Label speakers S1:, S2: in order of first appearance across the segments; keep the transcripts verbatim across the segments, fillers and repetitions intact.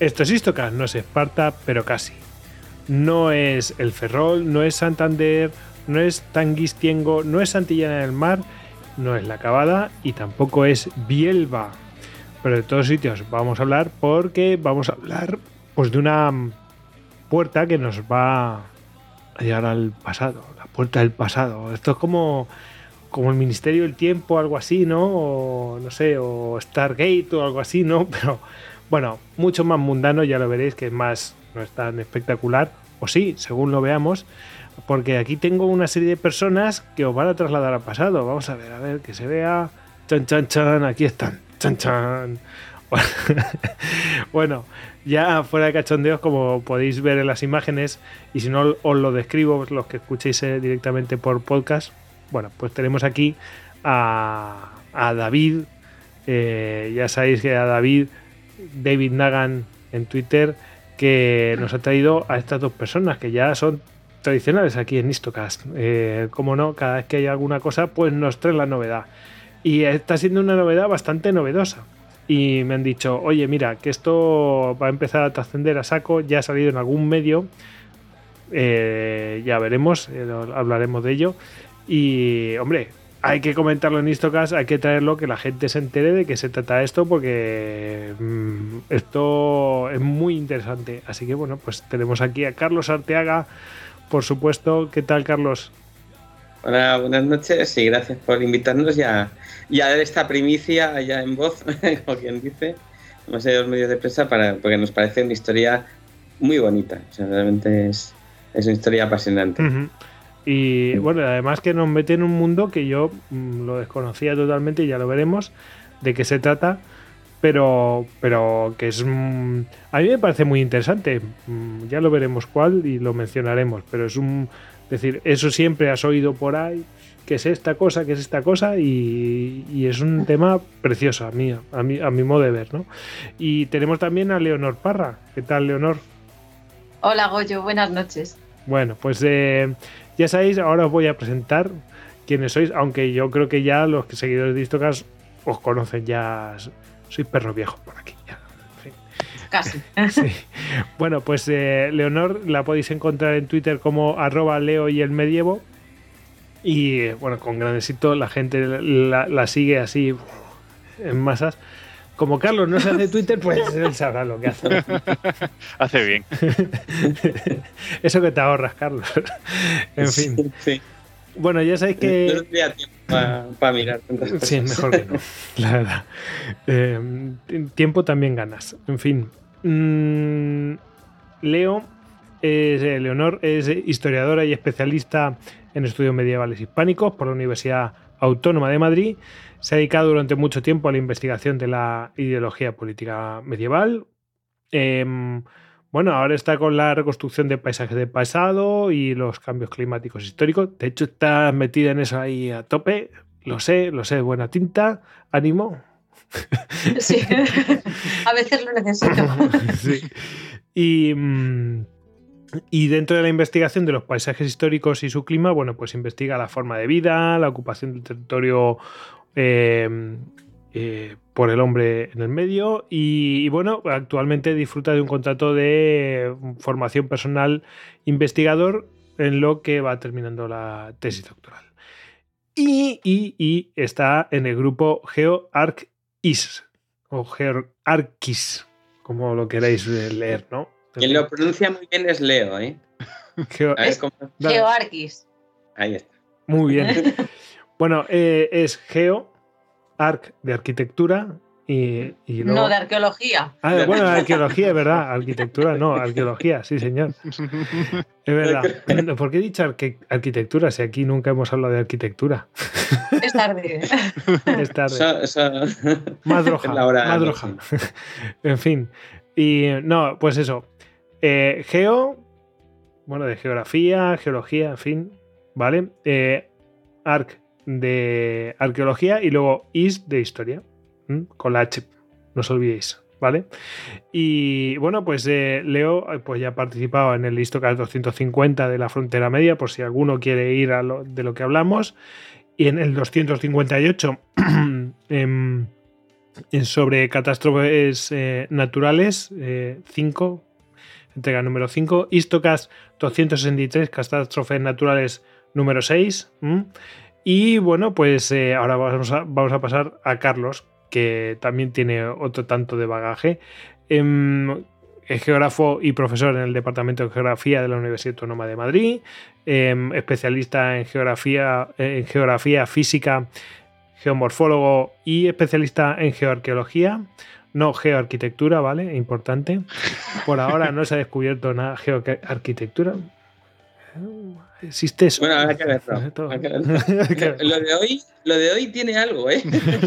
S1: Esto es Istocast, no es Esparta, pero casi. No es el Ferrol, no es Santander, no es Tanguistiengo, no es Santillana del Mar, no es La Cavada y tampoco es Bielba. Pero de todos sitios vamos a hablar porque vamos a hablar pues de una puerta que nos va a llegar al pasado, la puerta del pasado. Esto es como, como el Ministerio del Tiempo, algo así, ¿no? O no sé, o Stargate o algo así, ¿no? Pero bueno, mucho más mundano, ya lo veréis, que es más, no es tan espectacular, o sí, según lo veamos, porque aquí tengo una serie de personas que os van a trasladar al pasado. Vamos a ver, a ver, que se vea. Chan, chan, chan, aquí están. Chan, chan. Bueno, ya fuera de cachondeos, como podéis ver en las imágenes, y si no os lo describo, los que escuchéis directamente por podcast, bueno, pues tenemos aquí a, a David, eh, ya sabéis que a David, David Nagan en Twitter, que nos ha traído a estas dos personas que ya son tradicionales aquí en Istocast. Eh, como no, cada vez que hay alguna cosa, pues nos trae la novedad. Y está siendo una novedad bastante novedosa. Y me han dicho, oye, mira, que esto va a empezar a trascender a saco, ya ha salido en algún medio, eh, ya veremos, eh, hablaremos de ello. Y, hombre, hay que comentarlo en Istocast, hay que traerlo, que la gente se entere de qué se trata esto, porque mmm, esto es muy interesante. Así que, bueno, pues tenemos aquí a Carlos Arteaga, por supuesto. ¿Qué tal, Carlos?
S2: Hola, buenas noches y gracias por invitarnos ya, ya a esta primicia ya en voz, como quien dice, hemos ido a los medios de prensa para, porque nos parece una historia muy bonita, o sea, realmente es, es una historia apasionante.
S1: Uh-huh. Y bueno, además que nos mete en un mundo que yo mmm, lo desconocía totalmente y ya lo veremos de qué se trata, pero, pero que es mmm, a mí me parece muy interesante, mmm, ya lo veremos cuál y lo mencionaremos, pero es un... Es decir, eso siempre has oído por ahí, que es esta cosa, que es esta cosa, y, y es un tema precioso a mí, a mí, a mi modo de ver, ¿no? Y tenemos también a Leonor Parra. ¿Qué tal, Leonor?
S3: Hola, Goyo, buenas noches.
S1: Bueno, pues eh, ya sabéis, ahora os voy a presentar quiénes sois, aunque yo creo que ya los seguidores de Istocast os conocen, ya sois perros viejos por aquí, ya.
S3: Casi.
S1: Sí. Bueno, pues eh, Leonor la podéis encontrar en Twitter como arroba leo y el medievo. Y eh, bueno, con gran éxito la gente la, la sigue así en masas. Como Carlos no se hace Twitter, pues él sabrá lo que hace.
S4: Hace bien.
S1: Eso que te ahorras, Carlos. En fin.
S2: Sí, sí.
S1: Bueno, ya sabéis que...
S2: No tendría tiempo para pa mirar tantas cosas.
S1: Sí, mejor que no, la verdad. Eh, tiempo también ganas. En fin. Mm, Leo, es, eh, Leonor, es historiadora y especialista en estudios medievales hispánicos por la Universidad Autónoma de Madrid. Se ha dedicado durante mucho tiempo a la investigación de la ideología política medieval. Eh, Bueno, ahora está con la reconstrucción de paisajes del pasado y los cambios climáticos históricos. De hecho, está metida en eso ahí a tope. Lo sé, lo sé, buena tinta. Ánimo.
S3: Sí, a veces lo necesito.
S1: Sí. Y, y dentro de la investigación de los paisajes históricos y su clima, bueno, pues investiga la forma de vida, la ocupación del territorio eh, eh, por el hombre en el medio y, y bueno, actualmente disfruta de un contrato de formación personal investigador en lo que va terminando la tesis doctoral. Y, y, y está en el grupo GeoArcIS o GeoArcIS, como lo queráis leer, ¿no?
S2: Quien lo pronuncia muy bien es Leo, ¿eh?
S1: Geo,
S2: A ver cómo...
S3: GeoArcIS.
S2: Ahí está.
S1: Muy bien. Bueno, eh, es Geo, Arc de arquitectura y, y luego...
S3: No, de arqueología.
S1: Ah, bueno, arqueología, es verdad. Arquitectura, no, arqueología, sí, señor. Es verdad. ¿Por qué he dicho arque- arquitectura si aquí nunca hemos hablado de arquitectura?
S3: Es tarde.
S1: Es tarde.
S2: Eso, eso...
S1: Más droga,
S2: Es la hora,
S1: más
S2: ¿no?
S1: droga. En fin. Y no, pues eso. Eh, geo, bueno, de geografía, geología, en fin, ¿vale? Eh, arc de arqueología y luego is de historia, ¿m? Con la H, no os olvidéis, ¿vale? Y bueno, pues eh, Leo pues ya ha participado en el Istocast doscientos cincuenta de la Frontera Media, por si alguno quiere ir a lo, de lo que hablamos, y en el doscientos cincuenta y ocho eh, sobre catástrofes eh, naturales, cinco, eh, entrega número cinco, Histocast doscientos sesenta y tres, catástrofes naturales número seis. ¿m? Y bueno, pues eh, ahora vamos a, vamos a pasar a Carlos, que también tiene otro tanto de bagaje. Eh, es geógrafo y profesor en el Departamento de Geografía de la Universidad Autónoma de Madrid, eh, especialista en geografía, en geografía física, geomorfólogo y especialista en geoarqueología, no geoarquitectura, ¿vale? Importante. Por ahora no se ha descubierto nada geoarquitectura. ¿Existe eso?
S2: Bueno, habrá que verlo. Habrá que verlo. Lo de hoy, lo de hoy tiene algo, ¿eh?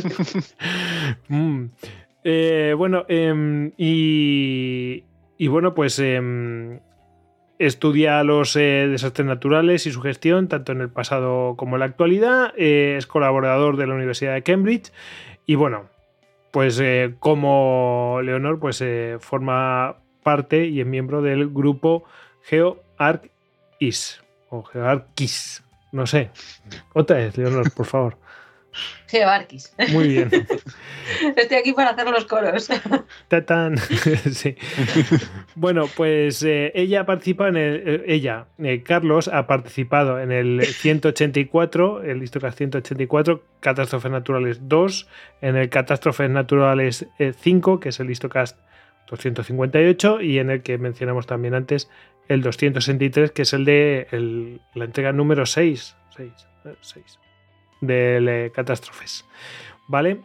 S1: mm. eh bueno, eh, y, y bueno, pues eh, estudia los eh, desastres naturales y su gestión, tanto en el pasado como en la actualidad. Eh, es colaborador de la Universidad de Cambridge. Y bueno, pues eh, como Leonor, pues eh, forma parte y es miembro del grupo GeoArcIS. O GeoArcIS, no sé. Otra vez, Leonor, por favor.
S3: GeoArcIS.
S1: Muy bien.
S3: Estoy aquí para hacer los coros.
S1: ¡Tatán! Sí. Bueno, pues eh, ella participa en el. Eh, ella, eh, Carlos, ha participado en el ciento ochenta y cuatro, el Histocast ciento ochenta y cuatro, Catástrofes Naturales dos, en el Catástrofes Naturales eh, cinco, que es el Histocast doscientos cincuenta y ocho, y en el que mencionamos también antes el doscientos sesenta y tres, que es el de el, la entrega número seis, seis, seis de eh, Catástrofes. ¿Vale?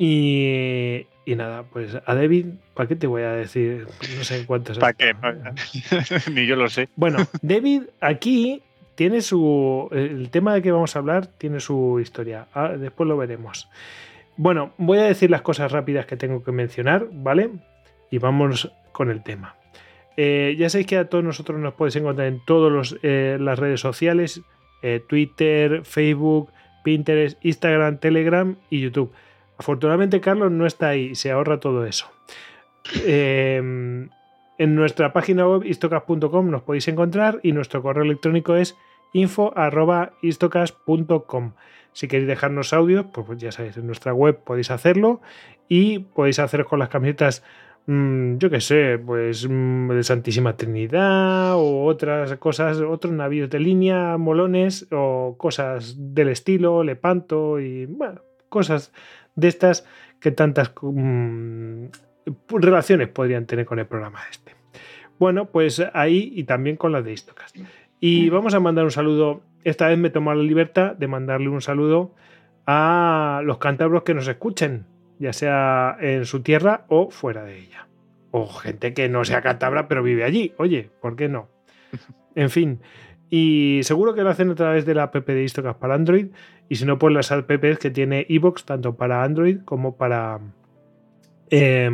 S1: Y, y nada, pues a David, ¿para qué te voy a decir? No sé cuántos.
S4: ¿Para qué? Ni yo lo sé.
S1: Bueno, David aquí tiene su. El tema de que vamos a hablar tiene su historia. Ah, después lo veremos. Bueno, voy a decir las cosas rápidas que tengo que mencionar, ¿vale? Y vamos con el tema. Eh, ya sabéis que a todos nosotros nos podéis encontrar en todas eh, las redes sociales: eh, Twitter, Facebook, Pinterest, Instagram, Telegram y YouTube. Afortunadamente Carlos no está ahí y se ahorra todo eso. Eh, en nuestra página web histocast punto com nos podéis encontrar y nuestro correo electrónico es info arroba histocast punto com. Si queréis dejarnos audios, pues ya sabéis, en nuestra web podéis hacerlo y podéis hacer con las camisetas, mmm, yo qué sé, pues mmm, de Santísima Trinidad o otras cosas, otros navíos de línea, molones o cosas del estilo, Lepanto y bueno, cosas de estas que tantas mmm, relaciones podrían tener con el programa este. Bueno, pues ahí y también con las de Histocast. Y vamos a mandar un saludo. Esta vez me tomo la libertad de mandarle un saludo a los cántabros que nos escuchen, ya sea en su tierra o fuera de ella. O gente que no sea cántabra pero vive allí. Oye, ¿por qué no? En fin. Y seguro que lo hacen a través de la app de Histocast para Android. Y si no, pues las apps que tiene iVoox, tanto para Android como para eh,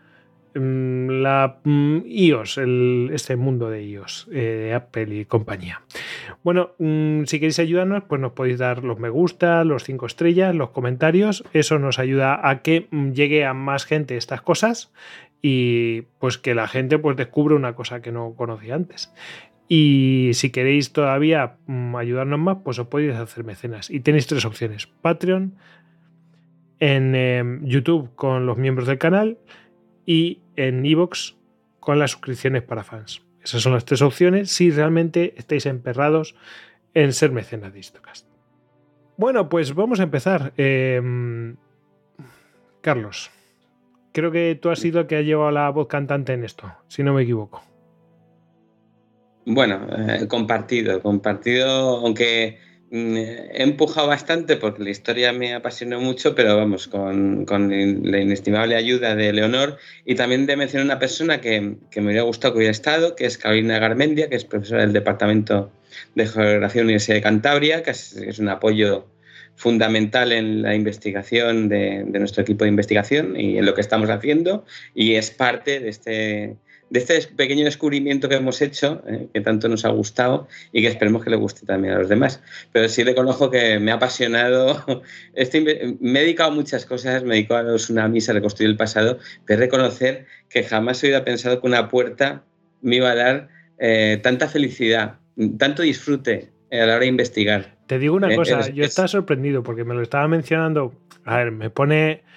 S1: la iOS, el, este mundo de iOS, eh, de Apple y compañía. Bueno, mmm, si queréis ayudarnos, pues nos podéis dar los me gusta, los cinco estrellas, los comentarios. Eso nos ayuda a que mmm, llegue a más gente estas cosas y pues que la gente pues descubra una cosa que no conocía antes. Y si queréis todavía mmm, ayudarnos más, pues os podéis hacer mecenas. Y tenéis tres opciones: Patreon, en eh, YouTube con los miembros del canal y en iVoox con las suscripciones para fans. Esas son las tres opciones si realmente estáis emperrados en ser mecenas de Histocast. Bueno, pues vamos a empezar. Eh, Carlos, creo que tú has sido el que ha llevado la voz cantante en esto, si no me equivoco.
S2: Bueno, eh, compartido, compartido, aunque mm, he empujado bastante porque la historia me apasionó mucho, pero vamos, con, con la inestimable ayuda de Leonor y también de mencionar una persona que, que me hubiera gustado que hubiera estado, que es Carolina Garmendia, que es profesora del Departamento de Geografía de la Universidad de Cantabria, que es, es un apoyo fundamental en la investigación de, de nuestro equipo de investigación y en lo que estamos haciendo, y es parte de este... de este pequeño descubrimiento que hemos hecho, eh, que tanto nos ha gustado y que esperemos que le guste también a los demás. Pero sí reconozco que me ha apasionado. Este, me he dedicado a muchas cosas, me he dedicado a los tsunamis, a reconstruir el pasado, pero reconocer que jamás hubiera pensado que una puerta me iba a dar eh, tanta felicidad, tanto disfrute a la hora de investigar.
S1: Te digo una
S2: eh,
S1: cosa,
S2: es,
S1: yo
S2: es...
S1: estaba sorprendido porque me lo estaba mencionando. A ver, me pone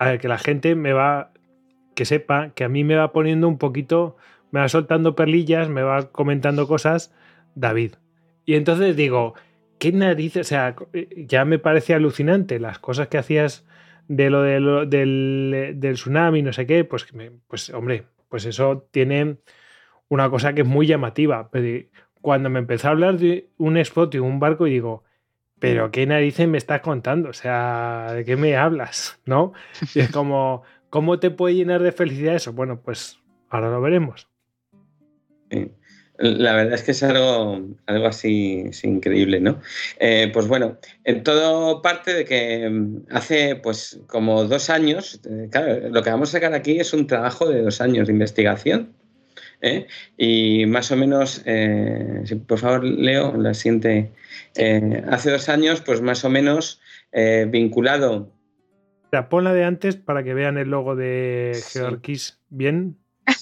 S1: a ver, que la gente me va, que sepa que a mí me va poniendo un poquito, me va soltando perlillas, me va comentando cosas, David. Y entonces digo, ¿qué narices? O sea, ya me parece alucinante las cosas que hacías de lo, de lo del, del tsunami, no sé qué, pues, me, pues hombre, pues eso tiene una cosa que es muy llamativa. Pero cuando me empezó a hablar de un spot y un barco, y digo, ¿pero qué narices me estás contando? O sea, ¿de qué me hablas? ¿No? Y es como, ¿cómo te puede llenar de felicidad eso? Bueno, pues ahora lo veremos.
S2: Sí. La verdad es que es algo, algo así, así increíble, ¿no? Eh, pues bueno, en todo parte de que hace pues como dos años, eh, claro, lo que vamos a sacar aquí es un trabajo de dos años de investigación, ¿eh? Y más o menos, eh, si por favor Leo, la siguiente, eh, hace dos años, pues más o menos eh, vinculado.
S1: O sea, ponla de antes para que vean el logo de
S2: Sí.
S1: Georgis bien.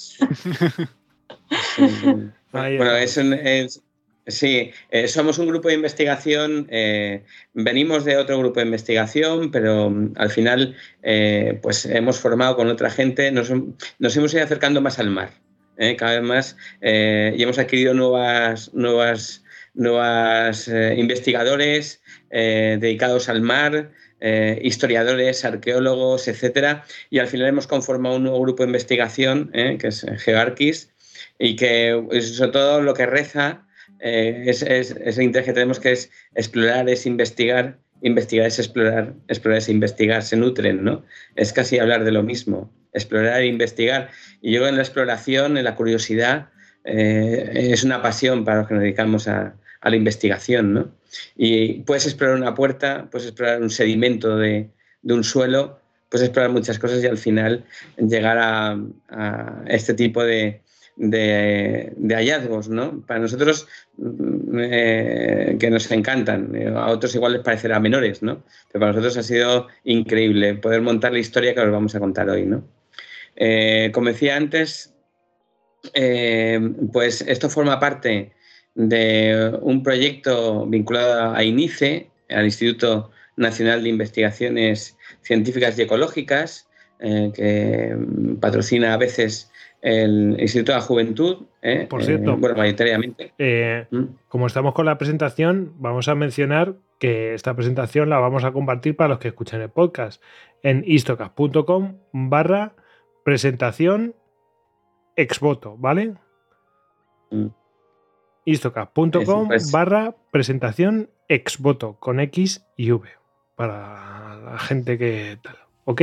S2: Sí, bueno, es un, es, sí, eh, somos un grupo de investigación, eh, venimos de otro grupo de investigación, pero um, al final eh, pues hemos formado con otra gente, nos, nos hemos ido acercando más al mar, eh, cada vez más, eh, y hemos adquirido nuevas, nuevas, nuevas eh, investigadores eh, dedicados al mar, eh, historiadores, arqueólogos, etcétera, y al final hemos conformado un nuevo grupo de investigación, eh, que es Gearkis, y que sobre todo lo que reza eh, es, es, es el interés que tenemos, que es explorar, es investigar, investigar es explorar, explorar es investigar, se nutren, ¿no? Es casi hablar de lo mismo, explorar e investigar. Y yo en la exploración, en la curiosidad, eh, es una pasión para los que nos dedicamos a, a la investigación, ¿no? Y puedes explorar una puerta, puedes explorar un sedimento de, de un suelo, puedes explorar muchas cosas y al final llegar a, a este tipo de De, de hallazgos, ¿no? Para nosotros eh, que nos encantan, a otros igual les parecerá menores, ¿no? Pero para nosotros ha sido increíble poder montar la historia que os vamos a contar hoy, ¿no? Eh, como decía antes, eh, pues esto forma parte de un proyecto vinculado a INICE, al Instituto Nacional de Investigaciones Científicas y Ecológicas, eh, que patrocina a veces el Instituto de la Juventud, ¿eh?
S1: Por cierto,
S2: eh, bueno, mayoritariamente.
S1: Eh,
S2: ¿Mm?
S1: Como estamos con la presentación, vamos a mencionar que esta presentación la vamos a compartir para los que escuchan el podcast en istocast.com barra presentación exvoto, ¿vale?
S2: Mm.
S1: istocast.com
S2: pues,
S1: barra presentación exvoto con X y V para la gente que tal, ¿ok?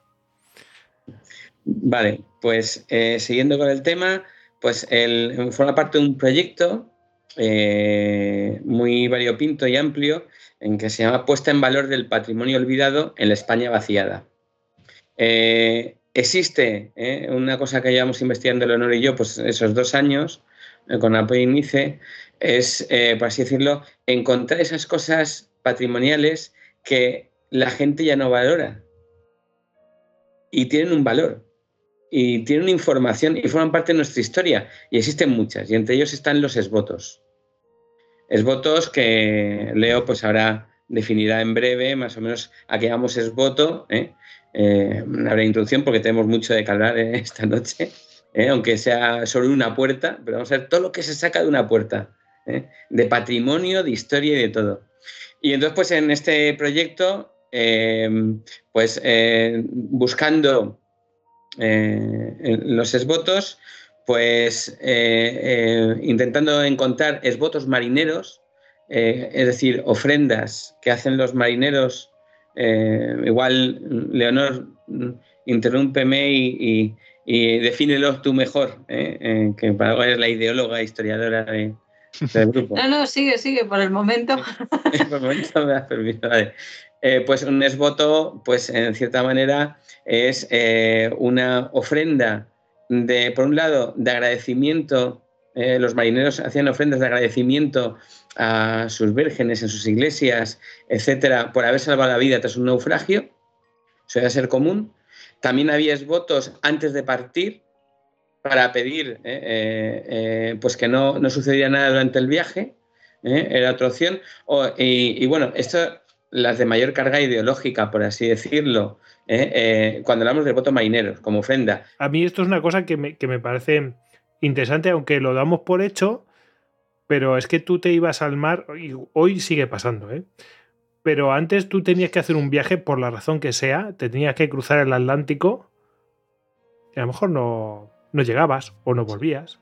S2: Vale, pues eh, siguiendo con el tema, pues el, forma parte de un proyecto eh, muy variopinto y amplio en que se llama Puesta en Valor del Patrimonio Olvidado en la España Vaciada. Eh, existe eh, una cosa que llevamos investigando Leonor y yo, pues esos dos años, eh, con apoyo INICE, es, eh, por así decirlo, encontrar esas cosas patrimoniales que la gente ya no valora y tienen un valor. Y tienen una información y forman parte de nuestra historia. Y existen muchas, y entre ellos están los esbotos. Esbotos que Leo pues ahora definirá en breve, más o menos a qué llamamos esboto. ¿eh? Eh, una breve introducción porque tenemos mucho de que hablar eh, esta noche, ¿eh? aunque sea sobre una puerta, pero vamos a ver todo lo que se saca de una puerta, ¿eh? de patrimonio, de historia y de todo. Y entonces pues en este proyecto, eh, pues eh, buscando Eh, los esbotos, pues eh, eh, intentando encontrar esbotos marineros, eh, es decir, ofrendas que hacen los marineros. Eh, igual, Leonor, interrúmpeme y, y, y defínelos tú mejor, ¿eh? Eh, que para algo eres la ideóloga, historiadora de, del grupo.
S3: No, no, sigue, sigue, por el momento.
S2: Por el momento me das permiso, vale. Eh, pues un esboto, pues en cierta manera, es eh, una ofrenda, de, por un lado, de agradecimiento. Eh, los marineros hacían ofrendas de agradecimiento a sus vírgenes en sus iglesias, etcétera, por haber salvado la vida tras un naufragio. Eso debe ser común. También había esbotos antes de partir para pedir eh, eh, eh, pues que no, no sucediera nada durante el viaje. ¿eh? Era otra opción. Oh, y, y bueno, esto las de mayor carga ideológica, por así decirlo, ¿eh? Eh, cuando hablamos del voto marinero, como ofrenda.
S1: A mí esto es una cosa que me, que me parece interesante, aunque lo damos por hecho, pero es que tú te ibas al mar, y hoy sigue pasando, ¿eh? Pero antes tú tenías que hacer un viaje, por la razón que sea, te tenías que cruzar el Atlántico y a lo mejor no, no llegabas o no volvías.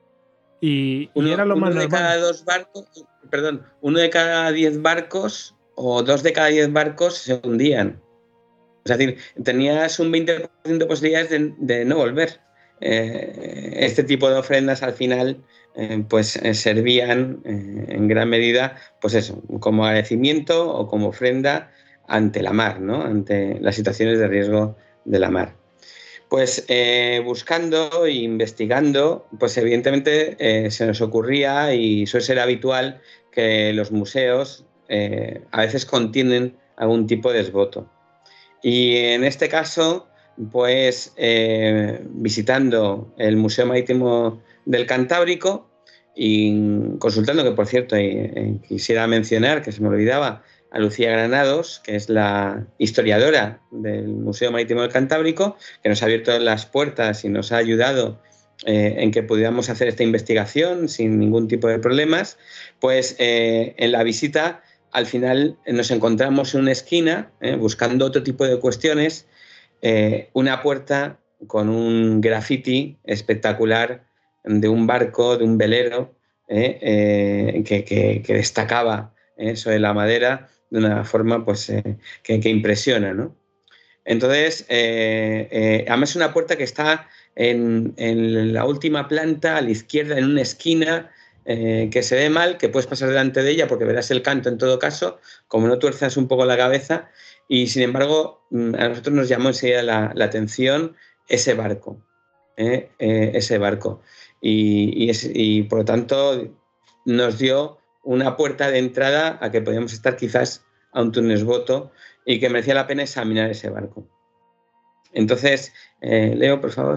S1: Y,
S2: Uno,
S1: y era lo
S2: uno
S1: más
S2: de
S1: normal.
S2: cada dos barcos, perdón, uno de cada diez barcos o dos de cada diez barcos se hundían. Es decir, tenías un veinte por ciento de posibilidades de, de no volver. Eh, este tipo de ofrendas al final eh, pues eh, servían eh, en gran medida, pues eso, como agradecimiento o como ofrenda ante la mar, ¿no? Ante las situaciones de riesgo de la mar. Pues eh, buscando e investigando, pues evidentemente eh, se nos ocurría, y suele ser habitual, que los museos eh, a veces contienen algún tipo de esboto. Y en este caso, pues eh, visitando el Museo Marítimo del Cantábrico y consultando, que por cierto eh, eh, quisiera mencionar, que se me olvidaba, a Lucía Granados, que es la historiadora del Museo Marítimo del Cantábrico, que nos ha abierto las puertas y nos ha ayudado eh, en que pudiéramos hacer esta investigación sin ningún tipo de problemas. Pues eh, en la visita al final nos encontramos en una esquina, eh, buscando otro tipo de cuestiones, eh, una puerta con un graffiti espectacular de un barco, de un velero, eh, eh, que, que, que destacaba eh, sobre la madera de una forma pues, eh, que, que impresiona, ¿no? Entonces, eh, eh, además es una puerta que está en, en la última planta, a la izquierda, en una esquina, Eh, que se ve mal, que puedes pasar delante de ella porque verás el canto en todo caso, como no tuerzas un poco la cabeza, y sin embargo a nosotros nos llamó enseguida la, la atención ese barco, ¿eh? Eh, ese barco, y, y, es, y por lo tanto nos dio una puerta de entrada a que podíamos estar quizás ante un esboto y que merecía la pena examinar ese barco. Entonces, eh, Leo, por favor.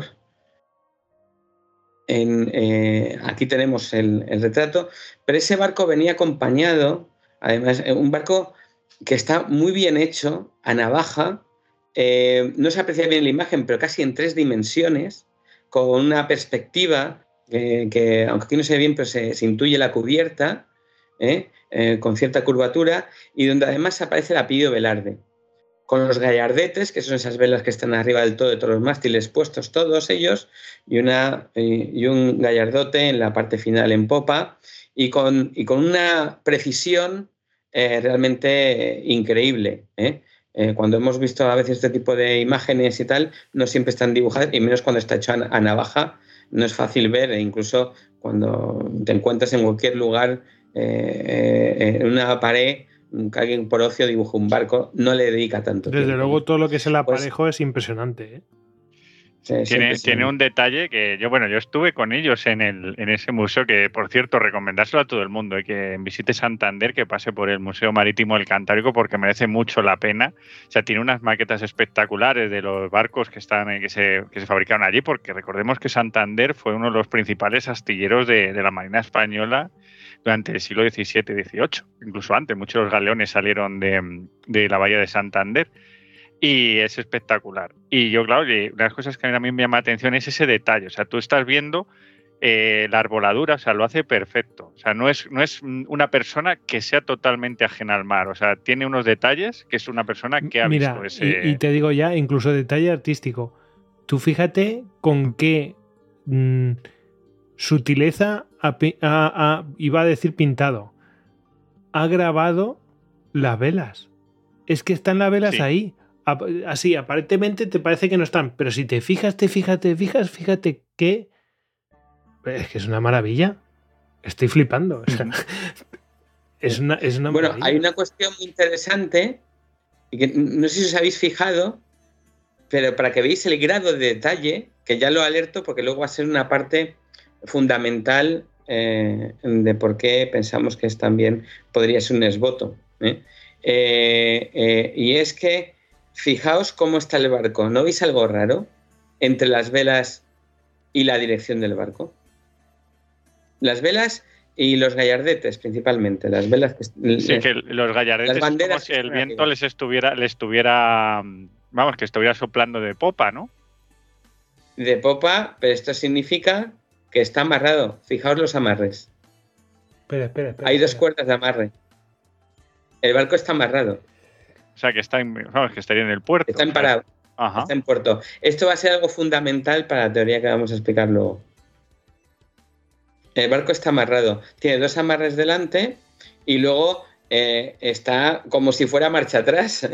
S2: En, eh, aquí tenemos el, el retrato, pero ese barco venía acompañado, además, un barco que está muy bien hecho, a navaja, eh, no se aprecia bien la imagen, pero casi en tres dimensiones, con una perspectiva eh, que, aunque aquí no se ve bien, pero se, se intuye la cubierta, eh, eh, con cierta curvatura, y donde además aparece el apellido Velarde, con los gallardetes, que son esas velas que están arriba del todo de todos los mástiles, puestos todos ellos, y, una, y un gallardote en la parte final en popa, y con, y con una precisión eh, realmente increíble, ¿eh? Eh, cuando hemos visto a veces este tipo de imágenes y tal, no siempre están dibujadas, y menos cuando está hecho a, a navaja, no es fácil ver, e incluso cuando te encuentras en cualquier lugar, eh, eh, en una pared, que alguien por ocio dibuja un barco, no le dedica tanto
S1: Desde
S2: tiempo.
S1: luego todo lo que es el aparejo pues, es impresionante, ¿eh?
S4: Tiene, tiene un detalle que yo, bueno, yo estuve con ellos en, el, en ese museo, que por cierto, recomendárselo a todo el mundo, ¿eh? Que visite Santander, que pase por el Museo Marítimo del Cantábrico, porque merece mucho la pena. O sea, tiene unas maquetas espectaculares de los barcos que están que se, que se fabricaron allí, porque recordemos que Santander fue uno de los principales astilleros de, de la Marina Española durante el siglo diecisiete dieciocho, incluso antes. Muchos de los galeones salieron de, de la bahía de Santander. Y es espectacular. Y yo, claro, una de las cosas que a mí me llama la atención es ese detalle. O sea, tú estás viendo eh, la arboladura, o sea, lo hace perfecto. O sea, no es, no es una persona que sea totalmente ajena al mar. O sea, tiene unos detalles que es una persona que ha
S1: Mira,
S4: visto ese...
S1: Y, y te digo ya, incluso detalle artístico. Tú fíjate con qué mmm, sutileza, a, a, a, iba a decir pintado, ha grabado las velas. Es que están las velas sí. ahí. Así, aparentemente te parece que no están, pero si te fijas, te fijas, te fijas, fíjate que es que es una maravilla. Estoy flipando. O sea, es una, es una
S2: bueno,
S1: maravilla.
S2: Hay una cuestión muy interesante que no sé si os habéis fijado, pero para que veáis el grado de detalle, que ya lo alerto porque luego va a ser una parte fundamental eh, de por qué pensamos que es también podría ser un esboto. ¿eh? Eh, eh, y es que fijaos cómo está el barco. ¿No veis algo raro entre las velas y la dirección del barco? Las velas y los gallardetes, principalmente, las velas que...
S4: Sí, que los gallardetes es como si el viento arriba. les estuviera, les estuviera, vamos, que estuviera soplando de popa, ¿no?
S2: De popa, pero esto significa que está amarrado. Fijaos los amarres.
S1: Espera, espera, espera.
S2: Hay
S1: espera.
S2: dos cuerdas de amarre. El barco está amarrado.
S4: O sea, que está en, vamos, que estaría en el puerto.
S2: Está en parado.
S4: Ajá.
S2: Está en puerto. Esto va a ser algo fundamental para la teoría que vamos a explicar luego. El barco está amarrado. Tiene dos amarres delante y luego eh, está como si fuera marcha atrás.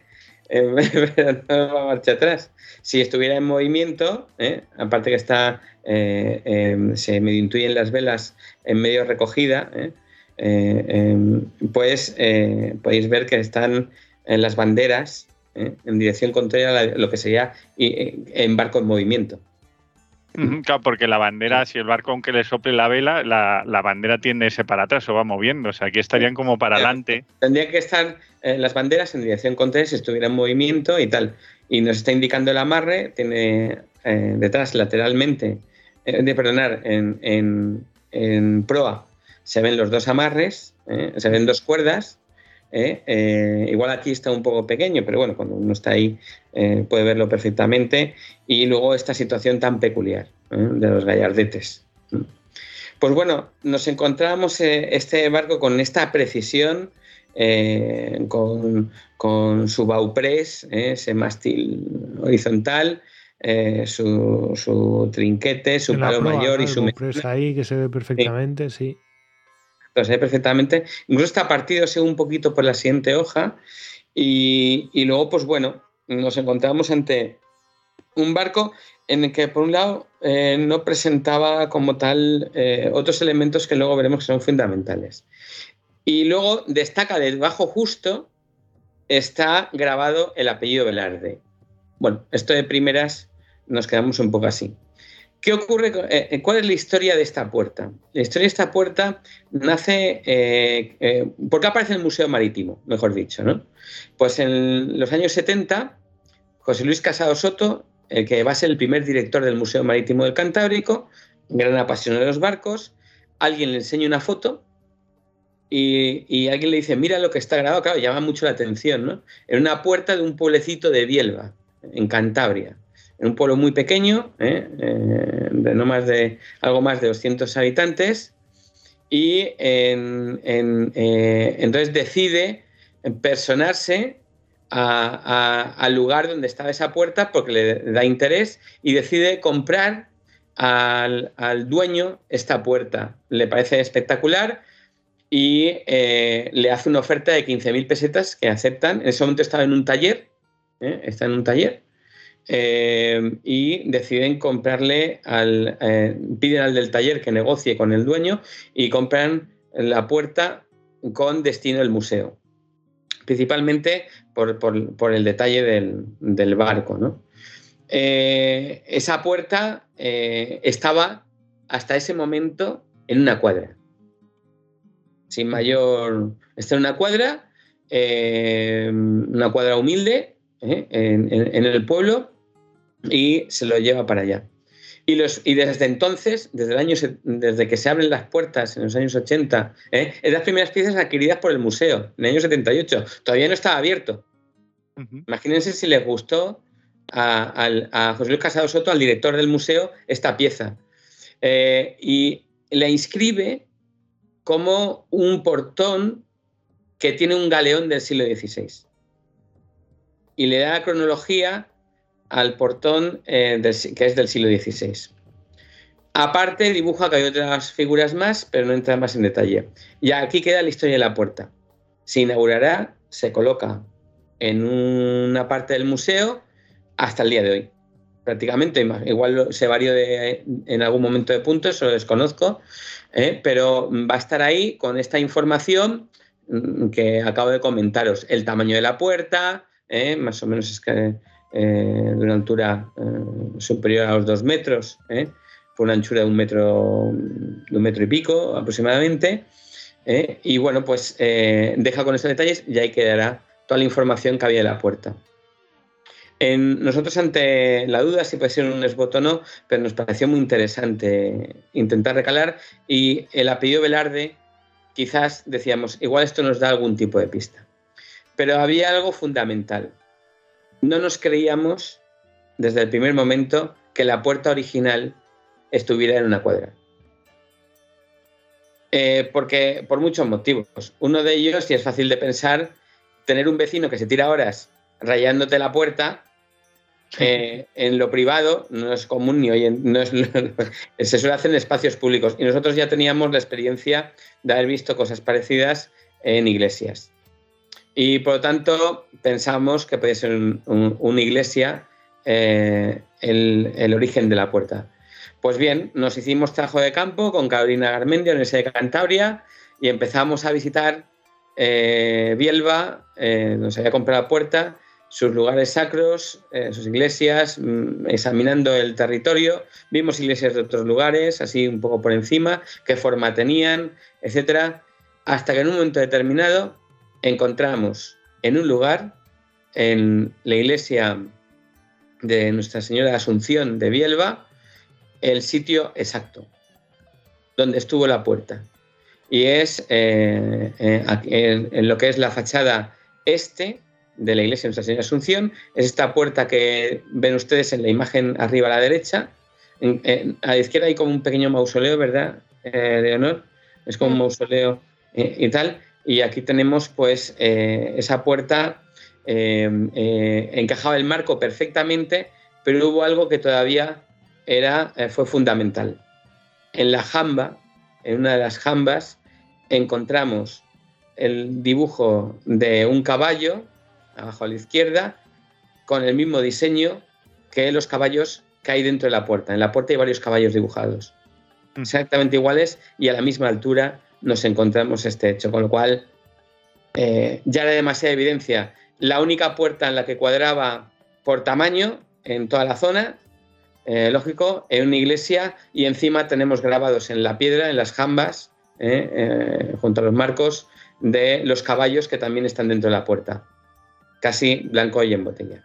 S2: Pero no va marcha atrás. Si estuviera en movimiento, ¿eh? aparte que está, eh, eh, se medio intuyen las velas en medio recogida, ¿eh? Eh, eh, pues eh, podéis ver que están en las banderas ¿eh? en dirección contraria a la, lo que sería y, en barco en movimiento.
S4: Claro, porque la bandera, si el barco aunque le sople la vela, la, la bandera tiende a irse para atrás o va moviendo. O sea, aquí estarían como para adelante.
S2: Tendría que estar eh, las banderas en dirección contraria si estuviera en movimiento y tal. Y nos está indicando el amarre, tiene eh, detrás lateralmente, eh, de perdonar, en, en, en proa se ven los dos amarres, eh, se ven dos cuerdas. Eh, eh, igual aquí está un poco pequeño, pero bueno, cuando uno está ahí eh, puede verlo perfectamente. Y luego esta situación tan peculiar eh, de los gallardetes. Pues bueno, nos encontramos eh, este barco con esta precisión, eh, con, con su bauprés, eh, ese mástil horizontal, eh, su, su trinquete, su palo proa, mayor, ¿no? Y su
S1: bauprés ahí que se ve perfectamente, sí. sí.
S2: Se ve perfectamente. Incluso está partido un poquito por la siguiente hoja y, y luego, pues bueno, nos encontramos ante un barco en el que, por un lado, eh, no presentaba como tal eh, otros elementos que luego veremos que son fundamentales. Y luego destaca debajo justo está grabado el apellido Velarde. Bueno, esto de primeras nos quedamos un poco así. ¿Qué ocurre? Eh, ¿Cuál es la historia de esta puerta? La historia de esta puerta nace... Eh, eh, ¿Por qué aparece en el Museo Marítimo, mejor dicho, ¿no? Pues en los años setenta, José Luis Casado Soto, el que va a ser el primer director del Museo Marítimo del Cantábrico, gran apasionado de los barcos, alguien le enseña una foto y, y alguien le dice, mira lo que está grabado. Claro, llama mucho la atención, ¿no? En una puerta de un pueblecito de Bielva, en Cantabria. En un pueblo muy pequeño, ¿eh? Eh, de no más de algo más de doscientos habitantes, y en, en, eh, entonces decide personarse a, a, al lugar donde estaba esa puerta porque le da interés y decide comprar al, al dueño esta puerta. Le parece espectacular y eh, le hace una oferta de quince mil pesetas que aceptan. En ese momento estaba en un taller, ¿eh? está en un taller. Eh, y deciden comprarle al eh, piden al del taller que negocie con el dueño y compran la puerta con destino al museo, principalmente por, por, por el detalle del, del barco, ¿no? Eh, esa puerta eh, estaba hasta ese momento en una cuadra, sin mayor... está en una cuadra, eh, una cuadra humilde, eh, en, en, en el pueblo, y se lo lleva para allá. Y, los, y desde entonces, desde, el año, desde que se abren las puertas en los años ochenta, ¿eh? es las primeras piezas adquiridas por el museo, en el año setenta y ocho. Todavía no estaba abierto. Uh-huh. Imagínense si les gustó a, a, a José Luis Casado Soto, al director del museo, esta pieza. Eh, y la inscribe como un portón que tiene un galeón del siglo dieciséis. Y le da la cronología al portón eh, del, que es del siglo dieciséis. Aparte dibuja que hay otras figuras más, pero no entra más en detalle. Y aquí queda la historia de la puerta. Se inaugurará, se coloca en una parte del museo hasta el día de hoy. Prácticamente, igual se varió de, en algún momento de punto, eso lo desconozco, eh, pero va a estar ahí con esta información que acabo de comentaros. El tamaño de la puerta, eh, más o menos es que... Eh, de una altura eh, superior a los dos metros, eh, por una anchura de un metro, de un metro y pico aproximadamente, eh, y bueno, pues eh, deja con estos detalles y ahí quedará toda la información que había de la puerta. En, nosotros ante la duda si puede ser un esbot o no, pero nos pareció muy interesante intentar recalar, y el apellido Velarde quizás decíamos, igual esto nos da algún tipo de pista. Pero había algo fundamental. No nos creíamos desde el primer momento que la puerta original estuviera en una cuadra. Eh, porque por muchos motivos. Uno de ellos, y es fácil de pensar, tener un vecino que se tira horas rayándote la puerta eh, en lo privado no es común ni hoy en, no es, se suele hacer en espacios públicos, y nosotros ya teníamos la experiencia de haber visto cosas parecidas en iglesias, y por lo tanto pensamos que puede ser un, un, una iglesia eh, el, el origen de la puerta. Pues bien, nos hicimos trabajo de campo con Carolina Garmendia, Universidad de Cantabria, y empezamos a visitar eh, Bielva, eh, donde se había comprado la puerta, sus lugares sacros, eh, sus iglesias, mmm, examinando el territorio. Vimos iglesias de otros lugares, así un poco por encima, qué forma tenían, etcétera, hasta que en un momento determinado encontramos en un lugar, en la iglesia de Nuestra Señora de Asunción de Bielva, el sitio exacto donde estuvo la puerta. Y es eh, eh, en, en lo que es la fachada este de la iglesia de Nuestra Señora de Asunción. Es esta puerta que ven ustedes en la imagen arriba a la derecha. En, en, a la izquierda hay como un pequeño mausoleo, ¿verdad, eh, Leonor? Es como un mausoleo eh, y tal. Y aquí tenemos pues eh, esa puerta, eh, eh, encajaba el marco perfectamente, pero hubo algo que todavía era, eh, fue fundamental. En la jamba, en una de las jambas, encontramos el dibujo de un caballo, abajo a la izquierda, con el mismo diseño que los caballos que hay dentro de la puerta. En la puerta hay varios caballos dibujados, exactamente iguales, y a la misma altura nos encontramos este hecho, con lo cual eh, ya era demasiada evidencia. La única puerta en la que cuadraba por tamaño en toda la zona, eh, lógico, en una iglesia, y encima tenemos grabados en la piedra, en las jambas, eh, eh, junto a los marcos, de los caballos que también están dentro de la puerta, casi blanco y en botella.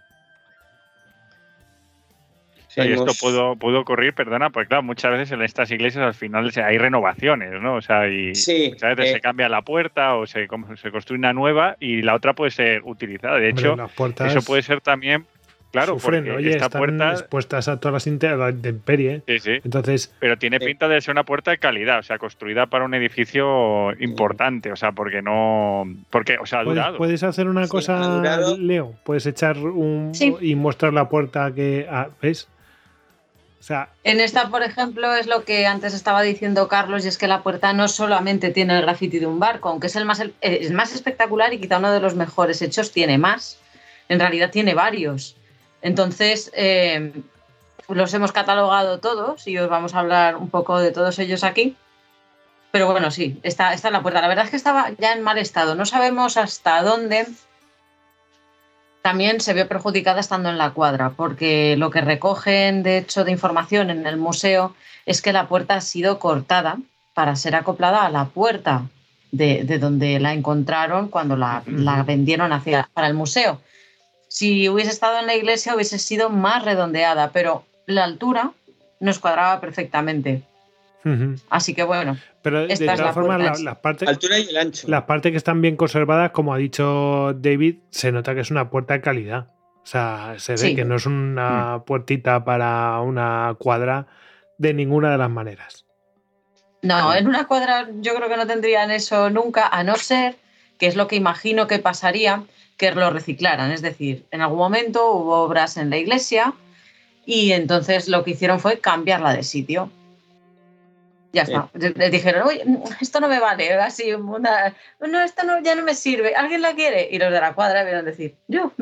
S4: Sí, y esto pudo, pudo ocurrir, perdona, porque claro, muchas veces en estas iglesias al final hay renovaciones, ¿no? O sea, y
S2: sí,
S4: muchas veces eh, se cambia la puerta o se, se construye una nueva y la otra puede ser utilizada. De hecho, hombre, eso puede ser también, claro,
S1: sufren,
S4: porque
S1: oye,
S4: esta
S1: están
S4: puerta
S1: expuestas a todas las intemperies.
S4: Sí, sí.
S1: Entonces,
S4: pero tiene pinta de ser una puerta de calidad, o sea, construida para un edificio importante, o sea, porque no, porque, o sea, ha durado.
S1: ¿Puedes, puedes hacer una
S2: sí,
S1: cosa, Leo? Puedes echar un
S3: sí.
S1: y mostrar la puerta que, ah, ¿ves? O sea,
S3: en esta, por ejemplo, es lo que antes estaba diciendo Carlos, y es que la puerta no solamente tiene el grafiti de un barco, aunque es el más, el, el más espectacular y quizá uno de los mejores hechos, tiene más. En realidad tiene varios. Entonces, eh, los hemos catalogado todos y os vamos a hablar un poco de todos ellos aquí. Pero bueno, sí, está, está en la puerta. La verdad es que estaba ya en mal estado. No sabemos hasta dónde también se vio perjudicada estando en la cuadra, porque lo que recogen, de hecho, de información en el museo es que la puerta ha sido cortada para ser acoplada a la puerta de, de donde la encontraron cuando la, la vendieron hacia, para el museo. Si hubiese estado en la iglesia hubiese sido más redondeada, pero la altura nos cuadraba perfectamente. Uh-huh. Así que bueno,
S1: pero de todas la formas la, las partes
S2: altura y el ancho,
S1: las partes que están bien conservadas, como ha dicho David, se nota que es una puerta de calidad. O sea, se ve sí. que no es una uh-huh. puertita para una cuadra de ninguna de las maneras.
S3: No, en una cuadra yo creo que no tendrían eso nunca, a no ser que es lo que imagino que pasaría, que lo reciclaran. Es decir, en algún momento hubo obras en la iglesia y entonces lo que hicieron fue cambiarla de sitio. Ya está. Sí. Les dijeron, oye, esto no me vale. Así, una, no, esto no, ya no me sirve. ¿Alguien la quiere? Y los de la cuadra vieron decir, yo.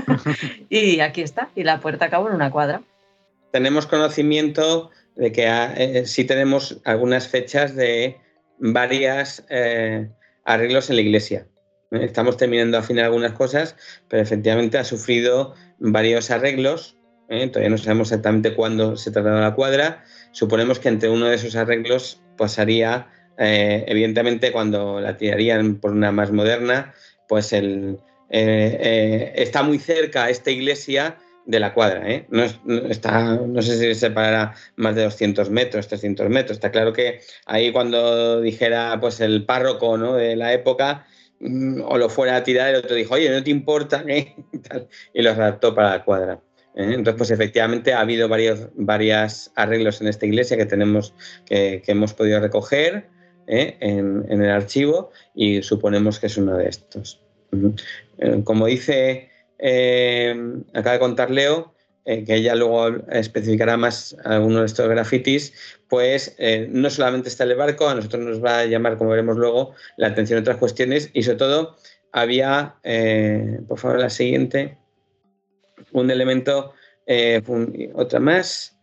S3: Y aquí está. Y la puerta acabó en una cuadra.
S2: Tenemos conocimiento de que eh, sí tenemos algunas fechas de varias eh, arreglos en la iglesia. Estamos terminando de afinar algunas cosas, pero efectivamente ha sufrido varios arreglos. ¿eh? Todavía no sabemos exactamente cuándo se trasladó la cuadra. Suponemos que entre uno de esos arreglos pasaría, eh, evidentemente, cuando la tirarían por una más moderna, pues el, eh, eh, está muy cerca esta iglesia de la cuadra, ¿eh? No, es, no, está, no sé si separará más de doscientos metros, trescientos metros. Está claro que ahí cuando dijera pues el párroco, ¿no?, de la época, mmm, o lo fuera a tirar, el otro dijo, oye, ¿no te importa? ¿Eh? Y lo adaptó para la cuadra. ¿eh? Entonces, pues efectivamente ha habido varios varios arreglos en esta iglesia que tenemos que, que hemos podido recoger ¿eh? en, en el archivo y suponemos que es uno de estos. Uh-huh. Eh, como dice... Eh, acaba de contar Leo, eh, que ella luego especificará más algunos de estos grafitis, pues eh, no solamente está el barco, a nosotros nos va a llamar, como veremos luego, la atención a otras cuestiones y sobre todo había, eh, por favor la siguiente, un elemento, eh, fun- otra más,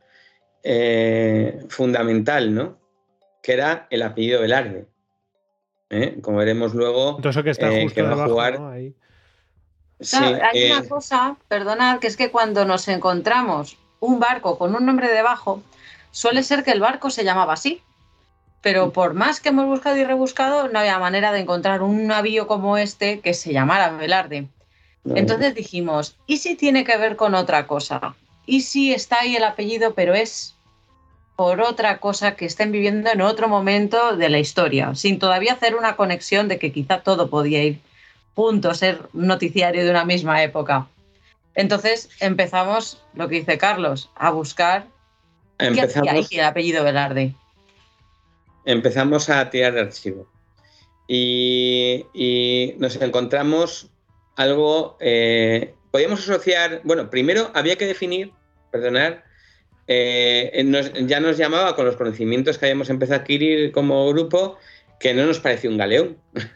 S2: eh, fundamental, ¿no?, que era el apellido Velarde. ¿eh? Como veremos luego,
S1: todo eso que está
S2: eh,
S1: justo
S2: que va
S1: debajo,
S2: a jugar...
S1: ¿no? Ahí.
S3: Claro,
S2: Sí,
S3: hay
S2: eh,
S3: una cosa, perdonad, que es que cuando nos encontramos un barco con un nombre debajo, suele ser que el barco se llamaba así, pero por más que hemos buscado y rebuscado, no había manera de encontrar un navío como este que se llamara Velarde.
S2: no,
S3: Entonces dijimos, ¿y si tiene que ver con otra cosa? ¿Y si está ahí el apellido, pero es por otra cosa que estén viviendo en otro momento de la historia, sin todavía hacer una conexión de que quizá todo podía ir junto, ser noticiario de una misma época? Entonces empezamos, lo que dice Carlos, a buscar qué hacía ahí
S2: empezamos...
S3: el apellido Velarde.
S2: empezamos a tirar de archivo y, y nos encontramos algo, eh, podíamos asociar, bueno, primero había que definir, perdonad, eh, nos, ya nos llamaba con los conocimientos que habíamos empezado a adquirir como grupo, que no nos parecía un galeón.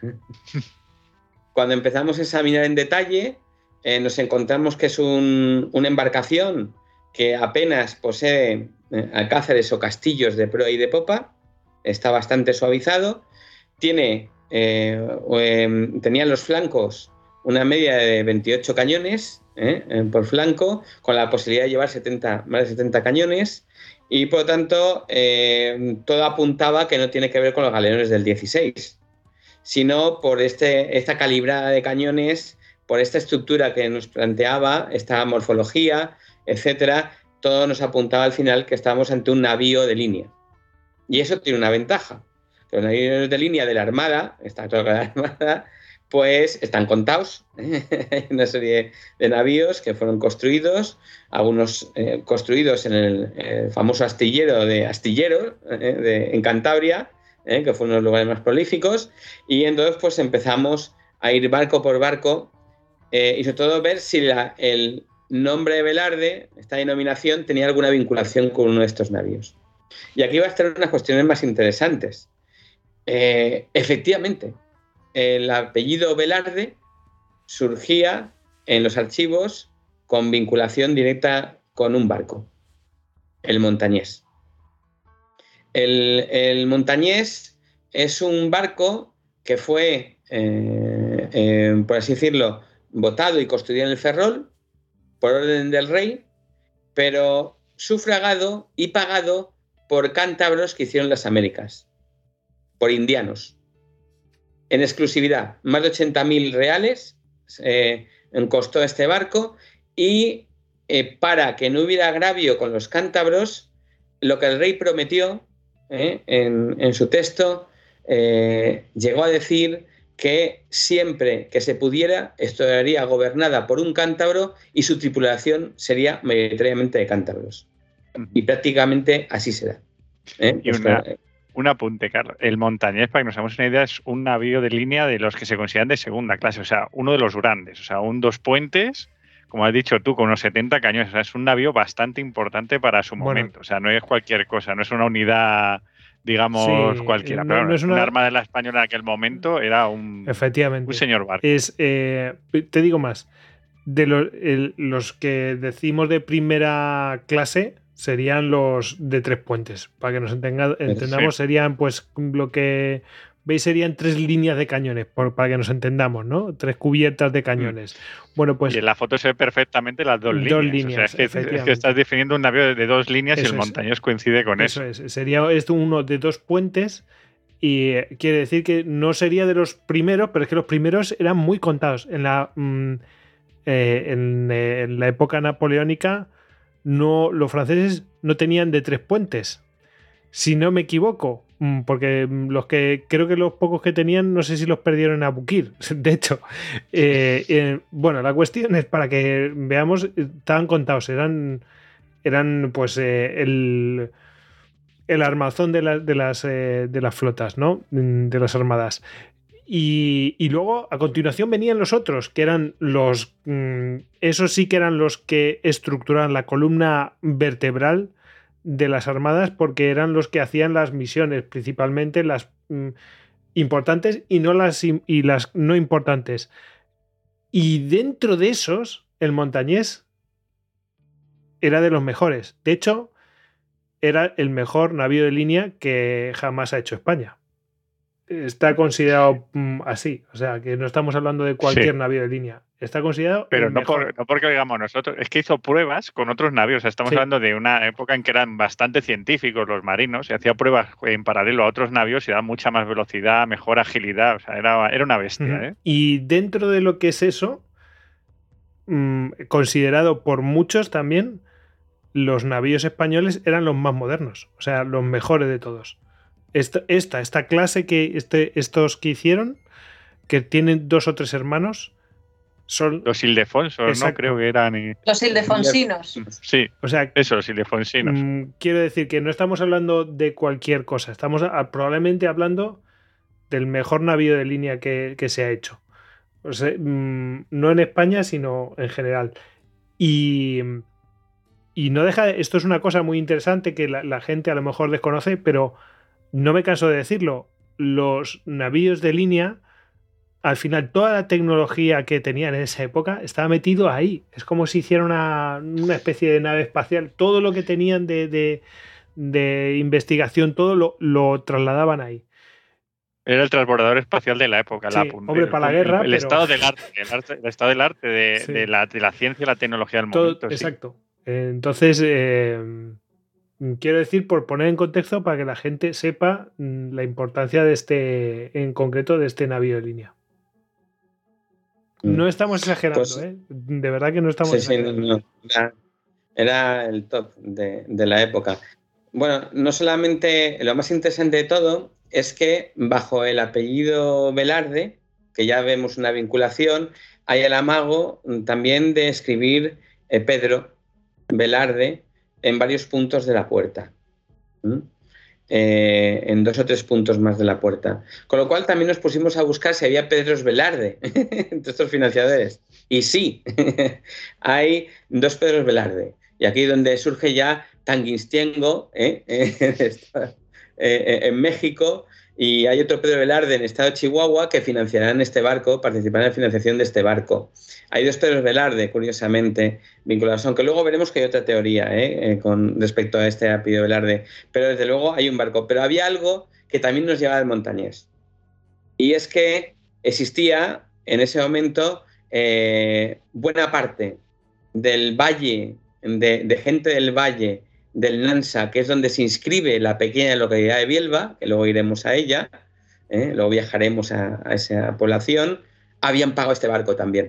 S2: Cuando empezamos a examinar en detalle, eh, nos encontramos que es un, una embarcación que apenas posee eh, alcázares o castillos de proa y de popa, está bastante suavizado, tiene, eh, eh, tenía en los flancos una media de veintiocho cañones eh, por flanco, con la posibilidad de llevar setenta, más de setenta cañones, y por lo tanto eh, todo apuntaba que no tiene que ver con los galeones del dieciséis, sino por este, esta calibrada de cañones, por esta estructura que nos planteaba, esta morfología, etcétera. Todo nos apuntaba al final que estábamos ante un navío de línea. Y eso tiene una ventaja. Los navíos de línea de la Armada, está claro que la Armada, pues están contados. Hay una serie de navíos que fueron construidos, algunos eh, construidos en el eh, famoso astillero de Astillero, eh, de, en Cantabria, eh, que fue uno de los lugares más prolíficos, y entonces pues empezamos a ir barco por barco eh, y sobre todo ver si la, el nombre de Velarde, esta denominación, tenía alguna vinculación con uno de estos navíos. Y aquí va a estar unas cuestiones más interesantes. Eh, efectivamente, el apellido Velarde surgía en los archivos con vinculación directa con un barco, el Montañés. El, el Montañés es un barco que fue, eh, eh, por así decirlo, botado y construido en el Ferrol por orden del rey, pero sufragado y pagado por cántabros que hicieron las Américas, por indianos. En exclusividad, más de ochenta mil reales eh, costó este barco y eh, para que no hubiera agravio con los cántabros, lo que el rey prometió eh, en, en su texto, eh, llegó a decir que siempre que se pudiera, estaría gobernada por un cántabro y su tripulación sería mayoritariamente de cántabros. Y prácticamente así será. ¿eh?
S4: Y una, un apunte, Carlos. El Montañés, para que nos hagamos una idea, es un navío de línea de los que se consideran de segunda clase, o sea, uno de los grandes, o sea, un dos puentes, como has dicho tú, con unos setenta cañones. O sea, es un navío bastante importante para su momento. Bueno, o sea, no es cualquier cosa, no es una unidad, digamos, sí, cualquiera.
S1: No,
S4: pero
S1: no es una...
S4: una armada de la española en aquel momento era un,
S1: Efectivamente.
S4: un señor barco.
S1: Es, eh, te digo más, de los, el, los que decimos de primera clase serían los de tres puentes. Para que nos entenga, entendamos, sí. Serían, pues, lo que veis serían tres líneas de cañones, por, para que nos entendamos, ¿no? Tres cubiertas de cañones. Mm. Bueno, pues...
S4: Y en la foto se ve perfectamente las dos, dos líneas. líneas. O sea, es que, es que estás definiendo un navío de dos líneas eso y el Montañés coincide con eso.
S1: Eso es. Sería esto uno de dos puentes y eh, quiere decir que no sería de los primeros, pero es que los primeros eran muy contados. En la... Mmm, eh, en, eh, en la época napoleónica no, los franceses no tenían de tres puentes, si no me equivoco, porque los que creo que los pocos que tenían no sé si los perdieron a Abukir, de hecho. Eh, eh, bueno, la cuestión es para que veamos, estaban contados, eran, eran pues eh, el, el armazón de, la, de, las, eh, de las flotas, ¿no? De las armadas. Y, y luego a continuación venían los otros, que eran los, mmm, esos sí que eran los que estructuraban la columna vertebral de las armadas, porque eran los que hacían las misiones, principalmente las mmm, importantes y no las, y las no importantes. Y dentro de esos, el Montañés era de los mejores. De hecho, era el mejor navío de línea que jamás ha hecho España. Está considerado mm, así, o sea, que no estamos hablando de cualquier sí. navío de línea. Está considerado
S4: Pero
S1: el
S4: no,
S1: mejor.
S4: por, no porque lo digamos nosotros, es que hizo pruebas con otros navíos. O sea, estamos sí. hablando de una época en que eran bastante científicos los marinos y hacía pruebas en paralelo a otros navíos y daba mucha más velocidad, mejor agilidad. O sea, era, era una bestia. Uh-huh. ¿eh?
S1: Y dentro de lo que es eso, mmm, considerado por muchos también, los navíos españoles eran los más modernos, o sea, los mejores de todos. Esta, esta, esta clase que este, estos que hicieron, que tienen dos o tres hermanos, son
S4: los ildefonsos, ¿no? Creo que eran. Y...
S3: Los ildefonsinos.
S4: Sí,
S1: o sea,
S4: eso, los ildefonsinos.
S1: Mmm, quiero decir que no estamos hablando de cualquier cosa, estamos a, probablemente hablando del mejor navío de línea que, que se ha hecho. O sea, mmm, no en España, sino en general. Y. Y no deja. Esto es una cosa muy interesante que la, la gente a lo mejor desconoce, pero. No me canso de decirlo, los navíos de línea, al final toda la tecnología que tenían en esa época estaba metido ahí. Es como si hiciera una, una especie de nave espacial. Todo lo que tenían de, de, de investigación, todo lo, lo trasladaban ahí.
S4: Era el transbordador espacial de la época.
S1: Sí,
S4: la punta,
S1: hombre, para
S4: el,
S1: la guerra,
S4: el, el
S1: pero...
S4: estado del arte, el, arte, el estado del arte de, sí. de, la, de la ciencia y la tecnología del
S1: todo,
S4: momento.
S1: Exacto.
S4: Sí.
S1: Entonces... Eh, quiero decir, por poner en contexto para que la gente sepa la importancia de este, en concreto, de este navío de línea. No estamos exagerando, pues, ¿eh? De verdad que no estamos
S2: sí,
S1: exagerando.
S2: Sí, no, no. Era, era el top de, de la época. Bueno, no solamente, lo más interesante de todo es que bajo el apellido Velarde, que ya vemos una vinculación, hay el amago también de escribir eh, Pedro Velarde en varios puntos de la puerta, ¿Mm? eh, en dos o tres puntos más de la puerta. Con lo cual también nos pusimos a buscar si había Pedros Velarde entre estos financiadores. Y sí, hay dos Pedros Velarde. Y aquí donde surge ya Tanguistiengo, ¿eh? eh, en México, y hay otro Pedro Velarde en el estado de Chihuahua que financiarán este barco, participarán en la financiación de este barco. Hay dos Pedros Velarde, curiosamente, vinculados, aunque luego veremos que hay otra teoría ¿eh? Eh, con respecto a este apellido Velarde, pero desde luego hay un barco. Pero había algo que también nos llevaba al Montañés, y es que existía en ese momento eh, buena parte del valle, de, de gente del valle del Nansa, que es donde se inscribe la pequeña localidad de Bielva, que luego iremos a ella, ¿eh? luego viajaremos a, a esa población, habían pagado este barco también.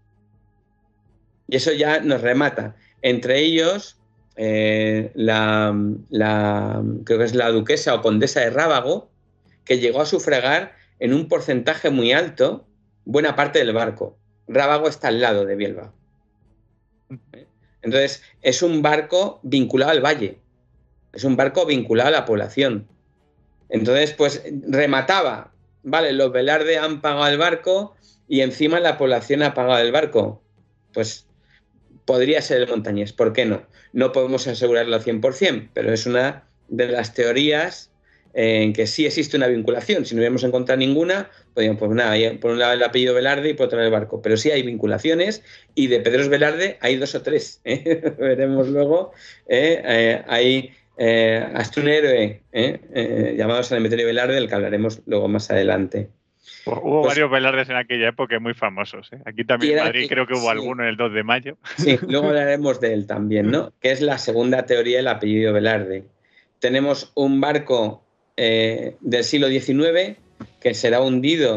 S2: Y eso ya nos remata. Entre ellos, eh, la, la, creo que es la duquesa o condesa de Rábago, que llegó a sufragar en un porcentaje muy alto buena parte del barco. Rábago está al lado de Bielva. Entonces, es un barco vinculado al valle, es un barco vinculado a la población. Entonces, pues remataba, vale, los Velarde han pagado el barco y encima la población ha pagado el barco. Pues podría ser el Montañés, ¿por qué no? No podemos asegurarlo al cien por ciento, pero es una de las teorías en que sí existe una vinculación. Si no hubiéramos encontrado ninguna, podríamos, pues nada, por un lado el apellido Velarde y por otro lado el barco. Pero sí hay vinculaciones, y de Pedros Velarde hay dos o tres. ¿eh? Veremos luego. ¿eh? Eh, hay eh, hasta un héroe ¿eh? Eh, llamado San Emeterio Velarde, del que hablaremos luego más adelante.
S4: Hubo
S2: pues,
S4: varios Velardes en aquella época muy famosos. ¿eh? Aquí también en Madrid que, creo que hubo sí. alguno en el dos de mayo.
S2: Sí, luego hablaremos de él también, ¿no? Que es la segunda teoría del apellido Velarde. Tenemos un barco Eh, del siglo diecinueve que será hundido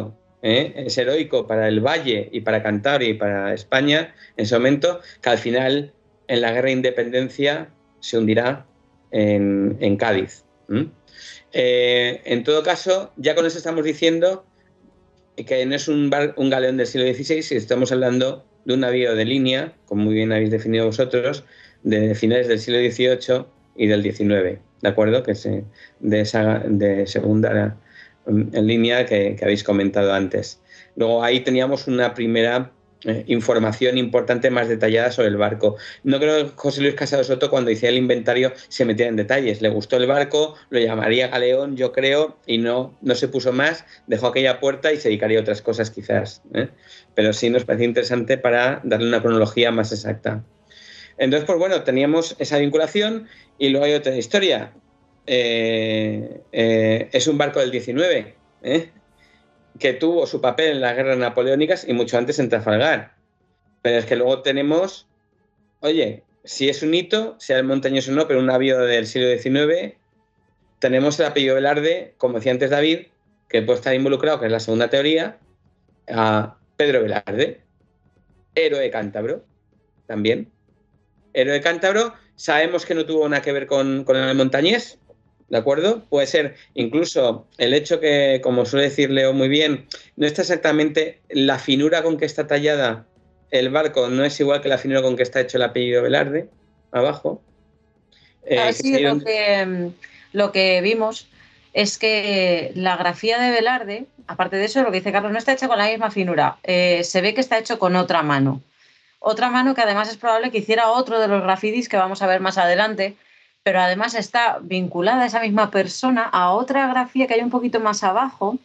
S2: ¿eh? Es heroico para el Valle y para Cantabria y para España en ese momento, que al final en la guerra de independencia se hundirá en, en Cádiz. ¿Mm? Eh, en todo caso, ya con eso estamos diciendo que no es un, bar, un galeón del siglo dieciséis, estamos hablando de un navío de línea, como muy bien habéis definido vosotros, de finales del siglo dieciocho y del diecinueve, ¿de acuerdo? Que es de esa de segunda en línea que, que habéis comentado antes. Luego ahí teníamos una primera eh, información importante más detallada sobre el barco. No creo que José Luis Casado Soto, cuando hacía el inventario, se metiera en detalles. Le gustó el barco, lo llamaría galeón, yo creo, y no, no se puso más, dejó aquella puerta y se dedicaría a otras cosas quizás, ¿eh? Pero sí nos parecía interesante para darle una cronología más exacta. Entonces, pues bueno, teníamos esa vinculación y luego hay otra historia. Eh, eh, es un barco del diecinueve, ¿eh? que tuvo su papel en las guerras napoleónicas y mucho antes en Trafalgar. Pero es que luego tenemos, oye, si es un hito, sea el montañoso o no, pero un navío del siglo diecinueve, tenemos el apellido Velarde, como decía antes David, que puede estar involucrado, que es la segunda teoría, a Pedro Velarde, héroe cántabro, también. Héroe cántabro, sabemos que no tuvo nada que ver con, con el montañés, ¿de acuerdo? Puede ser incluso el hecho que, como suele decir Leo muy bien, no está exactamente la finura con que está tallada el barco, no es igual que la finura con que está hecho el apellido Velarde, abajo.
S3: Eh, ah, sí, lo que, lo que vimos es que la grafía de Velarde, aparte de eso, lo que dice Carlos, no está hecha con la misma finura, eh, se ve que está hecho con otra mano. Otra mano que además es probable que hiciera otro de los grafitis que vamos a ver más adelante, pero además está vinculada esa misma persona a otra grafía que hay un poquito más abajo,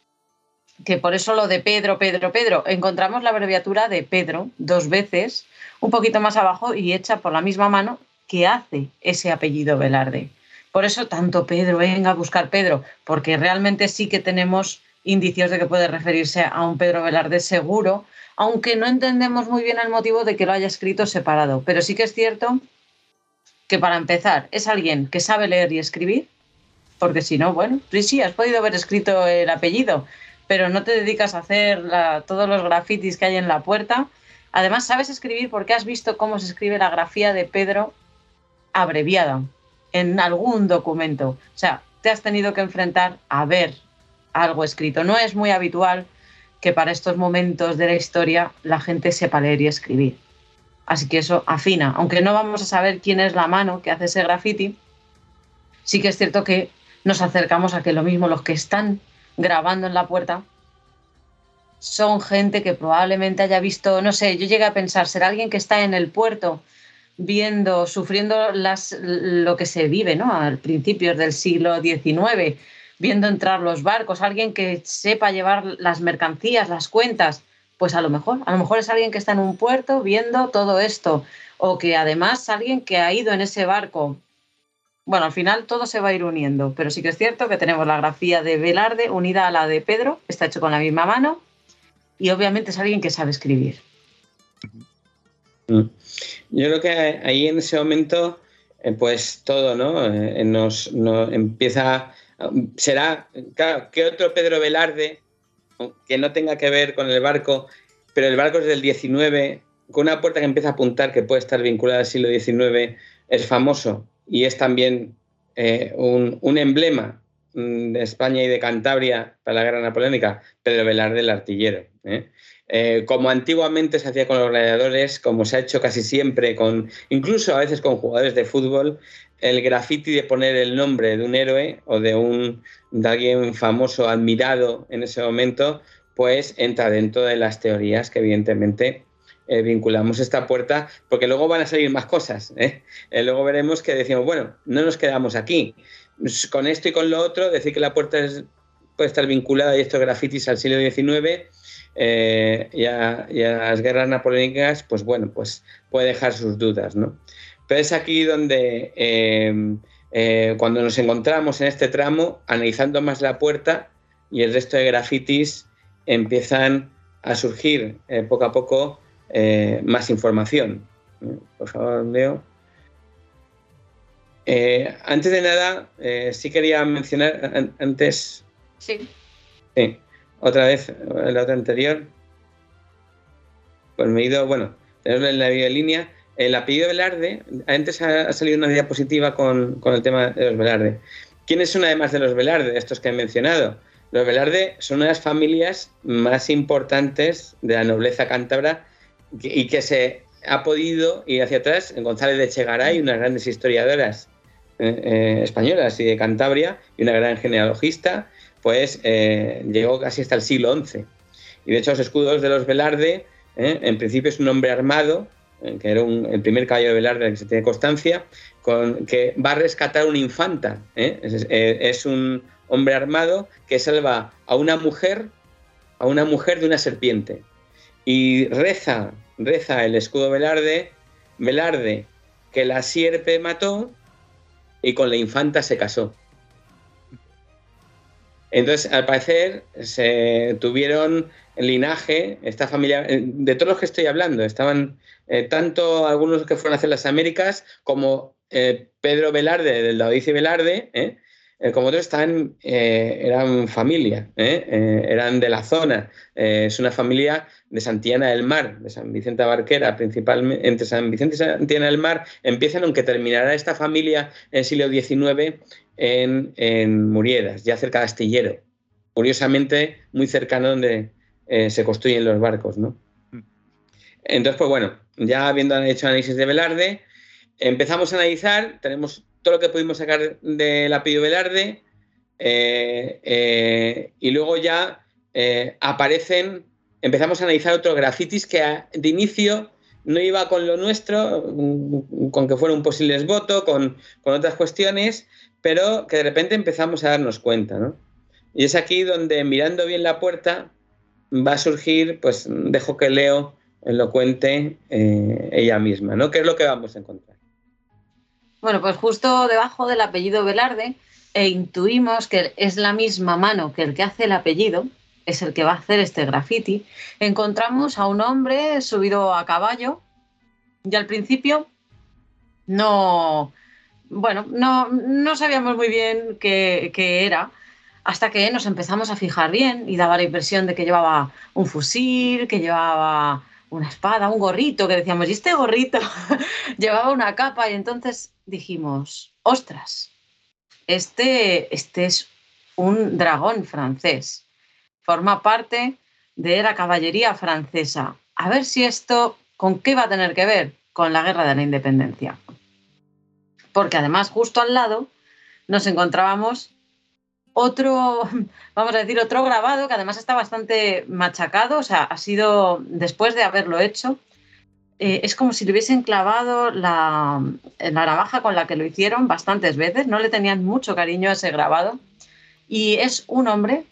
S3: que por eso lo de Pedro, Pedro, Pedro, encontramos la abreviatura de Pedro dos veces, un poquito más abajo y hecha por la misma mano que hace ese apellido Velarde. Por eso tanto Pedro, venga a buscar Pedro, porque realmente sí que tenemos indicios de que puede referirse a un Pedro Velarde seguro, aunque no entendemos muy bien el motivo de que lo haya escrito separado. Pero sí que es cierto que, para empezar, es alguien que sabe leer y escribir, porque si no, bueno, sí, sí, has podido haber escrito el apellido, pero no te dedicas a hacer la, todos los grafitis que hay en la puerta. Además, sabes escribir porque has visto cómo se escribe la grafía de Pedro abreviada en algún documento. O sea, te has tenido que enfrentar a ver algo escrito. No es muy habitual que para estos momentos de la historia la gente sepa leer y escribir. Así que eso afina. Aunque no vamos a saber quién es la mano que hace ese graffiti, sí que es cierto que nos acercamos a que lo mismo los que están grabando en la puerta son gente que probablemente haya visto, no sé, yo llegué a pensar, será alguien que está en el puerto viendo, sufriendo las, lo que se vive, ¿no? Al principios del siglo diecinueve, viendo entrar los barcos, alguien que sepa llevar las mercancías, las cuentas, pues a lo mejor, a lo mejor es alguien que está en un puerto viendo todo esto, o que además alguien que ha ido en ese barco. Bueno, al final todo se va a ir uniendo, pero sí que es cierto que tenemos la grafía de Velarde unida a la de Pedro, está hecho con la misma mano, y obviamente es alguien que sabe escribir.
S2: Yo creo que ahí en ese momento, eh, pues todo, ¿no? Eh, nos, nos empieza... Será, claro, ¿qué otro Pedro Velarde que no tenga que ver con el barco, pero el barco es del diecinueve, con una puerta que empieza a apuntar que puede estar vinculada al siglo diecinueve, es famoso y es también eh, un, un emblema de España y de Cantabria para la guerra napoleónica? Pedro Velarde, el artillero, ¿eh? Eh, como antiguamente se hacía con los gladiadores, como se ha hecho casi siempre, con, incluso a veces con jugadores de fútbol, el graffiti de poner el nombre de un héroe o de, un, de alguien famoso, admirado en ese momento, pues entra dentro de las teorías que evidentemente eh, vinculamos esta puerta, porque luego van a salir más cosas, ¿eh? Eh, luego veremos que decimos, bueno, no nos quedamos aquí. Con esto y con lo otro, decir que la puerta es, puede estar vinculada y estos grafitis al siglo diecinueve eh, y, a, y a las guerras napoleónicas, pues bueno, pues puede dejar sus dudas, ¿no? Pero es aquí donde eh, eh, cuando nos encontramos en este tramo, analizando más la puerta y el resto de grafitis, empiezan a surgir eh, poco a poco eh, más información. Por favor, Leo. Eh, antes de nada, eh, sí quería mencionar an- antes...
S3: Sí.
S2: Sí. otra vez la otra anterior. Pues me he ido, bueno, tenemos en la línea. El apellido Velarde, antes ha, ha salido una diapositiva con, con el tema de los Velarde. ¿Quiénes son además de los Velarde, de estos que he mencionado? Los Velarde son una de las familias más importantes de la nobleza cántabra y que se ha podido ir hacia atrás. En González de Echegaray, unas grandes historiadoras eh, eh, españolas y de Cantabria, y una gran genealogista, pues eh, llegó casi hasta el siglo once. Y de hecho los escudos de los Velarde, eh, en principio es un hombre armado, eh, que era un, el primer caballero de Velarde del que se tiene constancia, con, que va a rescatar una infanta. Eh. Es, es, es un hombre armado que salva a una mujer, a una mujer de una serpiente. Y reza, reza el escudo Velarde, Velarde, que la sierpe mató y con la infanta se casó. Entonces, al parecer, se tuvieron linaje, esta familia, de todos los que estoy hablando, estaban eh, tanto algunos que fueron a hacer las Américas como eh, Pedro Velarde, del Daoiz y Velarde, ¿eh? Eh, como otros estaban, eh, eran familia, ¿eh? Eh, eran de la zona. Eh, es una familia de Santillana del Mar, de San Vicente Barquera, principalmente. Entre San Vicente y Santillana del Mar empiezan, aunque terminará esta familia en el siglo diecinueve en, en Muriedas, ya cerca de Astillero, curiosamente muy cercano donde eh, se construyen los barcos, ¿no? Entonces, pues bueno, ya habiendo hecho análisis de Velarde, empezamos a analizar, tenemos todo lo que pudimos sacar del apellido Velarde, eh, eh, y luego ya eh, aparecen, empezamos a analizar otros grafitis que a, de inicio no iba con lo nuestro, con que fuera un posible voto, con, con otras cuestiones, pero que de repente empezamos a darnos cuenta, ¿no? Y es aquí donde, mirando bien la puerta, va a surgir, pues dejo que Leo lo cuente eh, ella misma, ¿no? ¿Qué es lo que vamos a encontrar?
S3: Bueno, pues justo debajo del apellido Velarde e intuimos que es la misma mano que el que hace el apellido, es el que va a hacer este graffiti. Encontramos a un hombre subido a caballo y al principio no, bueno, no, no sabíamos muy bien qué, qué era, hasta que nos empezamos a fijar bien y daba la impresión de que llevaba un fusil, que llevaba una espada, un gorrito, que decíamos, ¿y este gorrito? Llevaba una capa y entonces dijimos, ostras, este, este es un dragón francés, forma parte de la caballería francesa. A ver si esto, ¿con qué va a tener que ver? Con la Guerra de la Independencia. Porque además justo al lado nos encontrábamos otro, vamos a decir, otro grabado que además está bastante machacado, o sea, ha sido después de haberlo hecho, eh, es como si le hubiesen clavado la, la navaja con la que lo hicieron bastantes veces, no le tenían mucho cariño a ese grabado, y es un hombre,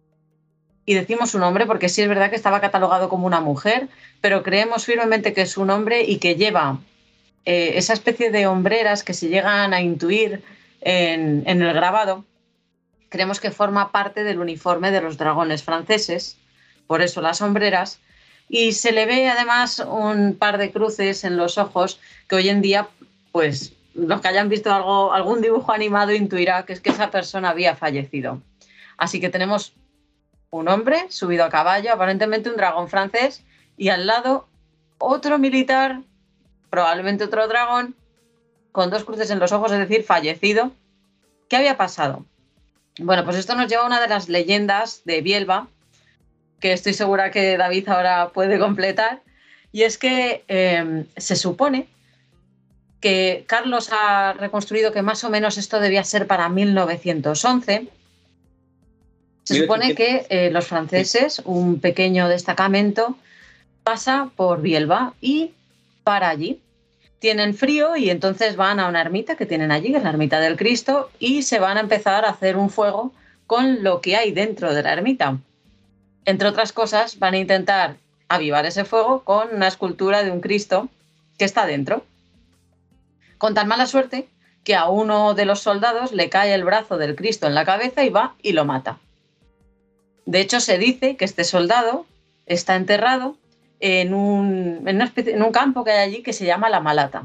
S3: y decimos un hombre porque sí es verdad que estaba catalogado como una mujer, pero creemos firmemente que es un hombre y que lleva eh, esa especie de hombreras que se llegan a intuir en, en el grabado. Creemos que forma parte del uniforme de los dragones franceses, por eso las sombreras, y se le ve además un par de cruces en los ojos que hoy en día, pues los que hayan visto algo, algún dibujo animado intuirá que es que esa persona había fallecido. Así que tenemos un hombre subido a caballo, aparentemente un dragón francés, y al lado otro militar, probablemente otro dragón, con dos cruces en los ojos, es decir, fallecido. ¿Qué había pasado? Bueno, pues esto nos lleva a una de las leyendas de Bielba, que estoy segura que David ahora puede completar, y es que eh, se supone que Carlos ha reconstruido que más o menos esto debía ser para mil novecientos once. Se supone que eh, los franceses, un pequeño destacamento, pasa por Bielba y para allí. Tienen frío y entonces van a una ermita que tienen allí, que es la ermita del Cristo, y se van a empezar a hacer un fuego con lo que hay dentro de la ermita. Entre otras cosas, van a intentar avivar ese fuego con una escultura de un Cristo que está dentro. Con tan mala suerte que a uno de los soldados le cae el brazo del Cristo en la cabeza y va y lo mata. De hecho, se dice que este soldado está enterrado en un, en, una especie, en un campo que hay allí que se llama La Malata.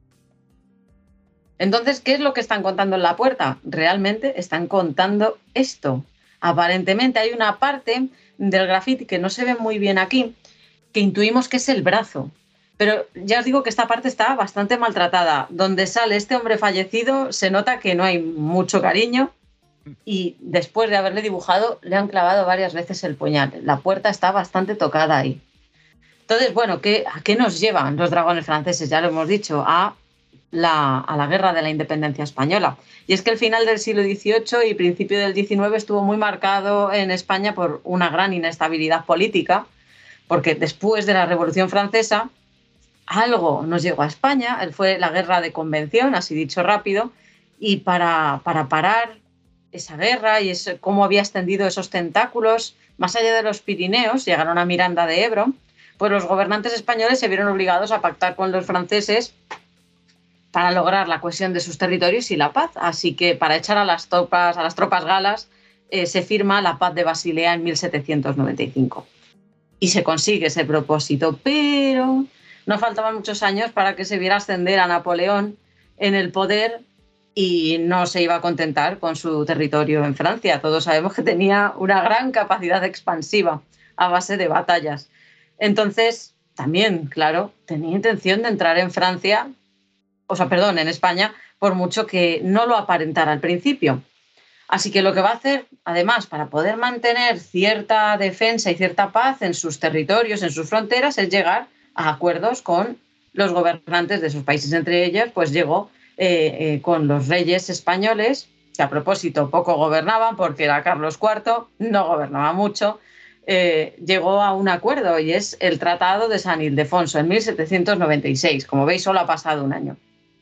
S3: Entonces, ¿qué es lo que están contando en la puerta? Realmente están contando esto. Aparentemente hay una parte del grafiti que no se ve muy bien aquí, que intuimos que es el brazo. Pero ya os digo que esta parte está bastante maltratada. Donde sale este hombre fallecido se nota que no hay mucho cariño y después de haberle dibujado le han clavado varias veces el puñal. La puerta está bastante tocada ahí. Entonces, bueno, ¿qué, ¿a qué nos llevan los dragones franceses? Ya lo hemos dicho, a la, a la guerra de la independencia española. Y es que el final del siglo dieciocho y principio del diecinueve estuvo muy marcado en España por una gran inestabilidad política, porque después de la Revolución Francesa algo nos llegó a España, fue la guerra de convención, así dicho rápido, y para, para parar esa guerra y ese, cómo había extendido esos tentáculos más allá de los Pirineos, llegaron a Miranda de Ebro, pues los gobernantes españoles se vieron obligados a pactar con los franceses para lograr la cohesión de sus territorios y la paz. Así que para echar a las tropas, a las tropas galas eh, se firma la paz de Basilea en mil setecientos noventa y cinco. Y se consigue ese propósito, pero no faltaban muchos años para que se viera ascender a Napoleón en el poder y no se iba a contentar con su territorio en Francia. Todos sabemos que tenía una gran capacidad expansiva a base de batallas. Entonces, también, claro, tenía intención de entrar en Francia, o sea, perdón, en España, por mucho que no lo aparentara al principio. Así que lo que va a hacer, además, para poder mantener cierta defensa y cierta paz en sus territorios, en sus fronteras, es llegar a acuerdos con los gobernantes de sus países. Entre ellos, pues llegó eh, eh, con los reyes españoles, que a propósito poco gobernaban porque era Carlos cuarto, no gobernaba mucho. Eh, llegó a un acuerdo y es el Tratado de San Ildefonso en mil setecientos noventa y seis. Como veis, solo ha pasado un año.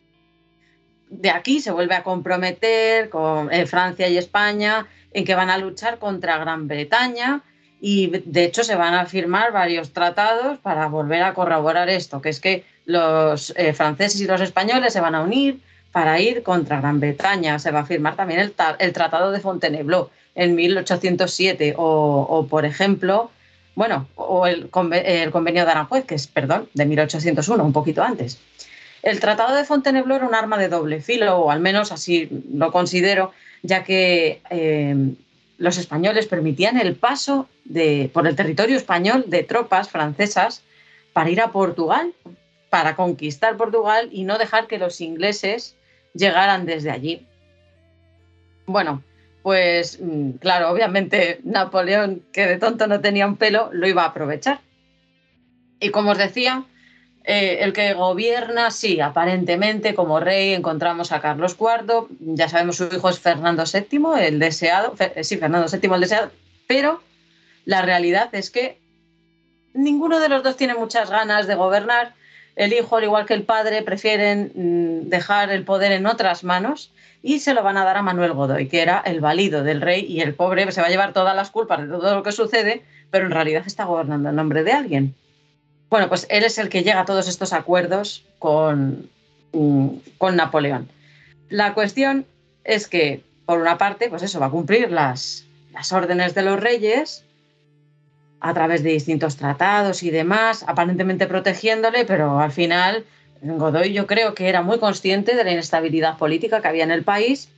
S3: De aquí se vuelve a comprometer con eh, Francia y España en que van a luchar contra Gran Bretaña y de hecho se van a firmar varios tratados para volver a corroborar esto, que es que los eh, franceses y los españoles se van a unir para ir contra Gran Bretaña. Se va a firmar también el, el Tratado de Fontainebleau en mil ochocientos siete o, o por ejemplo, bueno, o el, el Convenio de Aranjuez, que es, perdón, de mil ochocientos uno, un poquito antes. El Tratado de Fontainebleau era un arma de doble filo, o al menos así lo considero, ya que eh, los españoles permitían el paso de, por el territorio español de tropas francesas para ir a Portugal, para conquistar Portugal y no dejar que los ingleses llegaran desde allí. Bueno, pues claro, obviamente Napoleón, que de tonto no tenía un pelo, lo iba a aprovechar. Y como os decía, eh, el que gobierna, sí, aparentemente como rey encontramos a Carlos cuarto, ya sabemos su hijo es Fernando séptimo, el deseado, sí, Fernando séptimo el deseado, pero la realidad es que ninguno de los dos tiene muchas ganas de gobernar. El hijo, al igual que el padre, prefieren mmm, dejar el poder en otras manos y se lo van a dar a Manuel Godoy, que era el valido del rey, y el pobre se va a llevar todas las culpas de todo lo que sucede, pero en realidad está gobernando en nombre de alguien. Bueno, pues él es el que llega a todos estos acuerdos con, con Napoleón. La cuestión es que, por una parte, pues eso, va a cumplir las, las órdenes de los reyes a través de distintos tratados y demás, aparentemente protegiéndole, pero al final Godoy yo creo que era muy consciente de la inestabilidad política que había en el país.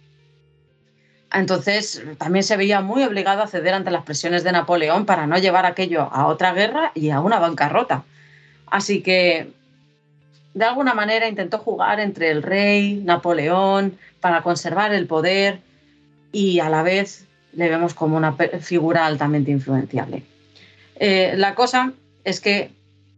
S3: Entonces también se veía muy obligado a ceder ante las presiones de Napoleón para no llevar aquello a otra guerra y a una bancarrota. Así que de alguna manera intentó jugar entre el rey, Napoleón, para conservar el poder, y a la vez le vemos como una figura altamente influenciable. Eh, la cosa es que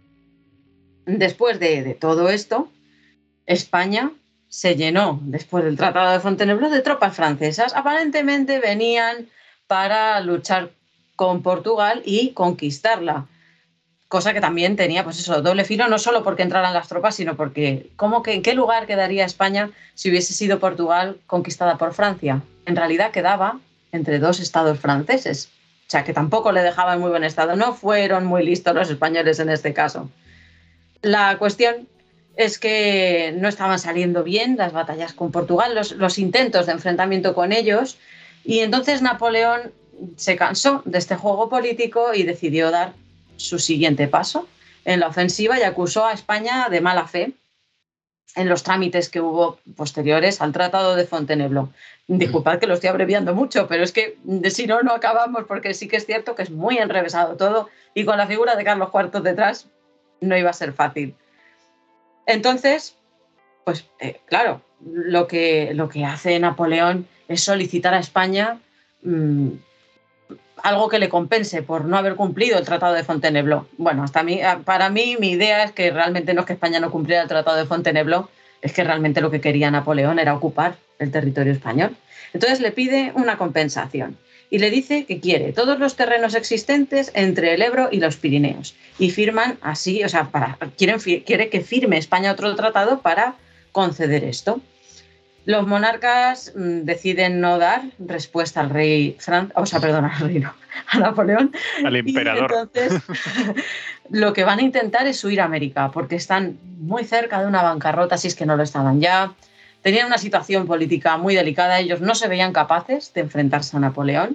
S3: después de, de todo esto, España se llenó, después del Tratado de Fontainebleau, de tropas francesas. Aparentemente venían para luchar con Portugal y conquistarla, cosa que también tenía, pues eso, doble filo, no solo porque entraran las tropas, sino porque ¿cómo que, ¿en qué lugar quedaría España si hubiese sido Portugal conquistada por Francia? En realidad quedaba entre dos estados franceses, o sea que tampoco le dejaban muy buen estado. No fueron muy listos los españoles en este caso. La cuestión es que no estaban saliendo bien las batallas con Portugal, los, los intentos de enfrentamiento con ellos, y entonces Napoleón se cansó de este juego político y decidió dar su siguiente paso en la ofensiva y acusó a España de mala fe. en los trámites que hubo posteriores al Tratado de Fontainebleau. Disculpad que lo estoy abreviando mucho, pero es que si no, no acabamos, porque sí que es cierto que es muy enrevesado todo y con la figura de Carlos cuarto detrás no iba a ser fácil. Entonces, pues eh, claro, lo que, lo que hace Napoleón es solicitar a España mmm, algo que le compense por no haber cumplido el Tratado de Fontainebleau. Bueno, hasta mí, para mí mi idea es que realmente no es que España no cumpliera el Tratado de Fontainebleau, es que realmente lo que quería Napoleón era ocupar el territorio español. Entonces le pide una compensación y le dice que quiere todos los terrenos existentes entre el Ebro y los Pirineos. Y firman así, o sea, para, quieren, quiere que firme España otro tratado para conceder esto. Los monarcas mmm, deciden no dar respuesta al rey Fran... o sea, perdón, al rey no, a Napoleón.
S4: Al emperador.
S3: Y entonces lo que van a intentar es huir a América, porque están muy cerca de una bancarrota, si es que no lo estaban ya. Tenían una situación política muy delicada, ellos no se veían capaces de enfrentarse a Napoleón.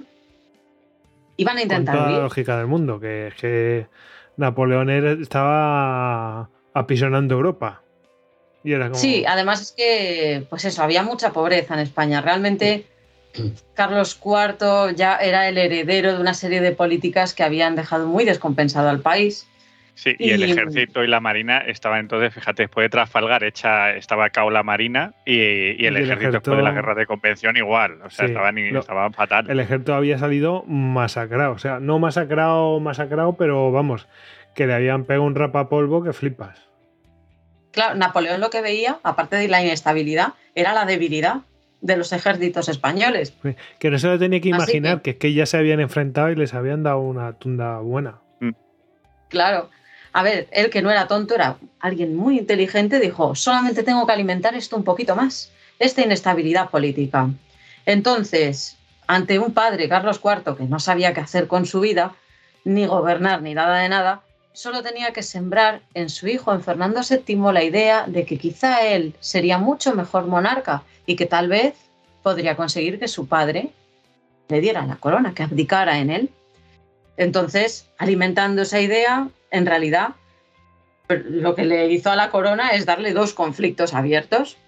S3: Y van a intentar
S1: Con toda
S3: huir.
S1: la lógica del mundo, que, que Napoleón era, estaba apisonando Europa. Y era como...
S3: Sí, además es que, pues eso, había mucha pobreza en España. Realmente Carlos cuarto ya era el heredero de una serie de políticas que habían dejado muy descompensado al país.
S4: Sí, y, y el ejército y la marina estaban entonces, fíjate, después de Trafalgar hecha, estaba cao la marina y, y, el, y el ejército, ejército después de la guerra de convención igual. O sea, sí, estaban, lo, estaban fatal.
S1: El ejército había salido masacrado. O sea, no masacrado, masacrado, pero vamos, que le habían pegado un rapapolvo que flipas.
S3: Claro, Napoleón lo que veía, aparte de la inestabilidad, era la debilidad de los ejércitos españoles.
S1: Que no se lo tenía que imaginar, que... que es que ya se habían enfrentado y les habían dado una tunda buena.
S3: Mm. Claro. A ver, él que no era tonto, era alguien muy inteligente, dijo, solamente tengo que alimentar esto un poquito más, esta inestabilidad política. Entonces, ante un padre, Carlos cuarto, que no sabía qué hacer con su vida, ni gobernar, ni nada de nada, solo tenía que sembrar en su hijo, en Fernando séptimo, la idea de que quizá él sería mucho mejor monarca y que tal vez podría conseguir que su padre le diera la corona, que abdicara en él. Entonces, alimentando esa idea, en realidad, lo que le hizo a la corona es darle dos conflictos abiertos.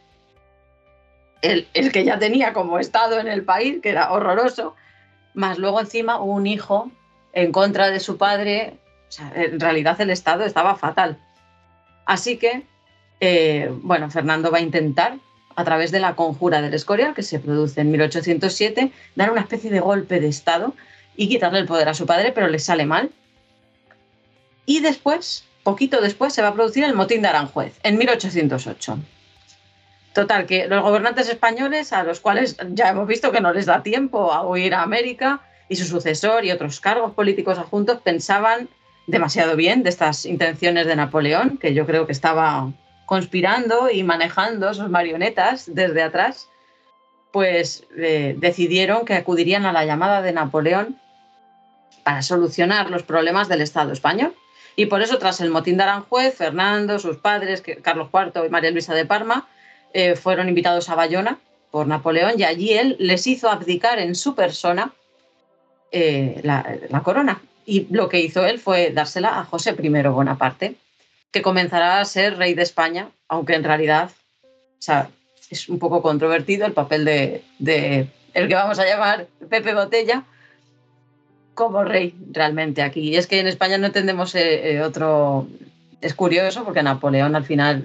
S3: El, el que ya tenía como estado en el país, que era horroroso, más luego encima un hijo en contra de su padre. O sea, en realidad el estado estaba fatal. Así que, eh, bueno, Fernando va a intentar, a través de la conjura del Escorial, que se produce en mil ochocientos siete, dar una especie de golpe de estado y quitarle el poder a su padre, pero le sale mal. Y después, poquito después, se va a producir el motín de Aranjuez, en mil ochocientos ocho. Total, que los gobernantes españoles, a los cuales ya hemos visto que no les da tiempo a huir a América, y su sucesor y otros cargos políticos adjuntos pensaban demasiado bien de estas intenciones de Napoleón, que yo creo que estaba conspirando y manejando sus marionetas desde atrás, pues eh, decidieron que acudirían a la llamada de Napoleón para solucionar los problemas del Estado español. Y por eso, tras el motín de Aranjuez, Fernando, sus padres, Carlos cuarto y María Luisa de Parma, eh, fueron invitados a Bayona por Napoleón y allí él les hizo abdicar en su persona eh, la, la corona. Y lo que hizo él fue dársela a José primero Bonaparte, que comenzará a ser rey de España, aunque en realidad, o sea, es un poco controvertido el papel de, de el que vamos a llamar Pepe Botella como rey realmente aquí. Y es que en España no entendemos eh, eh, otro... Es curioso porque Napoleón al final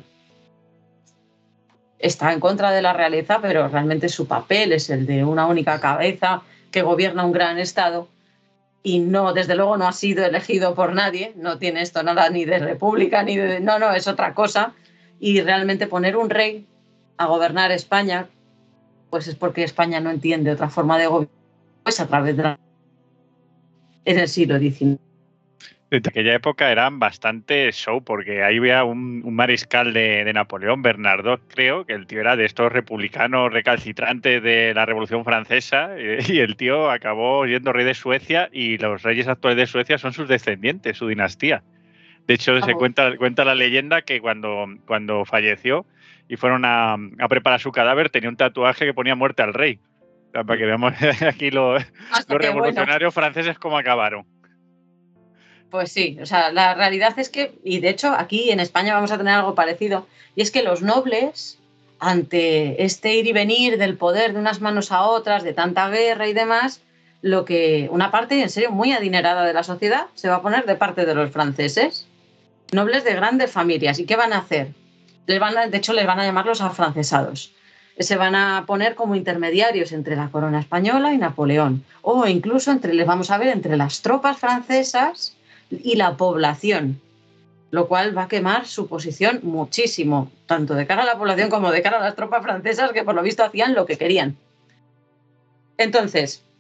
S3: está en contra de la realeza, pero realmente su papel es el de una única cabeza que gobierna un gran estado. Y no, desde luego no ha sido elegido por nadie, no tiene esto nada ni de república, ni de... No, no, es otra cosa. Y realmente poner un rey a gobernar España, pues es porque España no entiende otra forma de gobierno, pues a través de la... en el siglo diecinueve.
S4: Desde aquella época eran bastante show, porque ahí había un, un mariscal de, de Napoleón, Bernardo, creo, que el tío era de estos republicanos recalcitrantes de la Revolución Francesa, y, y el tío acabó siendo rey de Suecia, y los reyes actuales de Suecia son sus descendientes, su dinastía. De hecho, oh. se cuenta, cuenta la leyenda que cuando, cuando falleció y fueron a, a preparar su cadáver, tenía un tatuaje que ponía muerte al rey. O sea, para que veamos aquí los, los revolucionarios bueno. franceses cómo acabaron.
S3: Pues sí, o sea, la realidad es que, y de hecho aquí en España vamos a tener algo parecido, y es que los nobles, ante este ir y venir del poder de unas manos a otras, de tanta guerra y demás, lo que una parte, en serio, muy adinerada de la sociedad se va a poner de parte de los franceses, nobles de grandes familias. ¿Y qué van a hacer? Les van a, de hecho, les van a llamar los afrancesados. Se van a poner como intermediarios entre la corona española y Napoleón, o incluso entre, les vamos a ver, entre las tropas francesas y la población, lo cual va a quemar su posición muchísimo, tanto de cara a la población como de cara a las tropas francesas, que por lo visto hacían lo que querían. Entonces,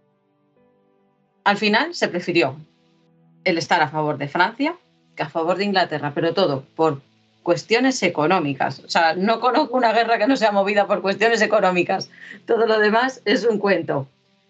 S3: al final se prefirió el estar a favor de Francia que a favor de Inglaterra, pero todo por cuestiones económicas. O sea, no conozco una guerra que no sea movida por cuestiones económicas. Todo lo demás es un cuento.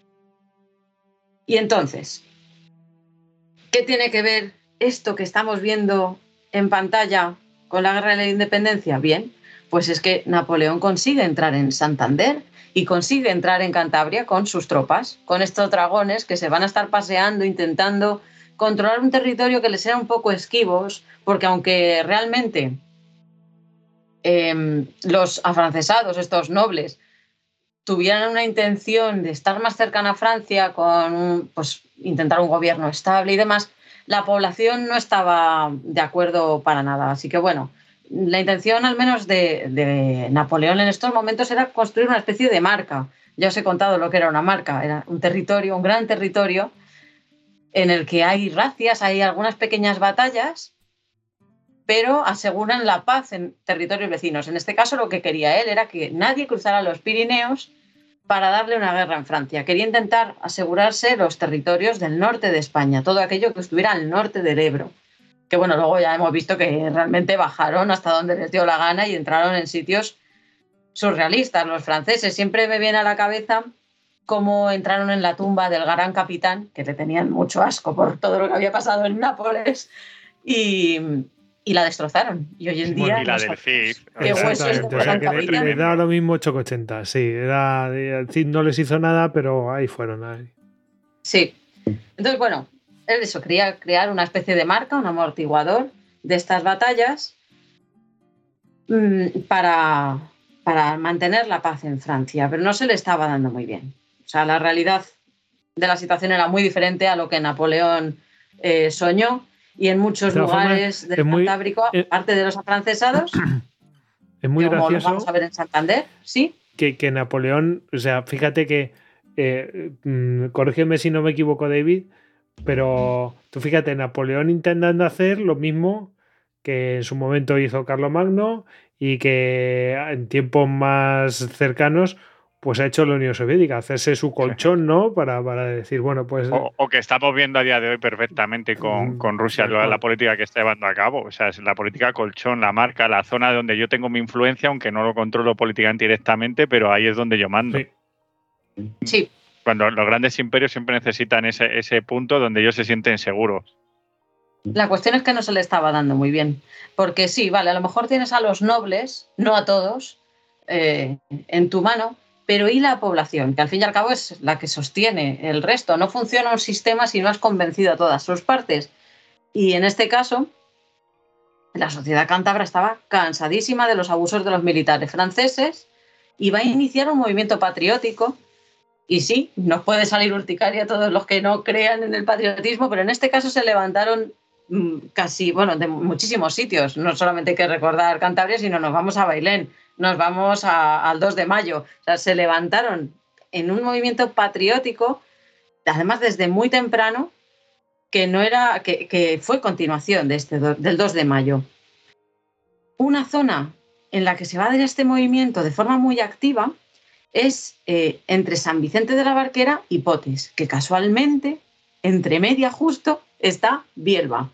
S3: Y entonces, ¿qué tiene que ver esto que estamos viendo en pantalla con la guerra de la independencia? Bien, pues es que Napoleón consigue entrar en Santander y consigue entrar en Cantabria con sus tropas, con estos dragones que se van a estar paseando, intentando controlar un territorio que les sea un poco esquivos, porque aunque realmente eh, los afrancesados, estos nobles, tuvieran una intención de estar más cercana a Francia, con pues, intentar un gobierno estable y demás, la población no estaba de acuerdo para nada. Así que bueno, la intención al menos de, de Napoleón en estos momentos era construir una especie de marca. Ya os he contado lo que era una marca, era un territorio, un gran territorio en el que hay racias, hay algunas pequeñas batallas, pero aseguran la paz en territorios vecinos. En este caso lo que quería él era que nadie cruzara los Pirineos para darle una guerra en Francia. Quería intentar asegurarse los territorios del norte de España, todo aquello que estuviera al norte del Ebro. Que bueno, luego ya hemos visto que realmente bajaron hasta donde les dio la gana y entraron en sitios surrealistas. Los franceses, siempre me viene a la cabeza cómo entraron en la tumba del gran capitán, que le tenían mucho asco por todo lo que había pasado en Nápoles, y, y la destrozaron. Y hoy en día...
S4: Y la del C I F.
S3: ¿Qué huesos de
S1: o sea, que le, le da lo mismo ocho ochenta, sí. Era, el C I F no les hizo nada, pero ahí fueron. Ahí.
S3: Sí. Entonces, bueno, él eso, quería crear una especie de marca, un amortiguador de estas batallas mmm, para, para mantener la paz en Francia, pero no se le estaba dando muy bien. O sea, la realidad de la situación era muy diferente a lo que Napoleón eh, soñó, y en muchos lugares del Cantábrico, eh, aparte de los afrancesados,
S1: es muy
S3: como
S1: gracioso,
S3: los vamos a ver en Santander, ¿sí?
S1: Que, que Napoleón, o sea, fíjate que, eh, mmm, corrígeme si no me equivoco, David, pero tú fíjate, Napoleón intentando hacer lo mismo que en su momento hizo Carlomagno y que en tiempos más cercanos pues ha hecho la Unión Soviética, hacerse su colchón, ¿no? Para, para decir, bueno, pues...
S4: O, o que estamos viendo a día de hoy perfectamente con, con Rusia, la, la política que está llevando a cabo. O sea, es la política colchón, la marca, la zona donde yo tengo mi influencia, aunque no lo controlo políticamente directamente, pero ahí es donde yo mando.
S1: Sí.
S3: Sí.
S4: Cuando los grandes imperios siempre necesitan ese, ese punto donde ellos se sienten seguros.
S3: La cuestión es que no se le estaba dando muy bien. Porque sí, vale, a lo mejor tienes a los nobles, no a todos, eh, en tu mano, pero ¿y la población? Que al fin y al cabo es la que sostiene el resto. No funciona un sistema si no has convencido a todas sus partes. Y en este caso, la sociedad cántabra estaba cansadísima de los abusos de los militares franceses y va a iniciar un movimiento patriótico. Y sí, nos puede salir urticaria a todos los que no crean en el patriotismo, pero en este caso se levantaron casi, bueno, de muchísimos sitios. No solamente hay que recordar Cantabria, sino nos vamos a Bailén, nos vamos a, al dos de mayo. O sea, se levantaron en un movimiento patriótico, además desde muy temprano, que, no era, que, que fue continuación de este, del dos de mayo. Una zona en la que se va a dar este movimiento de forma muy activa es eh, entre San Vicente de la Barquera y Potes, que casualmente, entre media justo, está Bielba.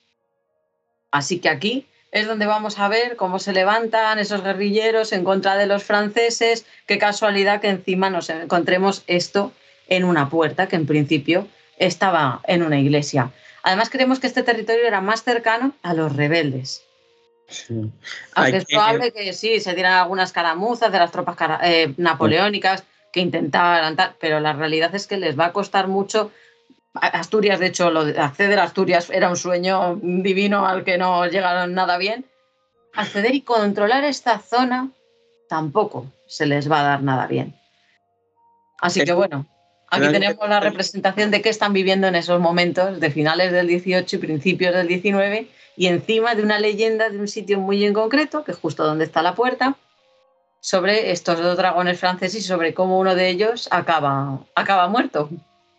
S3: Así que aquí es donde vamos a ver cómo se levantan esos guerrilleros en contra de los franceses. Qué casualidad que encima nos encontremos esto en una puerta que en principio estaba en una iglesia. Además, creemos que este territorio era más cercano a los rebeldes. Sí. Aunque es probable que sí, se dieran algunas caramuzas de las tropas cara, eh, napoleónicas que intentaran, pero la realidad es que les va a costar mucho Asturias, de hecho, lo de acceder a Asturias era un sueño divino al que no llegaron nada bien. Acceder y controlar esta zona tampoco se les va a dar nada bien. Así que bueno, aquí tenemos la representación de qué están viviendo en esos momentos de finales del dieciocho y principios del diecinueve, y encima de una leyenda de un sitio muy en concreto, que es justo donde está la puerta, sobre estos dos dragones franceses y sobre cómo uno de ellos acaba, acaba muerto.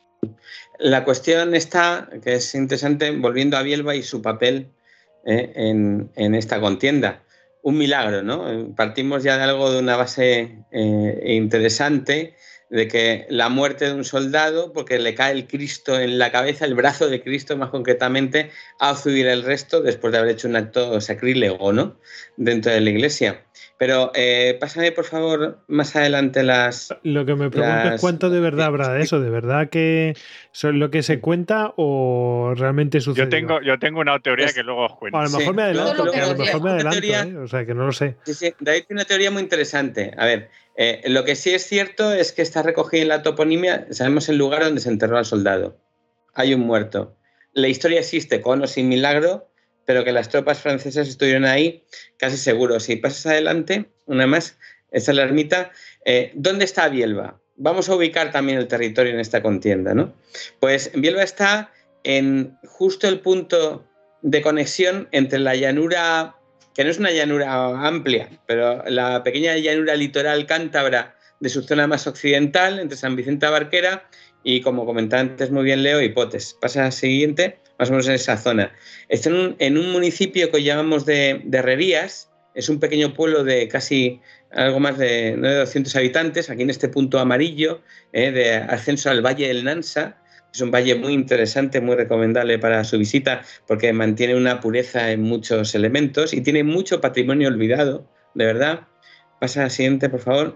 S2: La cuestión está, que es interesante, volviendo a Bielba y su papel eh, en, en esta contienda. Un milagro, ¿no? Partimos ya de algo de una base eh, interesante, de que la muerte de un soldado, porque le cae el Cristo en la cabeza, el brazo de Cristo más concretamente, hace huir el resto después de haber hecho un acto sacrílego, ¿no? Dentro de la iglesia. Pero eh, pásame, por favor, más adelante las...
S1: Lo que me pregunto
S2: las...
S1: es cuánto de verdad habrá de eso. ¿De verdad que es lo que se cuenta o realmente sucede?
S4: Yo tengo, yo tengo una teoría es... que luego os cuento.
S1: A lo mejor
S2: sí.
S1: me adelanto,
S2: no,
S1: que a lo mejor me adelanto,
S2: teoría...
S1: ¿eh? O sea, que no lo sé.
S2: Sí, sí. David tiene una teoría muy interesante. A ver, eh, lo que sí es cierto es que está recogida en la toponimia, sabemos el lugar donde se enterró al soldado. Hay un muerto. La historia existe, con o sin milagro, pero que las tropas francesas estuvieron ahí, casi seguro. Si pasas adelante, una más, esta es la ermita. Eh, ¿Dónde está Bielba? Vamos a ubicar también el territorio en esta contienda, ¿no? Pues Bielba está en justo el punto de conexión entre la llanura, que no es una llanura amplia, pero la pequeña llanura litoral cántabra de su zona más occidental, entre San Vicente de Barquera y, como comentaba antes muy bien Leo, Hipotes. Pasa al siguiente, más o menos en esa zona. Está en un, en un municipio que llamamos de, de Herrerías, es un pequeño pueblo de casi algo más de, ¿no? de doscientos habitantes, aquí en este punto amarillo, eh, de ascenso al Valle del Nansa. Es un valle muy interesante, muy recomendable para su visita, porque mantiene una pureza en muchos elementos y tiene mucho patrimonio olvidado, de verdad. Pasa al siguiente, por favor.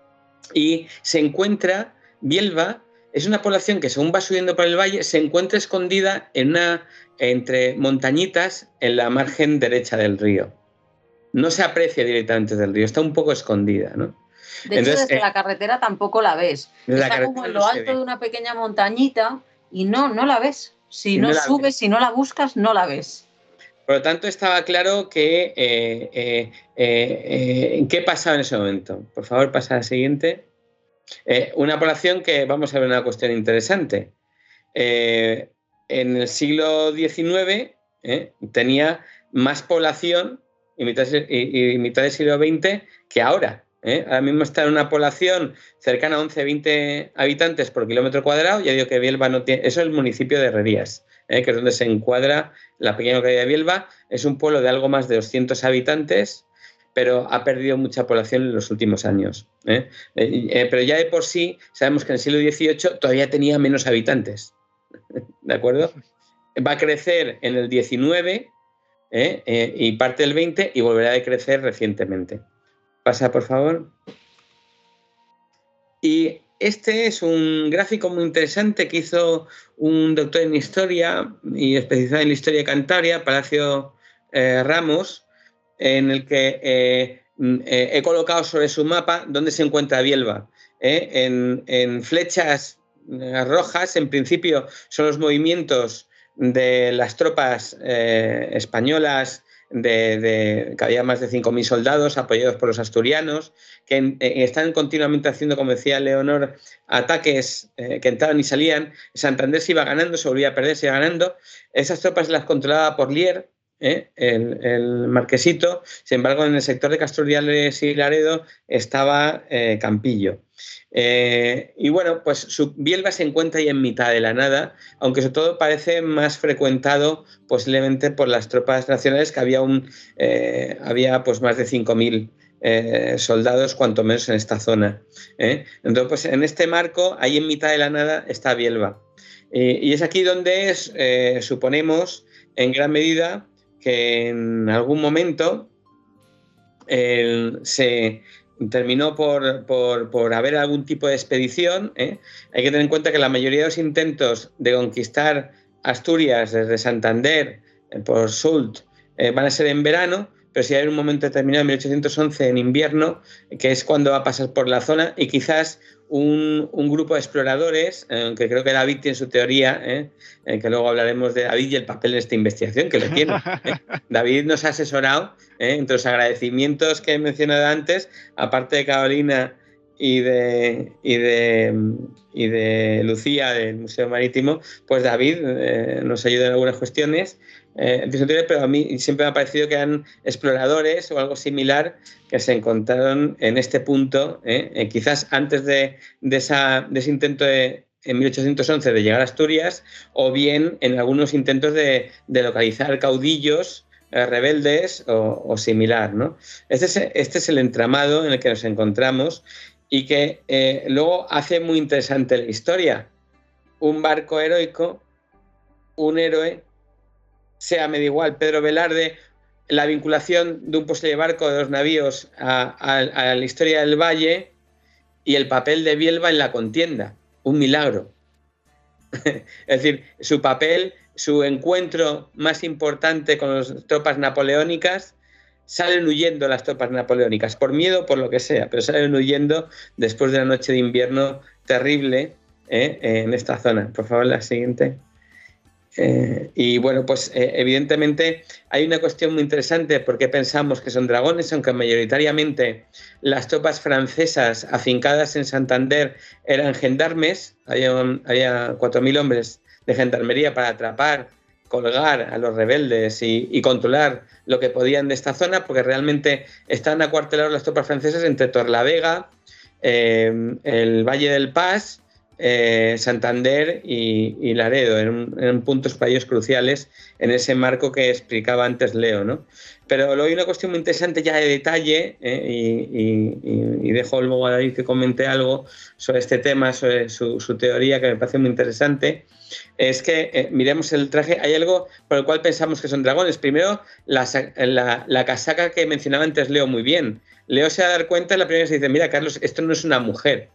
S2: Y se encuentra, Bielba es una población que, según va subiendo por el valle, se encuentra escondida en una, entre montañitas en la margen derecha del río. No se aprecia directamente del río, está un poco escondida, ¿no?
S3: De hecho, Entonces, desde eh, la carretera tampoco la ves. Está como en lo alto de una pequeña montañita y no, no la ves. Si no, no subes, ves. Si no la buscas, no la ves.
S2: Por lo tanto, estaba claro que eh, eh, eh, ¿qué pasaba en ese momento? Por favor, pasa a la siguiente. Eh, una población que, vamos a ver una cuestión interesante. Eh, en el siglo diecinueve eh, tenía más población y mitad, y, y mitad del siglo veinte que ahora. ¿Eh? Ahora mismo está en una población cercana a once a veinte habitantes por kilómetro cuadrado. Ya digo que Bielba no tiene... Eso es el municipio de Herrerías, ¿eh? que es donde se encuadra la pequeña localidad de Bielba. Es un pueblo de algo más de doscientos habitantes, pero ha perdido mucha población en los últimos años. ¿eh? Eh, eh, pero ya de por sí sabemos que en el siglo dieciocho todavía tenía menos habitantes. ¿De acuerdo? Va a crecer en el diecinueve ¿eh? Eh, y parte del veinte y volverá a crecer recientemente. Pasa, por favor. Y este es un gráfico muy interesante que hizo un doctor en historia y especializado en la historia de Cantabria, Palacio eh, Ramos, en el que eh, eh, he colocado sobre su mapa dónde se encuentra Bielba. Eh, en, en flechas rojas, en principio, son los movimientos de las tropas eh, españolas, De, de, que había más de cinco mil soldados apoyados por los asturianos, que en, eh, están continuamente haciendo, como decía Leonor, ataques eh, que entraban y salían. Santander se iba ganando, se volvía a perder, se iba ganando. Esas tropas las controlaba Porlier, eh, el, el marquesito. Sin embargo, en el sector de Castoriales y Laredo estaba eh, Campillo. Eh, y bueno, pues su, Bielba se encuentra ahí en mitad de la nada, aunque sobre todo parece más frecuentado posiblemente por las tropas nacionales, que había, un, eh, había pues más de cinco mil eh, soldados, cuanto menos en esta zona. ¿eh? Entonces, pues en este marco, ahí en mitad de la nada, está Bielba. Eh, y es aquí donde es, eh, suponemos, en gran medida, que en algún momento eh, se... terminó por, por, por haber algún tipo de expedición. ¿eh? Hay que tener en cuenta que la mayoría de los intentos de conquistar Asturias desde Santander, eh, por Soult, eh, van a ser en verano, pero sí hay un momento determinado en mil ochocientos once en invierno, que es cuando va a pasar por la zona y quizás un, un grupo de exploradores, eh, que creo que David tiene su teoría, eh, eh, que luego hablaremos de David y el papel de esta investigación, que lo tiene. Eh. David nos ha asesorado, eh, entre los agradecimientos que he mencionado antes, aparte de Carolina y de, y de, y de Lucía del Museo Marítimo, pues David eh, nos ayuda en algunas cuestiones, eh, pero a mí siempre me ha parecido que eran exploradores o algo similar que se encontraron en este punto, eh, eh, quizás antes de, de, esa, de ese intento de, en mil ochocientos once de llegar a Asturias, o bien en algunos intentos de, de localizar caudillos eh, rebeldes o, o similar, ¿no? Este es, este es el entramado en el que nos encontramos y que eh, luego hace muy interesante la historia. Un barco heroico, un héroe, sea medio igual, Pedro Velarde, la vinculación de un posible barco de los navíos a, a, a la historia del Valle y el papel de Bielba en la contienda, un milagro. Es decir, su papel, su encuentro más importante con las tropas napoleónicas, salen huyendo las tropas napoleónicas, por miedo, por lo que sea, pero salen huyendo después de una noche de invierno terrible eh, en esta zona. Por favor, la siguiente. Eh, y bueno, pues eh, evidentemente hay una cuestión muy interesante porque pensamos que son dragones, aunque mayoritariamente las tropas francesas afincadas en Santander eran gendarmes, había, había cuatro mil hombres de gendarmería para atrapar, colgar a los rebeldes y, y controlar lo que podían de esta zona, porque realmente están acuartelados las tropas francesas entre Torlavega, eh, el Valle del Pas, Eh, Santander y, y Laredo, en, en puntos para ellos cruciales en ese marco que explicaba antes Leo, ¿no? Pero luego hay una cuestión muy interesante ya de detalle, eh, y, y, y dejo luego a David que comente algo sobre este tema, sobre su, su teoría, que me parece muy interesante. Es que eh, miremos el traje, hay algo por el cual pensamos que son dragones. Primero, la, la, la casaca que mencionaba antes Leo muy bien. Leo se va a dar cuenta, la primera vez se dice, mira Carlos, esto no es una mujer.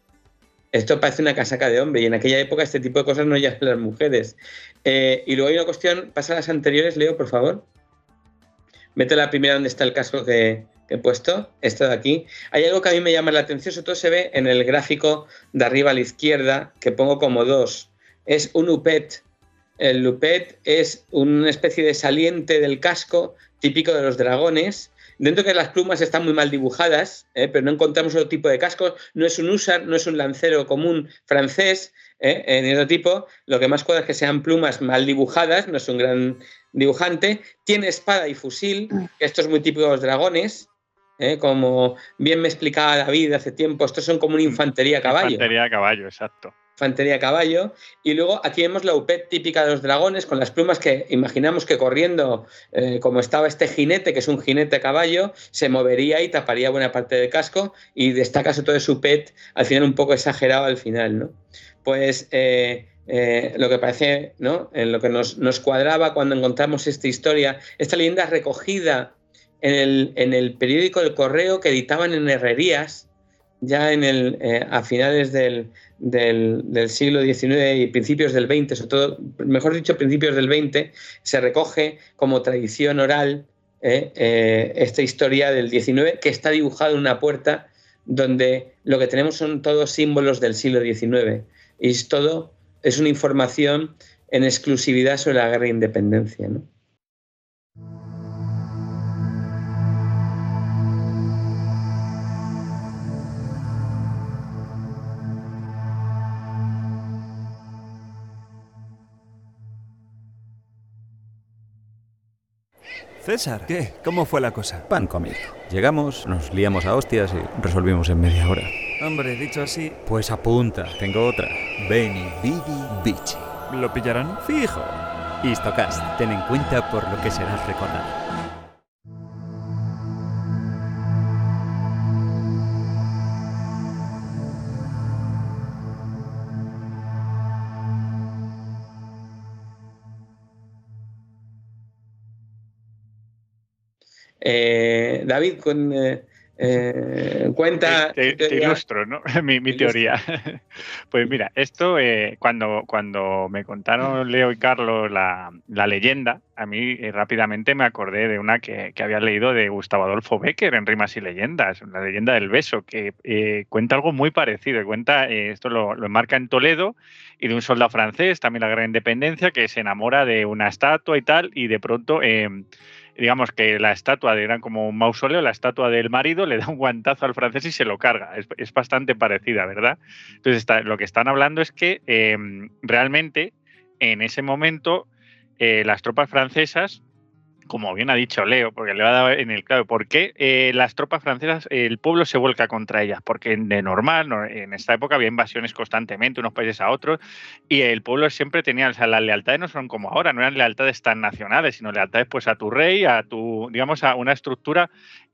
S2: Esto parece una casaca de hombre y en aquella época este tipo de cosas no llevan las mujeres. Eh, y luego hay una cuestión, pasa a las anteriores, Leo, por favor. Vete a la primera donde está el casco que, que he puesto, esto de aquí. Hay algo que a mí me llama la atención, sobre todo se ve en el gráfico de arriba a la izquierda, que pongo como dos. Es un upet. El upet es una especie de saliente del casco típico de los dragones. Dentro que las plumas están muy mal dibujadas, eh, pero no encontramos otro tipo de cascos. No es un húsar, no es un lancero común francés, eh, en otro tipo. Lo que más cuadra es que sean plumas mal dibujadas, no es un gran dibujante. Tiene espada y fusil, que esto es muy típico de los dragones. Eh, como bien me explicaba David hace tiempo, estos son como una infantería a caballo.
S4: Infantería a caballo, exacto.
S2: Infantería a caballo, y luego aquí vemos la upet típica de los dragones con las plumas que imaginamos que corriendo, eh, como estaba este jinete, que es un jinete a caballo, se movería y taparía buena parte del casco y destaca sobre todo ese upet al final un poco exagerado al final, ¿no? Pues eh, eh, lo que parece, ¿no? En lo que nos, nos cuadraba cuando encontramos esta historia, esta leyenda recogida en el, en el periódico El Correo que editaban en herrerías ya en el, eh, a finales del, del, del siglo diecinueve y principios del veinte, sobre todo, mejor dicho, principios del veinte, se recoge como tradición oral eh, eh, esta historia del diecinueve que está dibujada en una puerta donde lo que tenemos son todos símbolos del siglo diecinueve y es todo es una información en exclusividad sobre la guerra de independencia, ¿no?
S5: César, ¿qué? ¿Cómo fue la cosa?
S6: Pan comido. Llegamos, nos liamos a hostias y resolvimos en media hora.
S5: Hombre, dicho así...
S6: Pues apunta, tengo otra. Beni, Bidi, Bichi.
S5: ¿Lo pillarán?
S6: Fijo. Histocast, ten en cuenta por lo que serás recordado.
S2: Eh, David, con, eh, Eh, cuenta.
S4: Te, te, te ilustro, ¿no? mi, mi teoría. Pues mira, esto eh, cuando, cuando me contaron Leo y Carlos la, la leyenda, a mí eh, rápidamente me acordé de una que, que había leído de Gustavo Adolfo Bécquer en Rimas y Leyendas, la leyenda del beso, que eh, cuenta algo muy parecido. Cuenta, eh, esto lo, lo enmarca en Toledo, y de un soldado francés, también la Gran Independencia, que se enamora de una estatua y tal, y de pronto... Eh, digamos que la estatua, era como un mausoleo, la estatua del marido le da un guantazo al francés y se lo carga. Es, es bastante parecida, ¿verdad? Entonces, está, lo que están hablando es que eh, realmente en ese momento eh, las tropas francesas, como bien ha dicho Leo, porque le va a dar en el clavo, ¿por qué eh, las tropas francesas, eh, el pueblo se vuelca contra ellas? Porque de normal, no, en esta época había invasiones constantemente, unos países a otros, y el pueblo siempre tenía, o sea, las lealtades no son como ahora, no eran lealtades tan nacionales, sino lealtades pues a tu rey, a tu, digamos, a una estructura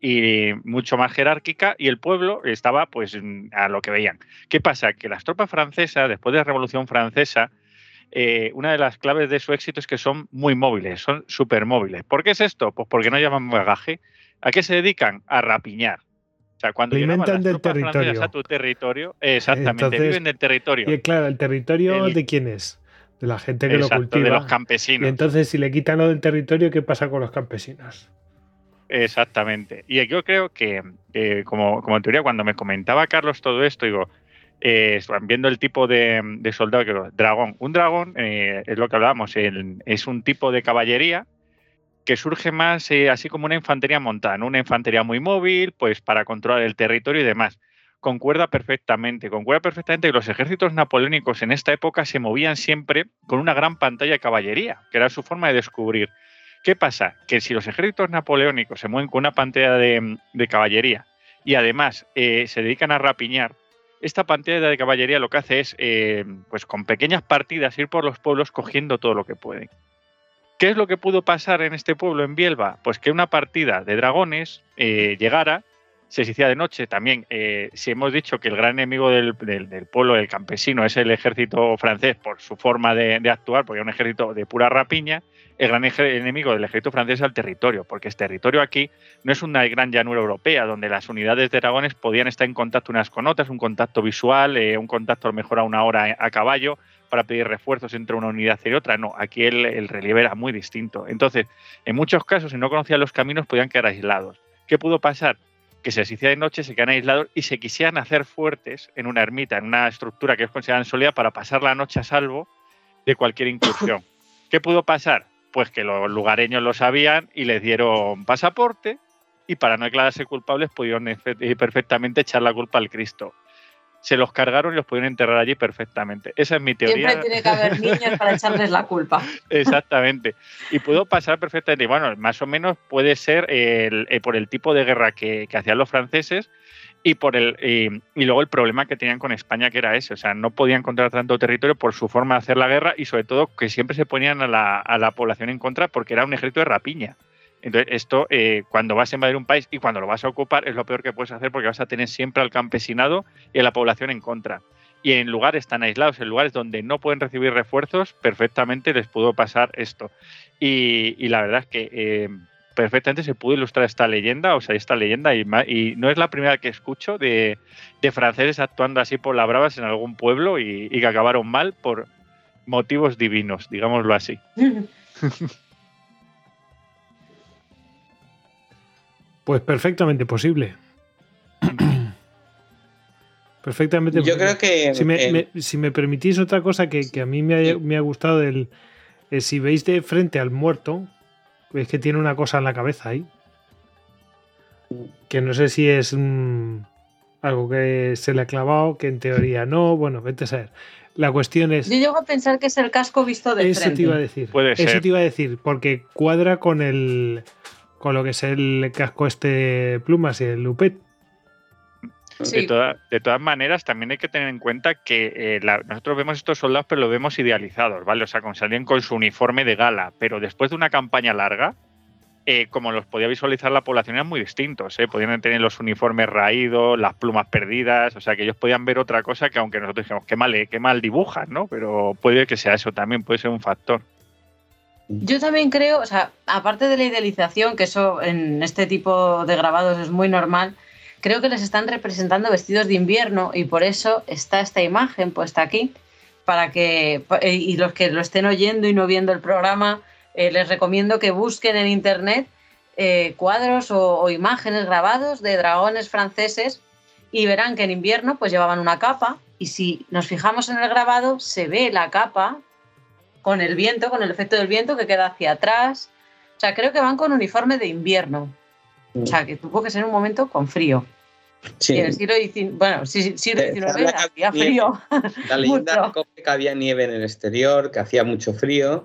S4: y mucho más jerárquica, y el pueblo estaba pues a lo que veían. ¿Qué pasa? Que las tropas francesas, después de la Revolución Francesa, Eh, una de las claves de su éxito es que son muy móviles, son súper móviles. ¿Por qué es esto? Pues porque no llevan bagaje. ¿A qué se dedican? A rapiñar. O sea, cuando
S1: alimentan del territorio.
S4: A tu territorio, exactamente, entonces, viven del territorio.
S1: Y claro, ¿el territorio el, de quién es? De la gente que exacto, lo cultiva.
S4: De los campesinos.
S1: Y entonces, si le quitan lo del territorio, ¿qué pasa con los campesinos?
S4: Exactamente. Y yo creo que, eh, como, como teoría, cuando me comentaba Carlos todo esto, digo... Eh, viendo el tipo de, de soldado que dragón. Un dragón, eh, es lo que hablábamos, el, es un tipo de caballería que surge más eh, así como una infantería montada, ¿no? Una infantería muy móvil, pues para controlar el territorio y demás. Concuerda perfectamente, concuerda perfectamente que los ejércitos napoleónicos en esta época se movían siempre con una gran pantalla de caballería, que era su forma de descubrir. ¿Qué pasa? Que si los ejércitos napoleónicos se mueven con una pantalla de, de caballería y además eh, se dedican a rapiñar, esta pantalla de caballería lo que hace es, eh, pues con pequeñas partidas, ir por los pueblos cogiendo todo lo que pueden. ¿Qué es lo que pudo pasar en este pueblo, en Bielba? Pues que una partida de dragones eh, llegara, se hacía de noche. También, eh, si hemos dicho que el gran enemigo del, del, del pueblo, del campesino, es el ejército francés por su forma de, de actuar, porque es un ejército de pura rapiña, el gran enemigo del ejército francés es el territorio, porque este territorio aquí no es una gran llanura europea, donde las unidades de dragones podían estar en contacto unas con otras, un contacto visual, eh, un contacto a lo mejor a una hora a caballo, para pedir refuerzos entre una unidad y otra. No, aquí el, el relieve era muy distinto. Entonces, en muchos casos, si no conocían los caminos, podían quedar aislados. ¿Qué pudo pasar? Que se les hiciera de noche, se quedan aislados y se quisieran hacer fuertes en una ermita, en una estructura que ellos consideraban sólida para pasar la noche a salvo de cualquier incursión. ¿Qué pudo pasar? Pues que los lugareños lo sabían y les dieron pasaporte y para no declararse culpables pudieron perfectamente echar la culpa al Cristo. Se los cargaron y los pudieron enterrar allí perfectamente. Esa es mi teoría.
S3: Siempre tiene que haber niños para echarles la culpa.
S4: Exactamente. Y pudo pasar perfectamente. Y bueno, más o menos puede ser el, el, por el tipo de guerra que, que hacían los franceses y por el y, y luego el problema que tenían con España, que era ese. O sea, no podían controlar tanto territorio por su forma de hacer la guerra y sobre todo que siempre se ponían a la, a la población en contra porque era un ejército de rapiña. Entonces, esto, eh, cuando vas a invadir un país y cuando lo vas a ocupar, es lo peor que puedes hacer porque vas a tener siempre al campesinado y a la población en contra. Y en lugares tan aislados, en lugares donde no pueden recibir refuerzos, perfectamente les pudo pasar esto. Y, y la verdad es que eh, perfectamente se pudo ilustrar esta leyenda, o sea, esta leyenda, y, y no es la primera que escucho de, de franceses actuando así por las bravas en algún pueblo y, y que acabaron mal por motivos divinos, digámoslo así.
S1: Pues perfectamente posible. Perfectamente
S2: Yo
S1: posible.
S2: creo que...
S1: Si me,
S2: eh,
S1: me, si me permitís otra cosa que, que a mí me ha, me ha gustado, del, es si veis de frente al muerto, veis que tiene una cosa en la cabeza ahí. Que no sé si es mm, algo que se le ha clavado, que en teoría no. Bueno, vete a saber. La cuestión es...
S3: Yo llego a pensar que es el casco visto de
S1: eso
S3: frente.
S1: Te iba a decir.
S4: Puede
S1: eso
S4: ser.
S1: te iba a decir, porque cuadra con el... con lo que es el casco este plumas y el lupet.
S3: Sí.
S4: De, toda, de todas maneras, también hay que tener en cuenta que eh, la, nosotros vemos estos soldados, pero lo vemos idealizados, ¿vale? O sea, como salían con su uniforme de gala, pero después de una campaña larga, eh, como los podía visualizar la población, eran muy distintos, ¿eh? Podían tener los uniformes raídos, las plumas perdidas, o sea, que ellos podían ver otra cosa que aunque nosotros dijimos, qué mal, qué mal dibujan, ¿no? Pero puede que sea eso también, puede ser un factor.
S3: Yo también creo, o sea, aparte de la idealización, que eso en este tipo de grabados es muy normal, creo que les están representando vestidos de invierno y por eso está esta imagen puesta aquí, para que, y los que lo estén oyendo y no viendo el programa, eh, les recomiendo que busquen en internet eh, cuadros o, o imágenes grabados de dragones franceses y verán que en invierno pues llevaban una capa, y si nos fijamos en el grabado se ve la capa con el viento, con el efecto del viento que queda hacia atrás. O sea, creo que van con uniforme de invierno. O sea, que tuvo que ser un momento con frío.
S2: Sí.
S3: Y en el siglo diecinueve, bueno, sí, siglo diecinueve hacía frío.
S2: La leyenda recoge que había nieve en el exterior, que hacía mucho frío.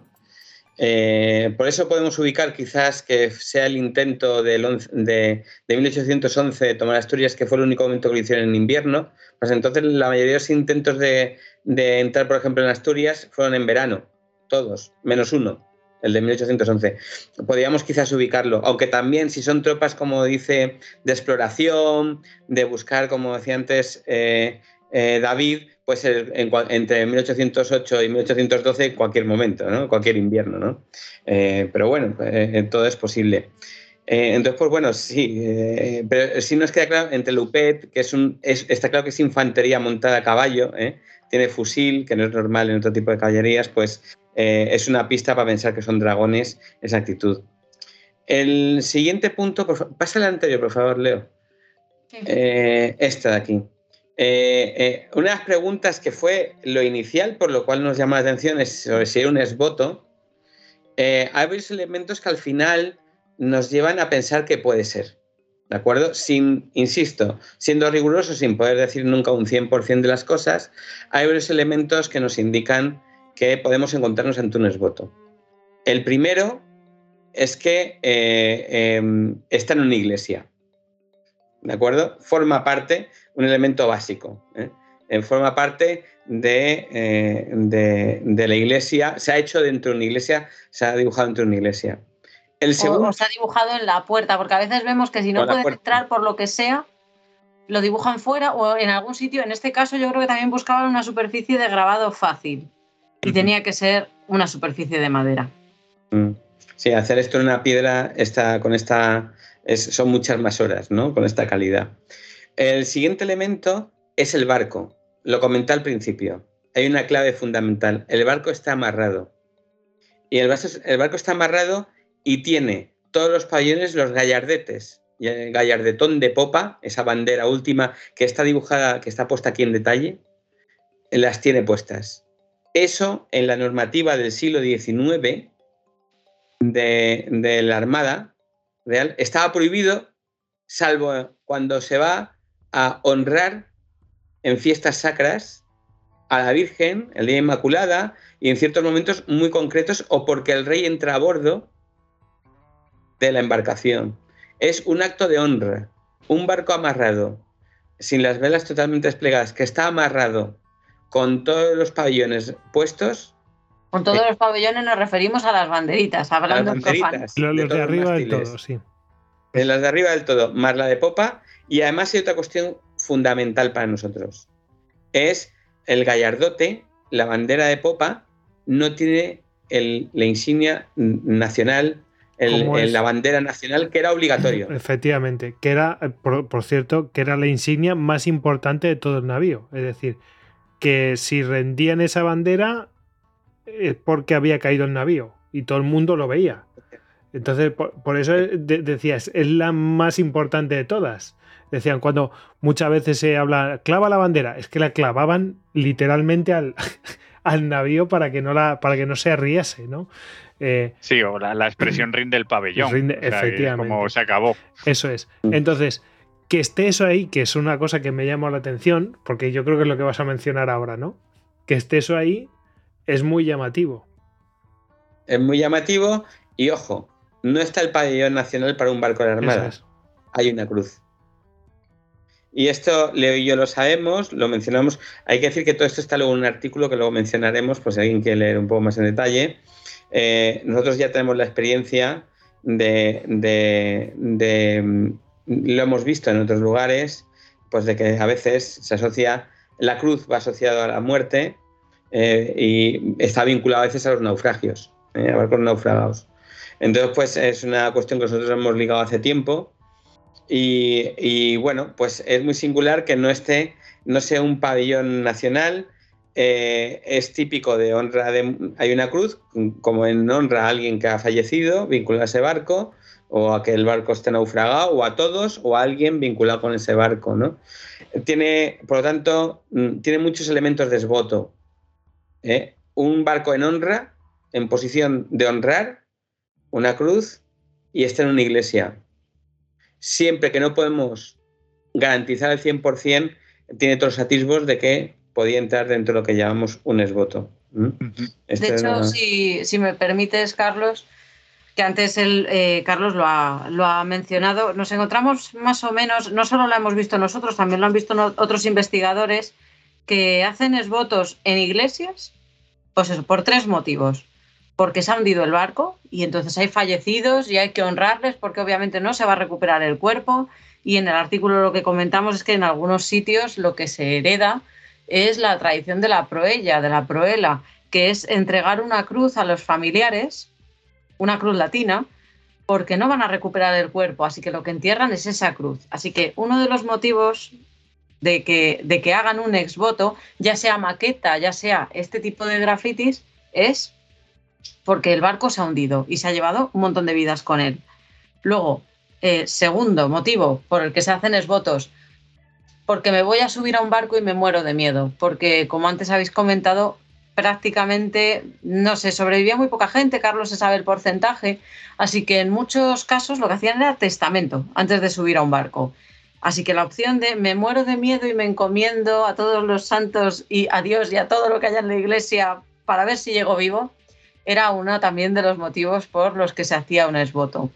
S2: Eh, por eso podemos ubicar quizás que sea el intento del once, de, de mil ochocientos once de tomar Asturias, que fue el único momento que lo hicieron en invierno. Pues entonces la mayoría de los intentos de, de entrar, por ejemplo, en Asturias fueron en verano, todos, menos uno, el de mil ochocientos once. Podríamos quizás ubicarlo, aunque también si son tropas, como dice, de exploración, de buscar, como decía antes eh, eh, David, pues en, entre mil ochocientos ocho y mil ochocientos doce en cualquier momento, ¿no? Cualquier invierno, ¿no? Eh, pero bueno, eh, todo es posible. Eh, entonces, pues bueno, sí, eh, pero sí nos queda claro entre el Upet, que es un, es, está claro que es infantería montada a caballo, ¿eh? Tiene fusil, que no es normal en otro tipo de caballerías, pues eh, es una pista para pensar que son dragones esa actitud. El siguiente punto, por favor, pasa al anterior, por favor, Leo. Sí. Eh, esta de aquí. Eh, eh, una de las preguntas que fue lo inicial, por lo cual nos llama la atención, es sobre si era un esboto. Eh, hay varios elementos que al final nos llevan a pensar que puede ser, ¿de acuerdo? Sin, insisto, siendo riguroso, sin poder decir nunca un cien por ciento de las cosas, hay varios elementos que nos indican que podemos encontrarnos ante un esboto. El primero es que eh, eh, está en una iglesia, ¿de acuerdo? Forma parte, un elemento básico, ¿eh? Eh, forma parte de, eh, de, de la iglesia, se ha hecho dentro de una iglesia, se ha dibujado dentro de una iglesia. El segundo,
S3: o, o se ha dibujado en la puerta, porque a veces vemos que si no pueden entrar por lo que sea, lo dibujan fuera o en algún sitio. En este caso yo creo que también buscaban una superficie de grabado fácil y uh-huh. tenía que ser una superficie de madera.
S2: Mm. Sí, hacer esto en una piedra esta, con esta es, son muchas más horas, ¿no? Con esta calidad. El siguiente elemento es el barco. Lo comenté al principio. Hay una clave fundamental. El barco está amarrado. Y el barco, el barco está amarrado y tiene todos los pabellones, los gallardetes. Y el gallardetón de popa, esa bandera última que está dibujada, que está puesta aquí en detalle, las tiene puestas. Eso en la normativa del siglo diecinueve de, de la Armada Real estaba prohibido, salvo cuando se va a honrar en fiestas sacras a la Virgen, el Día Inmaculada, y en ciertos momentos muy concretos, o porque el rey entra a bordo de la embarcación. Es un acto de honra. Un barco amarrado, sin las velas totalmente desplegadas, que está amarrado con todos los pabellones puestos.
S3: Con todos eh, los pabellones nos referimos a las banderitas, hablando
S2: las banderitas,
S1: de los de, de arriba del todo, sí.
S2: De las de arriba del todo, más la de popa. Y además hay otra cuestión fundamental para nosotros. Es el gallardote, la bandera de popa, no tiene el, la insignia nacional, el, el, la bandera nacional, que era obligatorio.
S1: Efectivamente, que era, por, por cierto, que era la insignia más importante de todo el navío. Es decir, que si rendían esa bandera es porque había caído el navío y todo el mundo lo veía. Entonces, por, por eso de, decías, es la más importante de todas. Decían, cuando muchas veces se habla, clava la bandera, es que la clavaban literalmente al, al navío para que no la, para que no se arriese, ¿no? Eh,
S4: sí, o la, la expresión rinde el pabellón.
S1: Rinde,
S4: o sea,
S1: efectivamente.
S4: Como se acabó.
S1: Eso es. Entonces, que esté eso ahí, que es una cosa que me llamó la atención, porque yo creo que es lo que vas a mencionar ahora, ¿no? Que esté eso ahí es muy llamativo.
S2: Es muy llamativo y, ojo, no está el pabellón nacional para un barco de la Armada. Es. Hay una cruz. Y esto Leo y yo lo sabemos, lo mencionamos. Hay que decir que todo esto está luego en un artículo que luego mencionaremos, pues si alguien quiere leer un poco más en detalle. Eh, nosotros ya tenemos la experiencia de, de, de, lo hemos visto en otros lugares, pues de que a veces se asocia, la cruz va asociada a la muerte eh, y está vinculada a veces a los naufragios, eh, a barcos naufragados. Entonces, pues es una cuestión que nosotros hemos ligado hace tiempo Y, y bueno, pues es muy singular que no esté, no sea un pabellón nacional. Eh, es típico de honra, de, hay una cruz como en honra a alguien que ha fallecido vinculado a ese barco, o a que el barco esté naufragado, o a todos, o a alguien vinculado con ese barco, ¿no? Tiene, por lo tanto, tiene muchos elementos de esboto. ¿eh? Un barco en honra, en posición de honrar, una cruz, y está en una iglesia. Siempre que no podemos garantizar al cien por ciento, tiene todos los atisbos de que podía entrar dentro de lo que llamamos un esboto. ¿Mm?
S3: De hecho, una... si, si me permites, Carlos, que antes el, eh, Carlos lo ha, lo ha mencionado, nos encontramos más o menos, no solo lo hemos visto nosotros, también lo han visto no, otros investigadores que hacen esbotos en iglesias, pues eso, por tres motivos. Porque se ha hundido el barco y entonces hay fallecidos y hay que honrarles porque obviamente no se va a recuperar el cuerpo, y en el artículo lo que comentamos es que en algunos sitios lo que se hereda es la tradición de la proella, de la proela, que es entregar una cruz a los familiares, una cruz latina, porque no van a recuperar el cuerpo, así que lo que entierran es esa cruz. Así que uno de los motivos de que, de que hagan un exvoto, ya sea maqueta, ya sea este tipo de grafitis, es porque el barco se ha hundido y se ha llevado un montón de vidas con él. Luego, eh, segundo motivo por el que se hacen exvotos, porque me voy a subir a un barco y me muero de miedo, porque como antes habéis comentado, prácticamente, no sé, sobrevivía muy poca gente, Carlos se sabe el porcentaje, así que en muchos casos lo que hacían era testamento antes de subir a un barco. Así que la opción de me muero de miedo y me encomiendo a todos los santos y a Dios y a todo lo que haya en la iglesia para ver si llego vivo, era uno también de los motivos por los que se hacía un exvoto.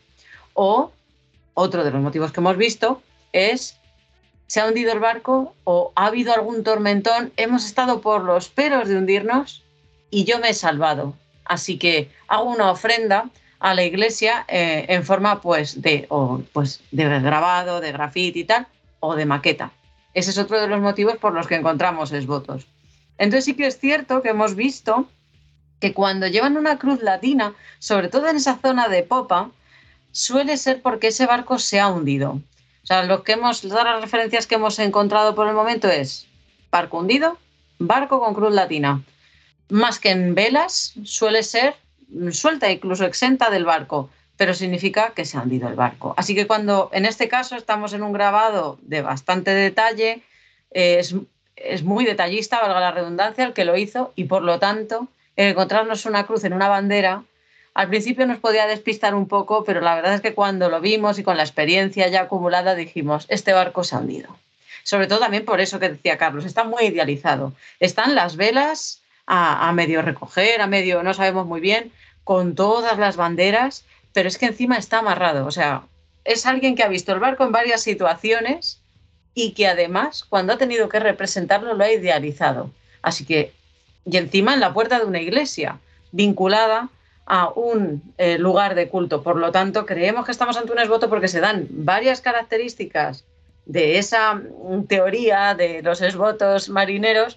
S3: O otro de los motivos que hemos visto es se ha hundido el barco o ha habido algún tormentón, hemos estado por los pelos de hundirnos y yo me he salvado. Así que hago una ofrenda a la iglesia eh, en forma pues de, o, pues de grabado, de grafiti y tal, o de maqueta. Ese es otro de los motivos por los que encontramos exvotos. Entonces sí que es cierto que hemos visto que cuando llevan una cruz latina, sobre todo en esa zona de popa, suele ser porque ese barco se ha hundido. O sea, lo que hemos, todas las referencias que hemos encontrado por el momento es barco hundido, barco con cruz latina. Más que en velas, suele ser suelta, incluso exenta del barco, pero significa que se ha hundido el barco. Así que cuando, en este caso, estamos en un grabado de bastante detalle, eh, es, es muy detallista, valga la redundancia, el que lo hizo, y por lo tanto, encontrarnos una cruz en una bandera, al principio nos podía despistar un poco, pero la verdad es que cuando lo vimos y con la experiencia ya acumulada dijimos, este barco se ha hundido. Sobre todo también por eso que decía Carlos, está muy idealizado. Están las velas a, a medio recoger, a medio, no sabemos muy bien, con todas las banderas, pero es que encima está amarrado. O sea, es alguien que ha visto el barco en varias situaciones y que además, cuando ha tenido que representarlo, lo ha idealizado. Así que, y encima en la puerta de una iglesia, vinculada a un eh, lugar de culto. Por lo tanto, creemos que estamos ante un exvoto porque se dan varias características de esa teoría de los exvotos marineros,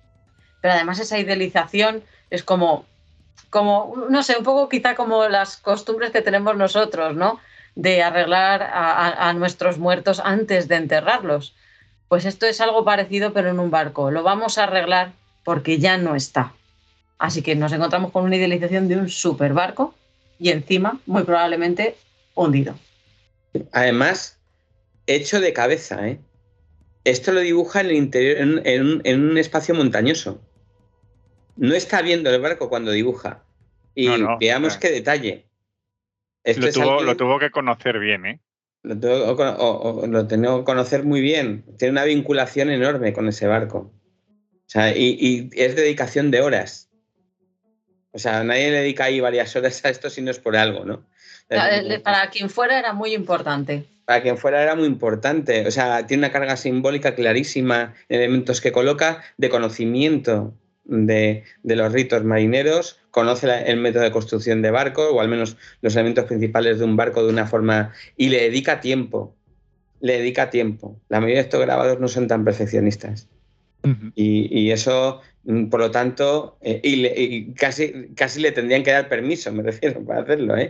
S3: pero además esa idealización es como, como, no sé, un poco quizá como las costumbres que tenemos nosotros, ¿no? De arreglar a, a, a nuestros muertos antes de enterrarlos. Pues esto es algo parecido, pero en un barco. Lo vamos a arreglar porque ya no está. Así que nos encontramos con una idealización de un super barco y encima, muy probablemente, hundido.
S2: Además, hecho de cabeza, ¿eh? Esto lo dibuja en el interior, en, en, un, en un espacio montañoso. No está viendo el barco cuando dibuja. Y no, no, veamos no. qué detalle.
S4: Esto lo, tuvo, alguien, lo tuvo que conocer bien, ¿eh?
S2: Lo tuvo, o, o, o, lo tengo que conocer muy bien. Tiene una vinculación enorme con ese barco. O sea, y, y es dedicación de horas. O sea, nadie le dedica ahí varias horas a esto si no es por algo, ¿no?
S3: Para quien fuera era muy importante.
S2: Para quien fuera era muy importante. O sea, tiene una carga simbólica clarísima, elementos que coloca de conocimiento de, de los ritos marineros, conoce la, el método de construcción de barcos, o al menos los elementos principales de un barco de una forma, y le dedica tiempo. Le dedica tiempo. La mayoría de estos grabados no son tan perfeccionistas. Uh-huh. Y, y eso, por lo tanto, eh, y, le, y casi, casi le tendrían que dar permiso, me refiero, para hacerlo, ¿eh?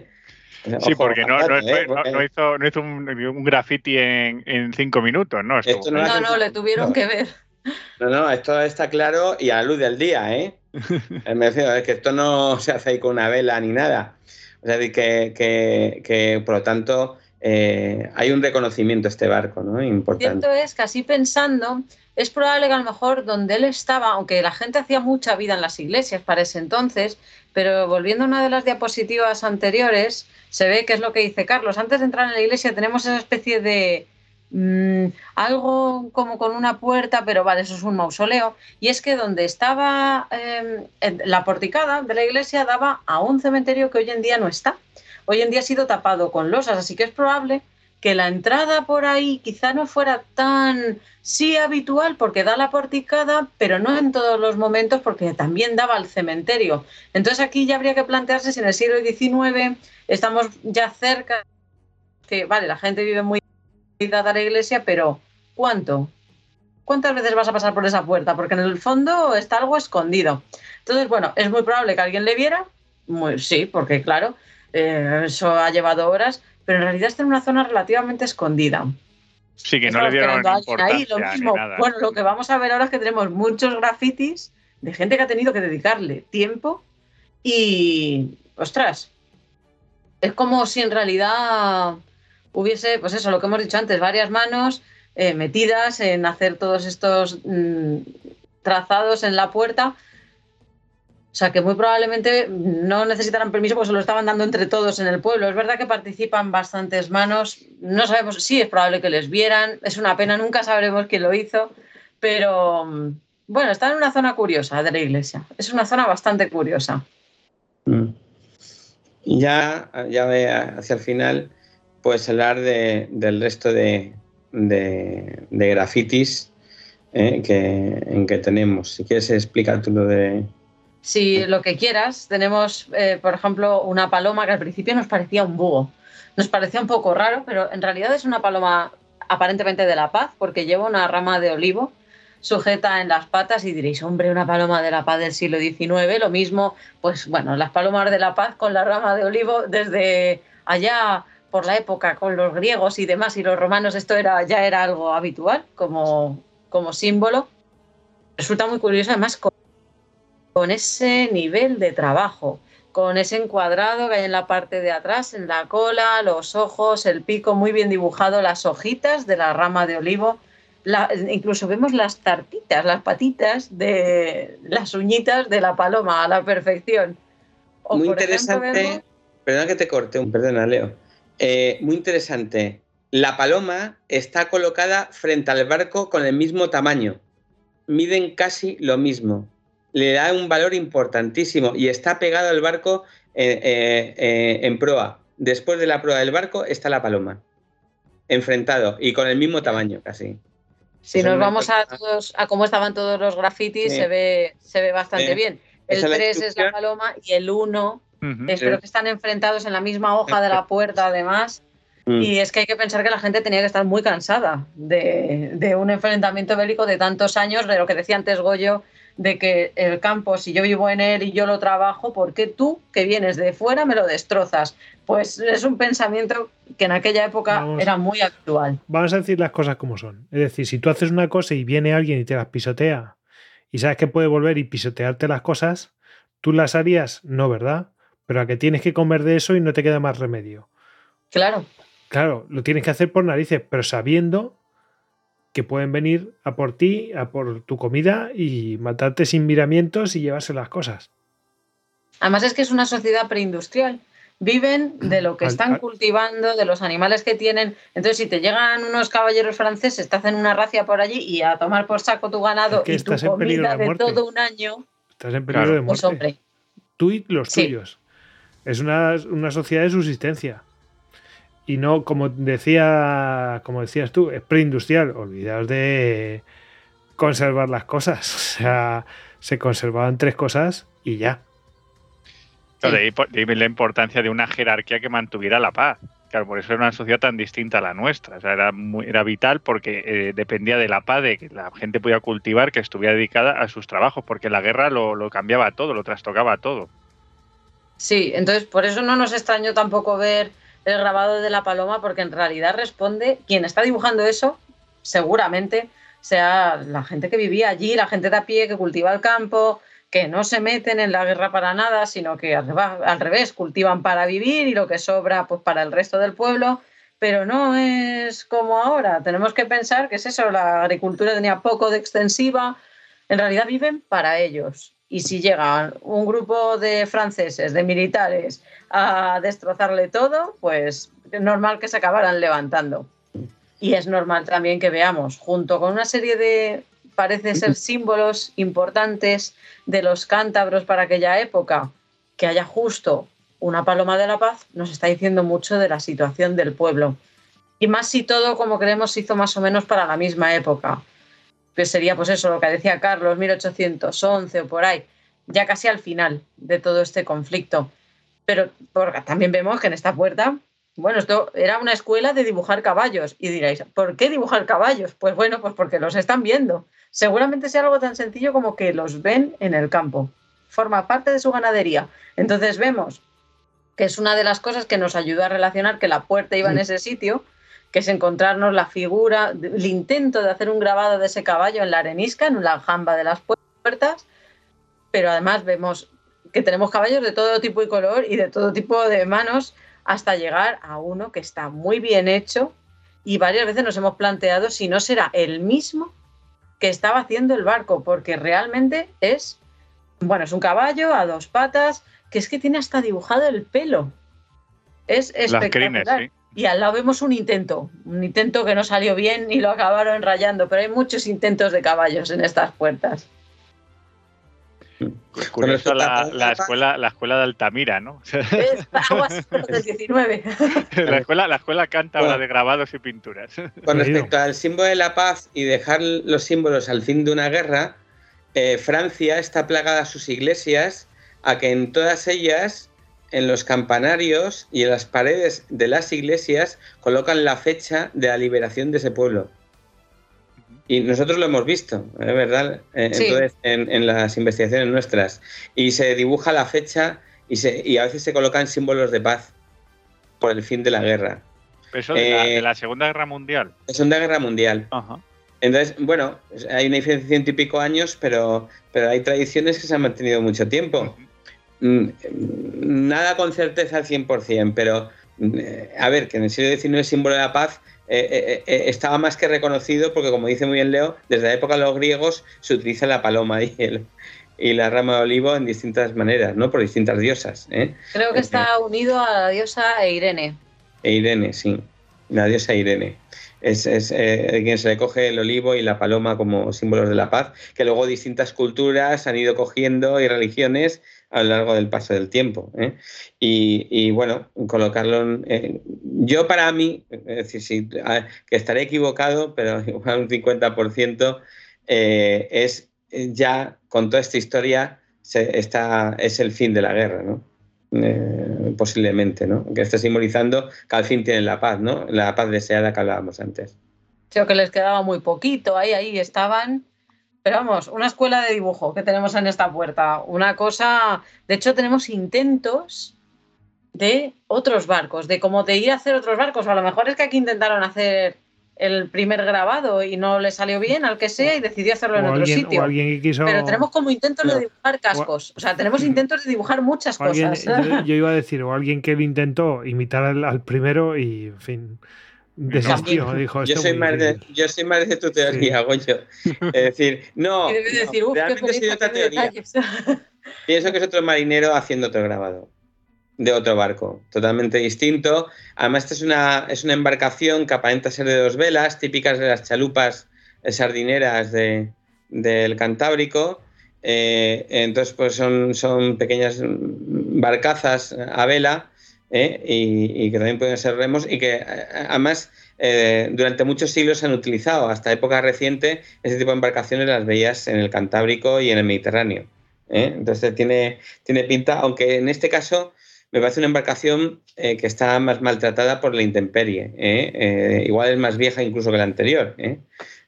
S4: Sí, porque no, no, eh, no, no hizo, no hizo un, un graffiti en, en cinco minutos, ¿no?
S3: Esto no, no, no, le tuvieron no. que ver.
S2: No, no, esto está claro y a la luz del día, ¿eh? Me refiero, es que esto no se hace ahí con una vela ni nada. O sea, que, que, que por lo tanto, eh, hay un reconocimiento a este barco, ¿no? Importante.
S3: Cierto es que así pensando, es probable que a lo mejor donde él estaba, aunque la gente hacía mucha vida en las iglesias para ese entonces, pero volviendo a una de las diapositivas anteriores, se ve que es lo que dice Carlos. Antes de entrar en la iglesia tenemos esa especie de mmm, algo como con una puerta, pero vale, eso es un mausoleo. Y es que donde estaba eh, la porticada de la iglesia daba a un cementerio que hoy en día no está. Hoy en día ha sido tapado con losas, así que es probable que la entrada por ahí quizá no fuera tan sí habitual porque da la porticada, pero no en todos los momentos porque también daba al cementerio. Entonces aquí ya habría que plantearse si en el siglo diecinueve estamos ya cerca, que vale, la gente vive muy dada a la iglesia, pero ¿cuánto? ¿Cuántas veces vas a pasar por esa puerta? Porque en el fondo está algo escondido. Entonces, bueno, es muy probable que alguien le viera, muy, sí, porque claro, eh, eso ha llevado horas, pero en realidad está en una zona relativamente escondida.
S4: Sí, que Estamos no le dieron importancia ahí,
S3: lo mismo.
S4: Nada.
S3: Bueno, lo que vamos a ver ahora es que tenemos muchos grafitis de gente que ha tenido que dedicarle tiempo y, ostras, es como si en realidad hubiese, pues eso, lo que hemos dicho antes, varias manos eh, metidas en hacer todos estos mmm, trazados en la puerta. O sea, que muy probablemente no necesitarán permiso porque se lo estaban dando entre todos en el pueblo. Es verdad que participan bastantes manos. No sabemos, sí, es probable que les vieran. Es una pena, nunca sabremos quién lo hizo. Pero, bueno, está en una zona curiosa de la iglesia. Es una zona bastante curiosa.
S2: Y ya, ya hacia el final, pues hablar de, del resto de, de, de grafitis eh, que, en que tenemos. Si quieres explicar tú lo de...
S3: Si lo que quieras, tenemos, eh, por ejemplo, una paloma que al principio nos parecía un búho. Nos parecía un poco raro, pero en realidad es una paloma aparentemente de la paz, porque lleva una rama de olivo sujeta en las patas y diréis, hombre, una paloma de la paz del siglo diecinueve. Lo mismo, pues bueno, las palomas de la paz con la rama de olivo desde allá por la época con los griegos y demás y los romanos, esto era, ya era algo habitual como, como símbolo. Resulta muy curioso además con con ese nivel de trabajo, con ese encuadrado que hay en la parte de atrás, en la cola, los ojos, el pico muy bien dibujado, las hojitas de la rama de olivo, la, incluso vemos las tartitas, las patitas de las uñitas de la paloma a la perfección.
S2: O muy interesante, ejemplo, perdona que te corte, perdona Leo, eh, muy interesante, la paloma está colocada frente al barco con el mismo tamaño, miden casi lo mismo. Le da un valor importantísimo y está pegado al barco eh, eh, eh, en proa. Después de la proa del barco está la paloma, enfrentado y con el mismo tamaño casi.
S3: Si Eso nos vamos a, todos, a cómo estaban todos los grafitis, sí. se, ve, se ve bastante eh, bien. El tres es la paloma y el uno, uh-huh, espero sí. que están enfrentados en la misma hoja de la puerta además. Mm. Y es que hay que pensar que la gente tenía que estar muy cansada de, de un enfrentamiento bélico de tantos años, de lo que decía antes Goyo, de que el campo, si yo vivo en él y yo lo trabajo, ¿por qué tú, que vienes de fuera, me lo destrozas? Pues es un pensamiento que en aquella época vamos, era muy actual.
S1: Vamos a decir las cosas como son. Es decir, si tú haces una cosa y viene alguien y te las pisotea y sabes que puede volver y pisotearte las cosas, ¿tú las harías? No, ¿verdad? Pero a que tienes que comer de eso y no te queda más remedio.
S3: Claro.
S1: Claro, lo tienes que hacer por narices, pero sabiendo que pueden venir a por ti, a por tu comida y matarte sin miramientos y llevarse las cosas.
S3: Además es que es una sociedad preindustrial. Viven de lo que están cultivando, de los animales que tienen. Entonces, si te llegan unos caballeros franceses, te hacen una racia por allí y a tomar por saco tu ganado es que y tu comida de, de todo un año.
S1: Estás en peligro claro. de muerte.
S3: Pues, hombre.
S1: Tú y los sí. tuyos. Es una, una sociedad de subsistencia. Y no, como decía, como decías tú, es preindustrial. Olvidaos de conservar las cosas. O sea, se conservaban tres cosas y ya.
S4: Claro, de, ahí, de ahí la importancia de una jerarquía que mantuviera la paz. Claro, por eso era una sociedad tan distinta a la nuestra. O sea, era, muy, era vital porque eh, dependía de la paz, de que la gente podía cultivar, que estuviera dedicada a sus trabajos, porque la guerra lo, lo cambiaba todo, lo trastocaba todo.
S3: Sí, entonces por eso no nos extrañó tampoco ver el grabado de la paloma, porque en realidad responde, quien está dibujando eso, seguramente sea la gente que vivía allí, la gente de a pie que cultiva el campo, que no se meten en la guerra para nada, sino que al revés, cultivan para vivir y lo que sobra pues para el resto del pueblo, pero no es como ahora. Tenemos que pensar que es eso, la agricultura tenía poco de extensiva, en realidad viven para ellos. Y si llega un grupo de franceses, de militares, a destrozarle todo, pues es normal que se acabaran levantando. Y es normal también que veamos, junto con una serie de, parece ser, símbolos importantes de los cántabros para aquella época, que haya justo una paloma de la paz, nos está diciendo mucho de la situación del pueblo. Y más si todo, como creemos, se hizo más o menos para la misma época. Que sería, pues eso, lo que decía Carlos, mil ochocientos once o por ahí, ya casi al final de todo este conflicto. Pero porque también vemos que en esta puerta, bueno, esto era una escuela de dibujar caballos. Y diréis, ¿por qué dibujar caballos? Pues bueno, pues porque los están viendo. Seguramente sea algo tan sencillo como que los ven en el campo. Forma parte de su ganadería. Entonces vemos que es una de las cosas que nos ayuda a relacionar que la puerta iba en ese sitio, que es encontrarnos la figura, el intento de hacer un grabado de ese caballo en la arenisca, en la jamba de las puertas, pero además vemos que tenemos caballos de todo tipo y color y de todo tipo de manos, hasta llegar a uno que está muy bien hecho, y varias veces nos hemos planteado si no será el mismo que estaba haciendo el barco, porque realmente es, bueno, es un caballo a dos patas, que es que tiene hasta dibujado el pelo. Es espectacular. Las crines, sí. Y al lado vemos un intento, un intento que no salió bien y lo acabaron rayando, pero hay muchos intentos de caballos en estas puertas.
S4: Curioso la, la, escuela, la escuela de Altamira, ¿no?
S3: Es aguas del diecinueve.
S4: La escuela, la escuela cántabra bueno, de grabados y pinturas.
S2: Con respecto al símbolo de la paz y dejar los símbolos al fin de una guerra, eh, Francia está plagada a sus iglesias a que en todas ellas, en los campanarios y en las paredes de las iglesias, colocan la fecha de la liberación de ese pueblo. Y nosotros lo hemos visto, ¿es verdad? Eh, sí. Entonces, en, en las investigaciones nuestras. Y se dibuja la fecha y, se, y a veces se colocan símbolos de paz por el fin de la guerra.
S4: ¿Eso de, eh, la, de la Segunda Guerra Mundial?
S2: La Segunda Guerra Mundial.
S4: Ajá.
S2: Entonces, bueno, hay una diferencia de ciento y pico años, pero, pero hay tradiciones que se han mantenido mucho tiempo. Uh-huh. Nada con certeza al cien por ciento, pero a ver, que en el siglo diecinueve el símbolo de la paz eh, eh, eh, estaba más que reconocido porque, como dice muy bien Leo, desde la época de los griegos se utiliza la paloma y, el, y la rama de olivo en distintas maneras, ¿no? Por distintas diosas. ¿eh?
S3: Creo que está unido a la diosa Irene.
S2: E Irene, sí, la diosa Irene. Es, es eh, quien se le coge el olivo y la paloma como símbolos de la paz, que luego distintas culturas han ido cogiendo y religiones a lo largo del paso del tiempo. ¿eh? Y, y bueno, colocarlo en, eh, yo para mí, es decir, sí, que estaré equivocado, pero igual un cincuenta por ciento eh, es ya con toda esta historia se, está, es el fin de la guerra, ¿no? Eh, posiblemente, ¿no? Que está simbolizando que al fin tienen la paz, ¿no? La paz deseada que hablábamos antes.
S3: Creo que les quedaba muy poquito, ahí, ahí estaban. Pero vamos, una escuela de dibujo que tenemos en esta puerta. Una cosa... De hecho, tenemos intentos de otros barcos, de como de ir a hacer otros barcos. O a lo mejor es que aquí intentaron hacer el primer grabado y no le salió bien, al que sea, y decidió hacerlo o en alguien, otro sitio.
S1: Que quiso...
S3: Pero tenemos como intentos de dibujar cascos. O sea, tenemos intentos de dibujar muchas
S1: alguien,
S3: cosas.
S1: Yo, yo iba a decir, o alguien que intentó imitar al, al primero y, en fin... Desistió, no. dijo,
S2: yo, soy más de, yo soy más de tu teoría, sí. Goyo. Es decir, no,
S3: decir,
S2: no realmente soy de otra teoría. Pienso que es otro marinero haciendo otro grabado de otro barco, totalmente distinto. Además, esta es una, es una embarcación que aparenta ser de dos velas, típicas de las chalupas sardineras de, del Cantábrico. Eh, entonces, pues son, son pequeñas barcazas a vela. ¿Eh? Y, y que también pueden ser remos y que además eh, durante muchos siglos se han utilizado. Hasta época reciente ese tipo de embarcaciones las veías en el Cantábrico y en el Mediterráneo. ¿eh? Entonces tiene, tiene pinta, aunque en este caso me parece una embarcación eh, que está más maltratada por la intemperie. ¿eh? Eh, igual es más vieja incluso que la anterior. ¿eh?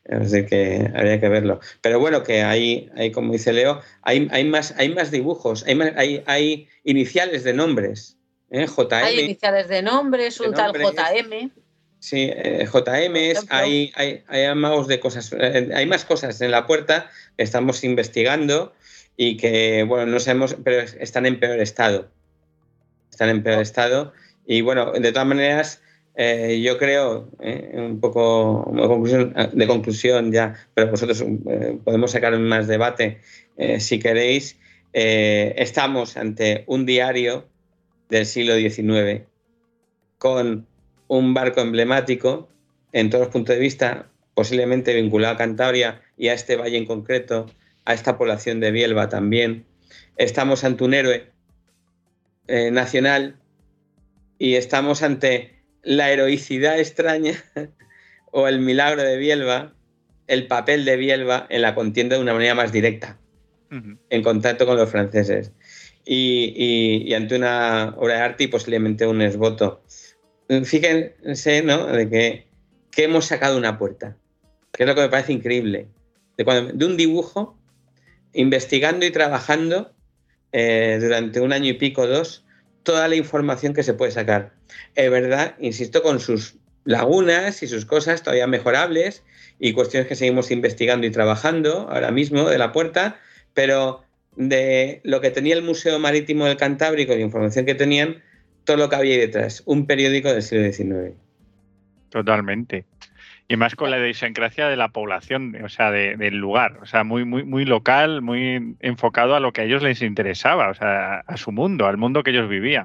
S2: Así que habría que verlo. Pero bueno, que hay, hay como dice Leo, hay, hay, más, hay más dibujos, hay, más, hay, hay iniciales de nombres. ¿eh? J M.
S3: Hay iniciales de nombres, un
S2: de
S3: tal
S2: nombres,
S3: J M.
S2: Sí, eh, J M, hay, hay, hay amagos de cosas, eh, hay más cosas en la puerta que estamos investigando y que, bueno, no sabemos, pero están en peor estado. Están en peor estado. Y bueno, de todas maneras, eh, yo creo, eh, un poco de conclusión, de conclusión ya, pero vosotros eh, podemos sacar más debate eh, si queréis. Eh, estamos ante un diario del siglo diecinueve con un barco emblemático en todos los puntos de vista, posiblemente vinculado a Cantabria y a este valle en concreto, a esta población de Bielva también. Estamos ante un héroe eh, nacional y estamos ante la heroicidad extraña o el milagro de Bielva, el papel de Bielva en la contienda de una manera más directa, uh-huh. en contacto con los franceses. Y, y, y ante una obra de arte y posiblemente un esboto. Fíjense, ¿no?, de que, que hemos sacado una puerta, que es lo que me parece increíble. De, cuando, de un dibujo, investigando y trabajando eh, durante un año y pico, dos, toda la información que se puede sacar. Es verdad, insisto, con sus lagunas y sus cosas todavía mejorables y cuestiones que seguimos investigando y trabajando ahora mismo de la puerta, pero de lo que tenía el Museo Marítimo del Cantábrico y la información que tenían, todo lo que había ahí detrás, un periódico del siglo diecinueve.
S4: Totalmente. Y más con la idiosincrasia de la población, o sea, de, del lugar, o sea, muy, muy, muy local, muy enfocado a lo que a ellos les interesaba, o sea, a su mundo, al mundo que ellos vivían.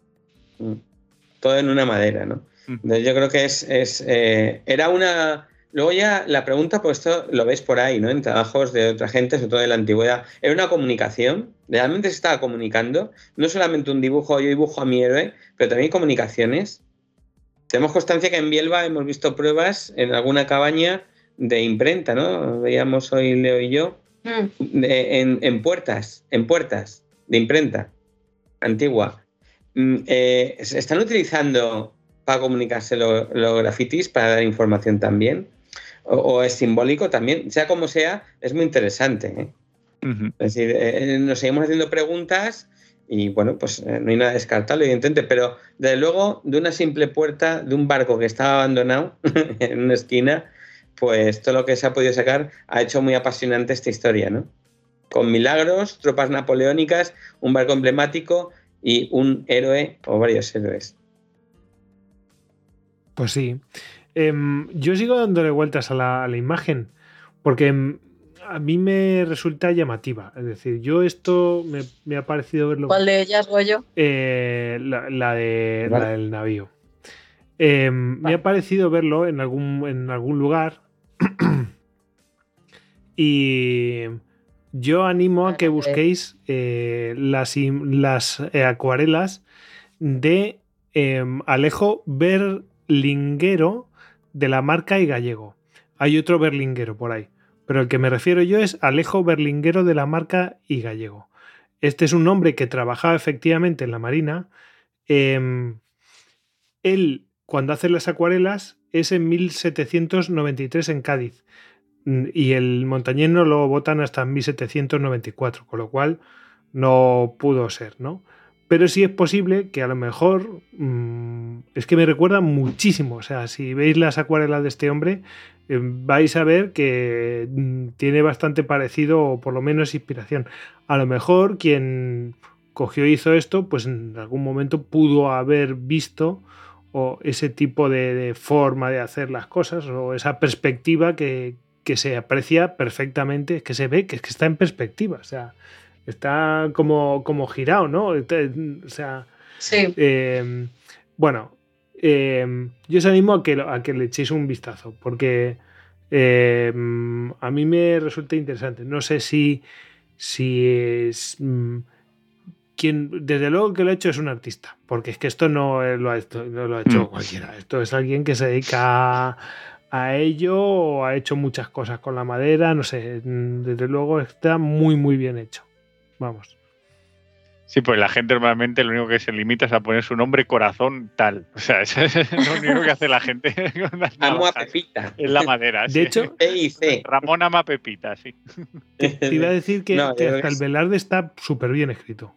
S2: Todo en una madera, ¿no? Uh-huh. Yo creo que es, es eh, era una... Luego ya la pregunta, pues esto lo veis por ahí, ¿no? En trabajos de otra gente, sobre todo de la antigüedad. Era una comunicación, realmente se estaba comunicando, no solamente un dibujo, yo dibujo a mi héroe, pero también comunicaciones. Tenemos constancia que en Bielva hemos visto pruebas en alguna cabaña de imprenta, ¿no? Veíamos hoy Leo y yo, mm. de, en, en puertas, en puertas de imprenta antigua. Eh, se están utilizando para comunicarse los lo grafitis, para dar información también. O, o es simbólico también, sea como sea, es muy interesante. ¿eh? Uh-huh. Es decir, eh, nos seguimos haciendo preguntas y bueno, pues eh, no hay nada descartable, evidentemente, pero desde luego de una simple puerta de un barco que estaba abandonado en una esquina, pues todo lo que se ha podido sacar ha hecho muy apasionante esta historia, ¿no? Con milagros, tropas napoleónicas, un barco emblemático y un héroe o varios héroes.
S1: Pues sí. Eh, yo sigo dándole vueltas a la, a la imagen porque eh, a mí me resulta llamativa. Es decir, yo esto me, me ha parecido verlo...
S3: ¿Cuál de ellas, Goyo?
S1: Eh, la, la, de, vale. la del navío. Eh, vale. Me ha parecido verlo en algún, en algún lugar y yo animo a que busquéis eh, las, las eh, acuarelas de eh, Alejo Berlinguero de la marca y Gallego. Hay otro berlinguero por ahí, pero el que me refiero yo es Alejo Berlinguero de la marca y Gallego. Este es un hombre que trabajaba efectivamente en la Marina. Eh, él, cuando hace las acuarelas, es en mil setecientos noventa y tres en Cádiz. Y el Montañés no lo botan hasta mil setecientos noventa y cuatro, con lo cual no pudo ser, ¿no? Pero sí es posible que a lo mejor mmm, es que me recuerda muchísimo. O sea, si veis las acuarelas de este hombre, eh, vais a ver que mmm, tiene bastante parecido o por lo menos inspiración. A lo mejor quien cogió y hizo esto, pues en algún momento pudo haber visto o ese tipo de, de forma de hacer las cosas o esa perspectiva que, que se aprecia perfectamente, que se ve que, es que está en perspectiva, o sea, está como, como girado, ¿no? O sea,
S3: sí.
S1: Eh, bueno, eh, yo os animo a que, a que le echéis un vistazo, porque eh, a mí me resulta interesante. No sé si, si es... Quien, desde luego que lo ha hecho es un artista, porque es que esto no lo ha, esto, no lo ha hecho mm. cualquiera. Esto es alguien que se dedica a, a ello o ha hecho muchas cosas con la madera, no sé, desde luego está muy muy bien hecho. Vamos.
S4: Sí, pues la gente normalmente lo único que se limita es a poner su nombre corazón tal. O sea, eso es lo único que hace la gente.
S2: Amo a Pepita.
S4: En la madera.
S1: De
S4: sí.
S1: hecho,
S2: E y C.
S4: Ramón ama a Pepita, sí.
S1: Te, te iba a decir que,
S2: No,
S1: que
S2: yo
S1: hasta
S2: es-
S1: el Velarde está súper bien escrito.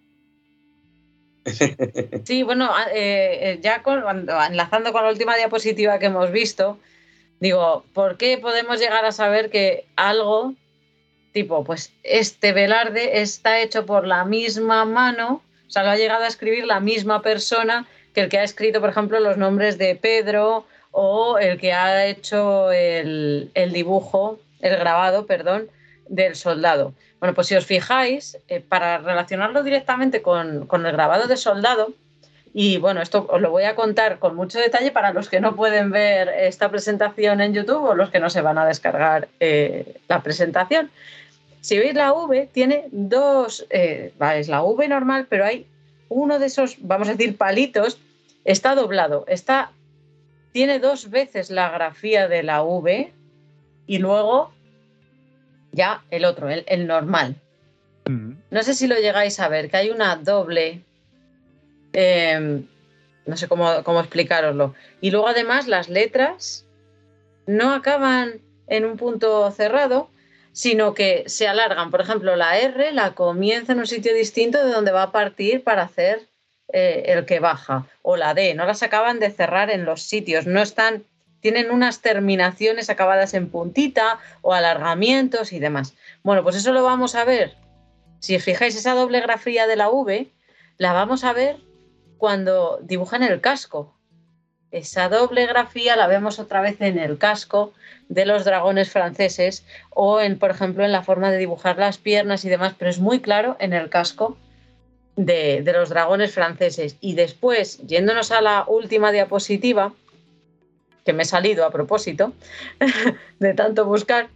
S3: Sí, bueno, eh, eh, ya con, cuando- enlazando con la última diapositiva que hemos visto, digo, ¿por qué podemos llegar a saber que algo tipo, pues este Velarde está hecho por la misma mano, o sea, lo ha llegado a escribir la misma persona que el que ha escrito, por ejemplo, los nombres de Pedro o el que ha hecho el, el dibujo, el grabado, perdón, del soldado? Bueno, pues si os fijáis, eh, para relacionarlo directamente con, con el grabado de soldado, y bueno, esto os lo voy a contar con mucho detalle para los que no pueden ver esta presentación en YouTube o los que no se van a descargar eh, la presentación. Si veis la V, tiene dos, eh, vale, es la V normal, pero hay uno de esos, vamos a decir, palitos, está doblado, está, tiene dos veces la grafía de la V y luego ya el otro, el, el normal. No sé si lo llegáis a ver, que hay una doble, eh, no sé cómo, cómo explicároslo. Y luego además las letras no acaban en un punto cerrado, sino que se alargan. Por ejemplo, la R la comienza en un sitio distinto de donde va a partir para hacer eh, el que baja. O la D, no las acaban de cerrar en los sitios, no están, tienen unas terminaciones acabadas en puntita o alargamientos y demás. Bueno, pues eso lo vamos a ver. Si os fijáis, esa doble grafía de la V la vamos a ver cuando dibujan el casco. Esa doble grafía la vemos otra vez en el casco de los dragones franceses o, en, por ejemplo, en la forma de dibujar las piernas y demás, pero es muy claro en el casco de, de los dragones franceses. Y después, yéndonos a la última diapositiva, que me he salido a propósito de tanto buscar,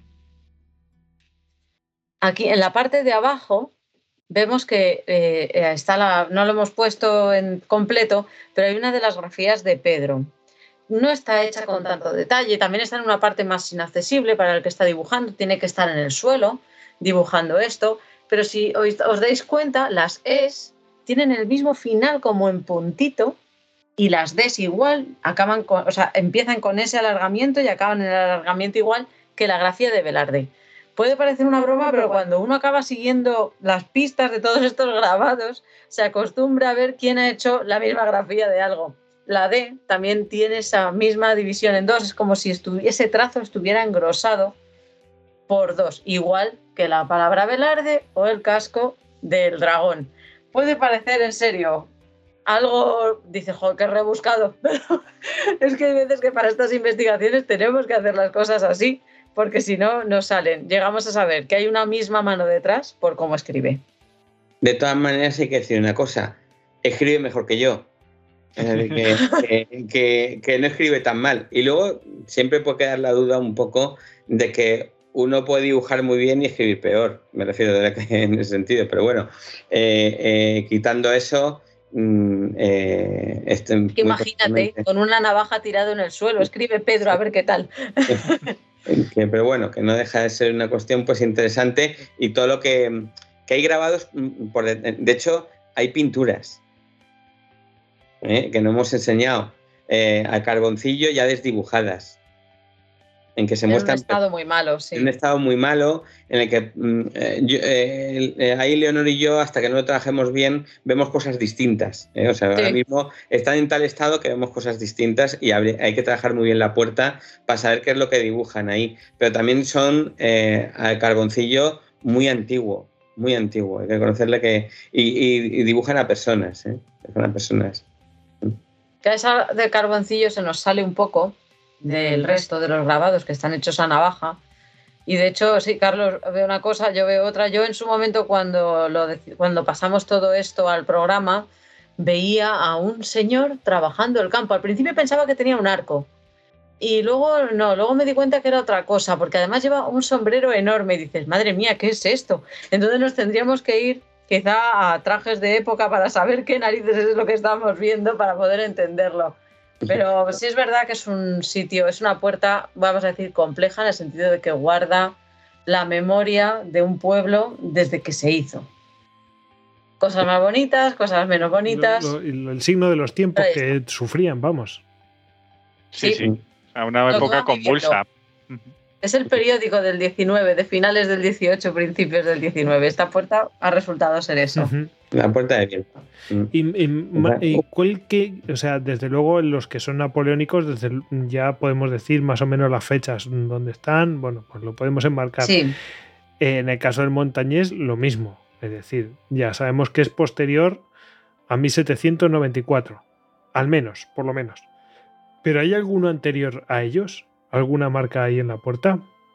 S3: aquí en la parte de abajo vemos que eh, está la, no lo hemos puesto en completo, pero hay una de las grafías de Pedro. No está hecha con tanto detalle, también está en una parte más inaccesible para el que está dibujando, tiene que estar en el suelo dibujando esto, pero si os, os dais cuenta, las Es tienen el mismo final como en puntito y las Ds igual, acaban con, o sea, empiezan con ese alargamiento y acaban en el alargamiento igual que la grafía de Velarde. Puede parecer una broma, pero cuando uno acaba siguiendo las pistas de todos estos grabados, se acostumbra a ver quién ha hecho la misma grafía de algo. La D también tiene esa misma división en dos, es como si ese trazo estuviera engrosado por dos, igual que la palabra Velarde o el casco del dragón. Puede parecer, en serio, algo, dice, joder, qué rebuscado, pero es que hay veces que para estas investigaciones tenemos que hacer las cosas así, porque si no, no salen. Llegamos a saber que hay una misma mano detrás por cómo escribe.
S2: De todas maneras, hay que decir una cosa, escribe mejor que yo. Que, que, que, que no escribe tan mal. Y luego siempre puede quedar la duda un poco de que uno puede dibujar muy bien y escribir peor. Me refiero de que en ese sentido. Pero bueno, eh, eh, quitando eso... Eh, este,
S3: Imagínate, con una navaja tirada en el suelo, escribe Pedro, a ver qué tal.
S2: Que, pero bueno, que no deja de ser una cuestión pues interesante y todo lo que, que hay grabados, por de, de hecho hay pinturas ¿eh? que no hemos enseñado eh, al carboncillo ya desdibujadas. En que se
S3: en
S2: muestran
S3: un estado muy malo, sí.
S2: En un estado muy malo, en el que eh, yo, eh, eh, ahí Leonor y yo, hasta que no lo trabajemos bien, vemos cosas distintas. ¿eh? O sea, sí. Ahora mismo están en tal estado que vemos cosas distintas y hay, hay que trabajar muy bien la puerta para saber qué es lo que dibujan ahí. Pero también son eh, al carboncillo muy antiguo, muy antiguo. Hay que conocerle que... Y, y, y dibujan a personas, ¿eh? Dibujan a personas.
S3: Que esa de carboncillo se nos sale un poco del resto de los grabados que están hechos a navaja. Y de hecho, sí, Carlos ve una cosa, yo veo otra. Yo en su momento, cuando, lo, cuando pasamos todo esto al programa, veía a un señor trabajando el campo. Al principio pensaba que tenía un arco. Y luego no, luego me di cuenta que era otra cosa, porque además lleva un sombrero enorme y dices, madre mía, ¿qué es esto? Entonces nos tendríamos que ir quizá a trajes de época para saber qué narices es lo que estamos viendo para poder entenderlo. Pero sí es verdad que es un sitio, es una puerta, vamos a decir, compleja en el sentido de que guarda la memoria de un pueblo desde que se hizo. Cosas más bonitas, cosas menos bonitas.
S1: Lo, lo, el signo de los tiempos que sufrían, vamos.
S4: Sí, sí. sí. A una lo época convulsa.
S3: Es el periódico del diecinueve, de finales del dieciocho, principios del diecinueve. Esta puerta ha resultado ser eso.
S2: Uh-huh. La puerta de Bielba.
S1: Y, y, y cuál que, o sea, desde luego los que son napoleónicos, desde, ya podemos decir más o menos las fechas donde están, bueno, pues lo podemos enmarcar.
S3: Sí.
S1: En el caso del Montañés, lo mismo. Es decir, ya sabemos que es posterior a mil setecientos noventa y cuatro, al menos, por lo menos. ¿Pero hay alguno anterior a ellos? ¿Alguna marca ahí en la puerta?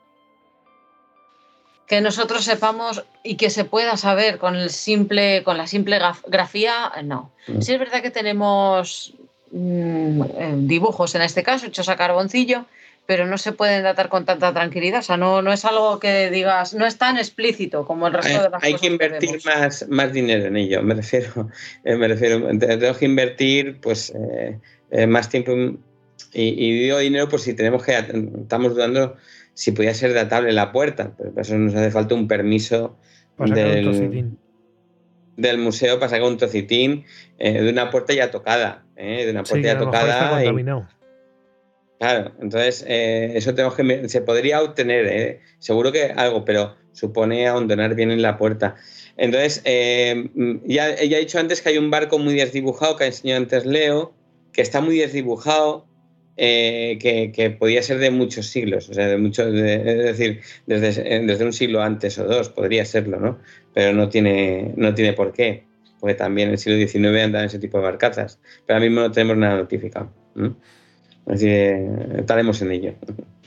S3: Que nosotros sepamos y que se pueda saber con el simple, con la simple grafía, no. Mm. Sí es verdad que tenemos mmm, dibujos, en este caso, hechos a carboncillo, pero no se pueden datar con tanta tranquilidad. O sea, no, no es algo que digas, no es tan explícito como el resto
S2: hay,
S3: de las
S2: hay
S3: cosas.
S2: Hay que invertir
S3: que
S2: más, más dinero en ello, me refiero. Eh, me refiero tengo que invertir pues eh, eh, más tiempo y, y digo dinero pues si tenemos que, estamos dudando si podía ser datable la puerta, pero para eso nos hace falta un permiso
S1: para
S2: del,
S1: un
S2: del museo para sacar un trocitín eh, de una puerta ya tocada, eh, de una puerta
S1: sí,
S2: ya tocada.
S1: Y,
S2: claro, entonces eh, eso tenemos que se podría obtener, eh, seguro que algo, pero supone ahondonar bien en la puerta. Entonces, eh, ya, ya he dicho antes que hay un barco muy desdibujado que ha enseñado antes Leo, que está muy desdibujado. Eh, que, que podía ser de muchos siglos, o sea, de muchos, de, es decir, desde, desde un siglo antes o dos, podría serlo, ¿no? Pero no tiene, no tiene por qué, porque también en el siglo diecinueve andaban ese tipo de barcazas, pero ahora mismo no tenemos nada notificado. ¿Mm? Así que estaremos en ello.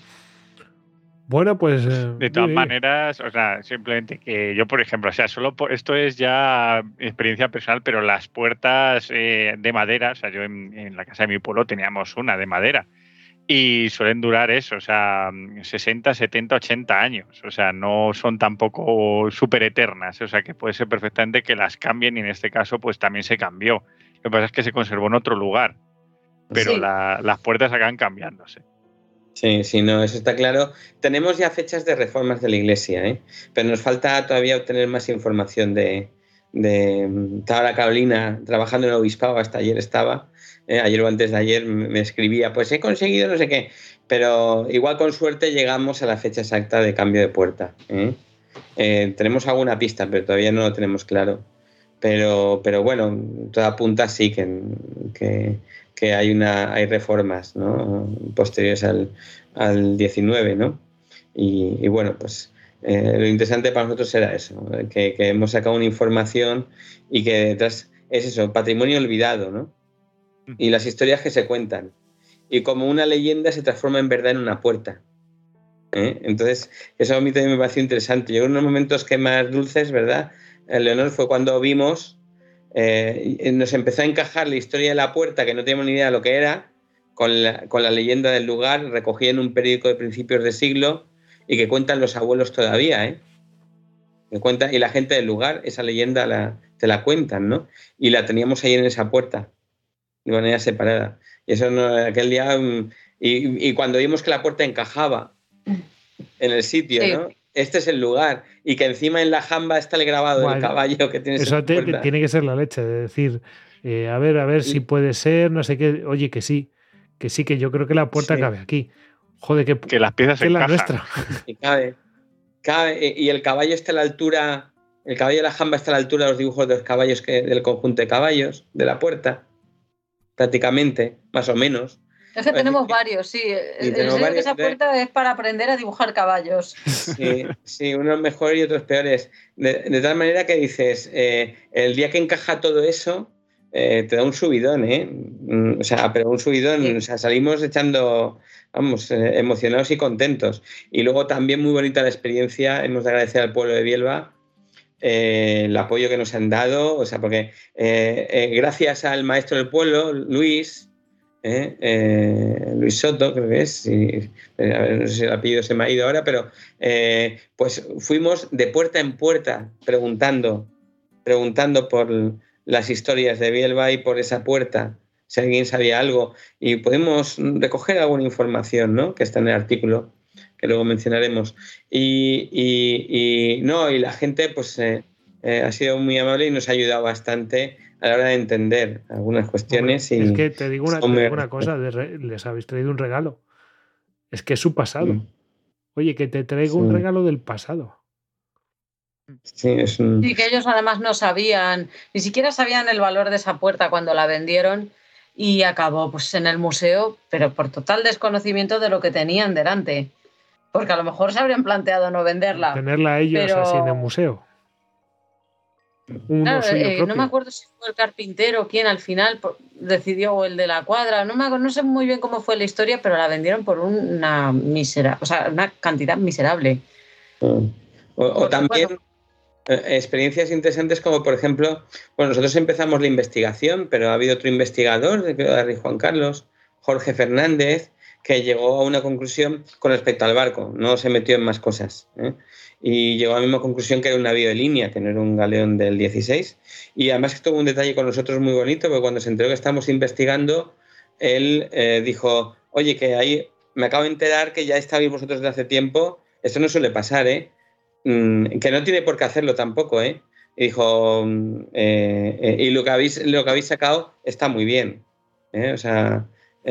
S1: Bueno, pues... Eh,
S4: de todas maneras, o sea, simplemente que yo, por ejemplo, o sea, solo por, esto es ya experiencia personal, pero las puertas eh, de madera, o sea, yo en, en la casa de mi pueblo teníamos una de madera y suelen durar eso, o sea, sesenta, setenta, ochenta años, o sea, no son tampoco súper eternas, o sea, que puede ser perfectamente que las cambien y en este caso pues también se cambió. Lo que pasa es que se conservó en otro lugar, pero
S3: sí.
S4: la, las puertas acaban cambiándose.
S2: Sí, sí, no, eso está claro. Tenemos ya fechas de reformas de la iglesia, ¿eh? Pero nos falta todavía obtener más información de... de estaba la Carolina trabajando en el obispado, hasta ayer estaba, ¿eh? Ayer o antes de ayer me escribía, pues he conseguido no sé qué, pero igual con suerte llegamos a la fecha exacta de cambio de puerta, ¿eh? Eh, tenemos alguna pista, pero todavía no lo tenemos claro. Pero, pero bueno, todo apunta sí que... que que hay una hay reformas, ¿no? posteriores al, al diecinueve, ¿no? Y, y bueno, pues eh, lo interesante para nosotros era eso, que, que hemos sacado una información y que detrás es eso, patrimonio olvidado, ¿no? Y las historias que se cuentan. Y como una leyenda se transforma en verdad en una puerta. ¿eh? Entonces, eso a mí también me pareció interesante. Yo en unos momentos que más dulces, ¿verdad? Leonor, fue cuando vimos... Eh, nos empezó a encajar la historia de la puerta, que no teníamos ni idea de lo que era, con la, con la leyenda del lugar, recogida en un periódico de principios de siglo y que cuentan los abuelos todavía, ¿eh? Que cuenta, y la gente del lugar, esa leyenda la, te la cuentan, ¿no? Y la teníamos ahí en esa puerta, de manera separada. Y eso no, aquel día, y, y cuando vimos que la puerta encajaba en el sitio, sí. ¿no? Este es el lugar, y que encima en la jamba está el grabado bueno, del caballo que tiene
S1: eso te, que tiene que ser la leche, de decir, eh, a ver, a ver sí. si puede ser, no sé qué, oye, que sí, que sí, que yo creo que la puerta sí. cabe aquí. Joder, que,
S4: que las piezas
S1: que es la nuestra.
S2: Y cabe, cabe, y el caballo está a la altura, el caballo de la jamba está a la altura de los dibujos de los caballos, que, del conjunto de caballos, de la puerta, prácticamente, más o menos.
S3: Es que tenemos varios, sí. El
S2: tenemos varios,
S3: esa puerta de... es para aprender a dibujar caballos.
S2: Sí, sí, unos mejores y otros peores. De, de tal manera que dices, eh, el día que encaja todo eso, eh, te da un subidón, ¿eh? O sea, pero un subidón, sí. O sea, salimos echando, vamos, eh, emocionados y contentos. Y luego también muy bonita la experiencia, hemos de agradecer al pueblo de Bielba eh, el apoyo que nos han dado, o sea, porque eh, eh, gracias al maestro del pueblo, Luis... Eh, eh, Luis Soto, creo que es, sí, a ver, no sé si el apellido se me ha ido ahora, pero eh, pues fuimos de puerta en puerta preguntando, preguntando por las historias de Bielba y por esa puerta, si alguien sabía algo, y podemos recoger alguna información, ¿no? Que está en el artículo, que luego mencionaremos. Y, y, y no, y la gente, pues eh, eh, ha sido muy amable y nos ha ayudado bastante a la hora de entender algunas cuestiones.
S1: Hombre,
S2: y
S1: es que te digo una, te digo una cosa, les habéis traído un regalo. Es que es su pasado. Mm. Oye, que te traigo sí. un regalo del pasado.
S2: Sí, es un...
S3: sí, que ellos además no sabían, ni siquiera sabían el valor de esa puerta cuando la vendieron y acabó pues en el museo, pero por total desconocimiento de lo que tenían delante. Porque a lo mejor se habrían planteado no venderla.
S1: Tenerla ellos pero... así en el museo. Uno
S3: claro,
S1: suyo
S3: eh,
S1: propio.
S3: No me acuerdo si fue el carpintero quien al final decidió, o el de la cuadra, no, me acuerdo, no sé muy bien cómo fue la historia, pero la vendieron por una misera, o sea, una cantidad miserable.
S2: O, o también bueno, eh, experiencias interesantes como, por ejemplo, bueno, nosotros empezamos la investigación, pero ha habido otro investigador, de Juan Carlos, Jorge Fernández, que llegó a una conclusión con respecto al barco, no se metió en más cosas, ¿eh? Y llegó a la misma conclusión que era un navío de línea, que no era un galeón del dieciséis. Y además que tuvo un detalle con nosotros muy bonito, porque cuando se enteró que estábamos investigando, él eh, dijo, oye, que ahí me acabo de enterar que ya estabais vosotros desde hace tiempo, esto no suele pasar, ¿eh? Mm, que no tiene por qué hacerlo tampoco, ¿eh? Y dijo, eh, eh, y lo que, habéis, lo que habéis sacado está muy bien, ¿eh? O sea,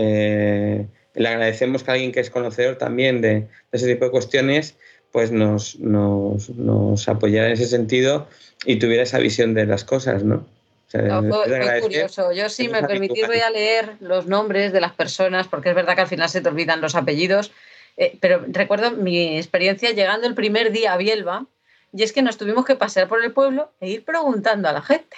S2: eh, le agradecemos que alguien que es conocedor también de, de ese tipo de cuestiones pues nos, nos, nos apoyara en ese sentido y tuviera esa visión de las cosas, ¿no?
S3: O sea, no, fue, fue curioso. Yo, si me permitís, voy a leer los nombres de las personas, porque es verdad que al final se te olvidan los apellidos, eh, pero recuerdo mi experiencia llegando el primer día a Bielba, y es que nos tuvimos que pasear por el pueblo e ir preguntando a la gente.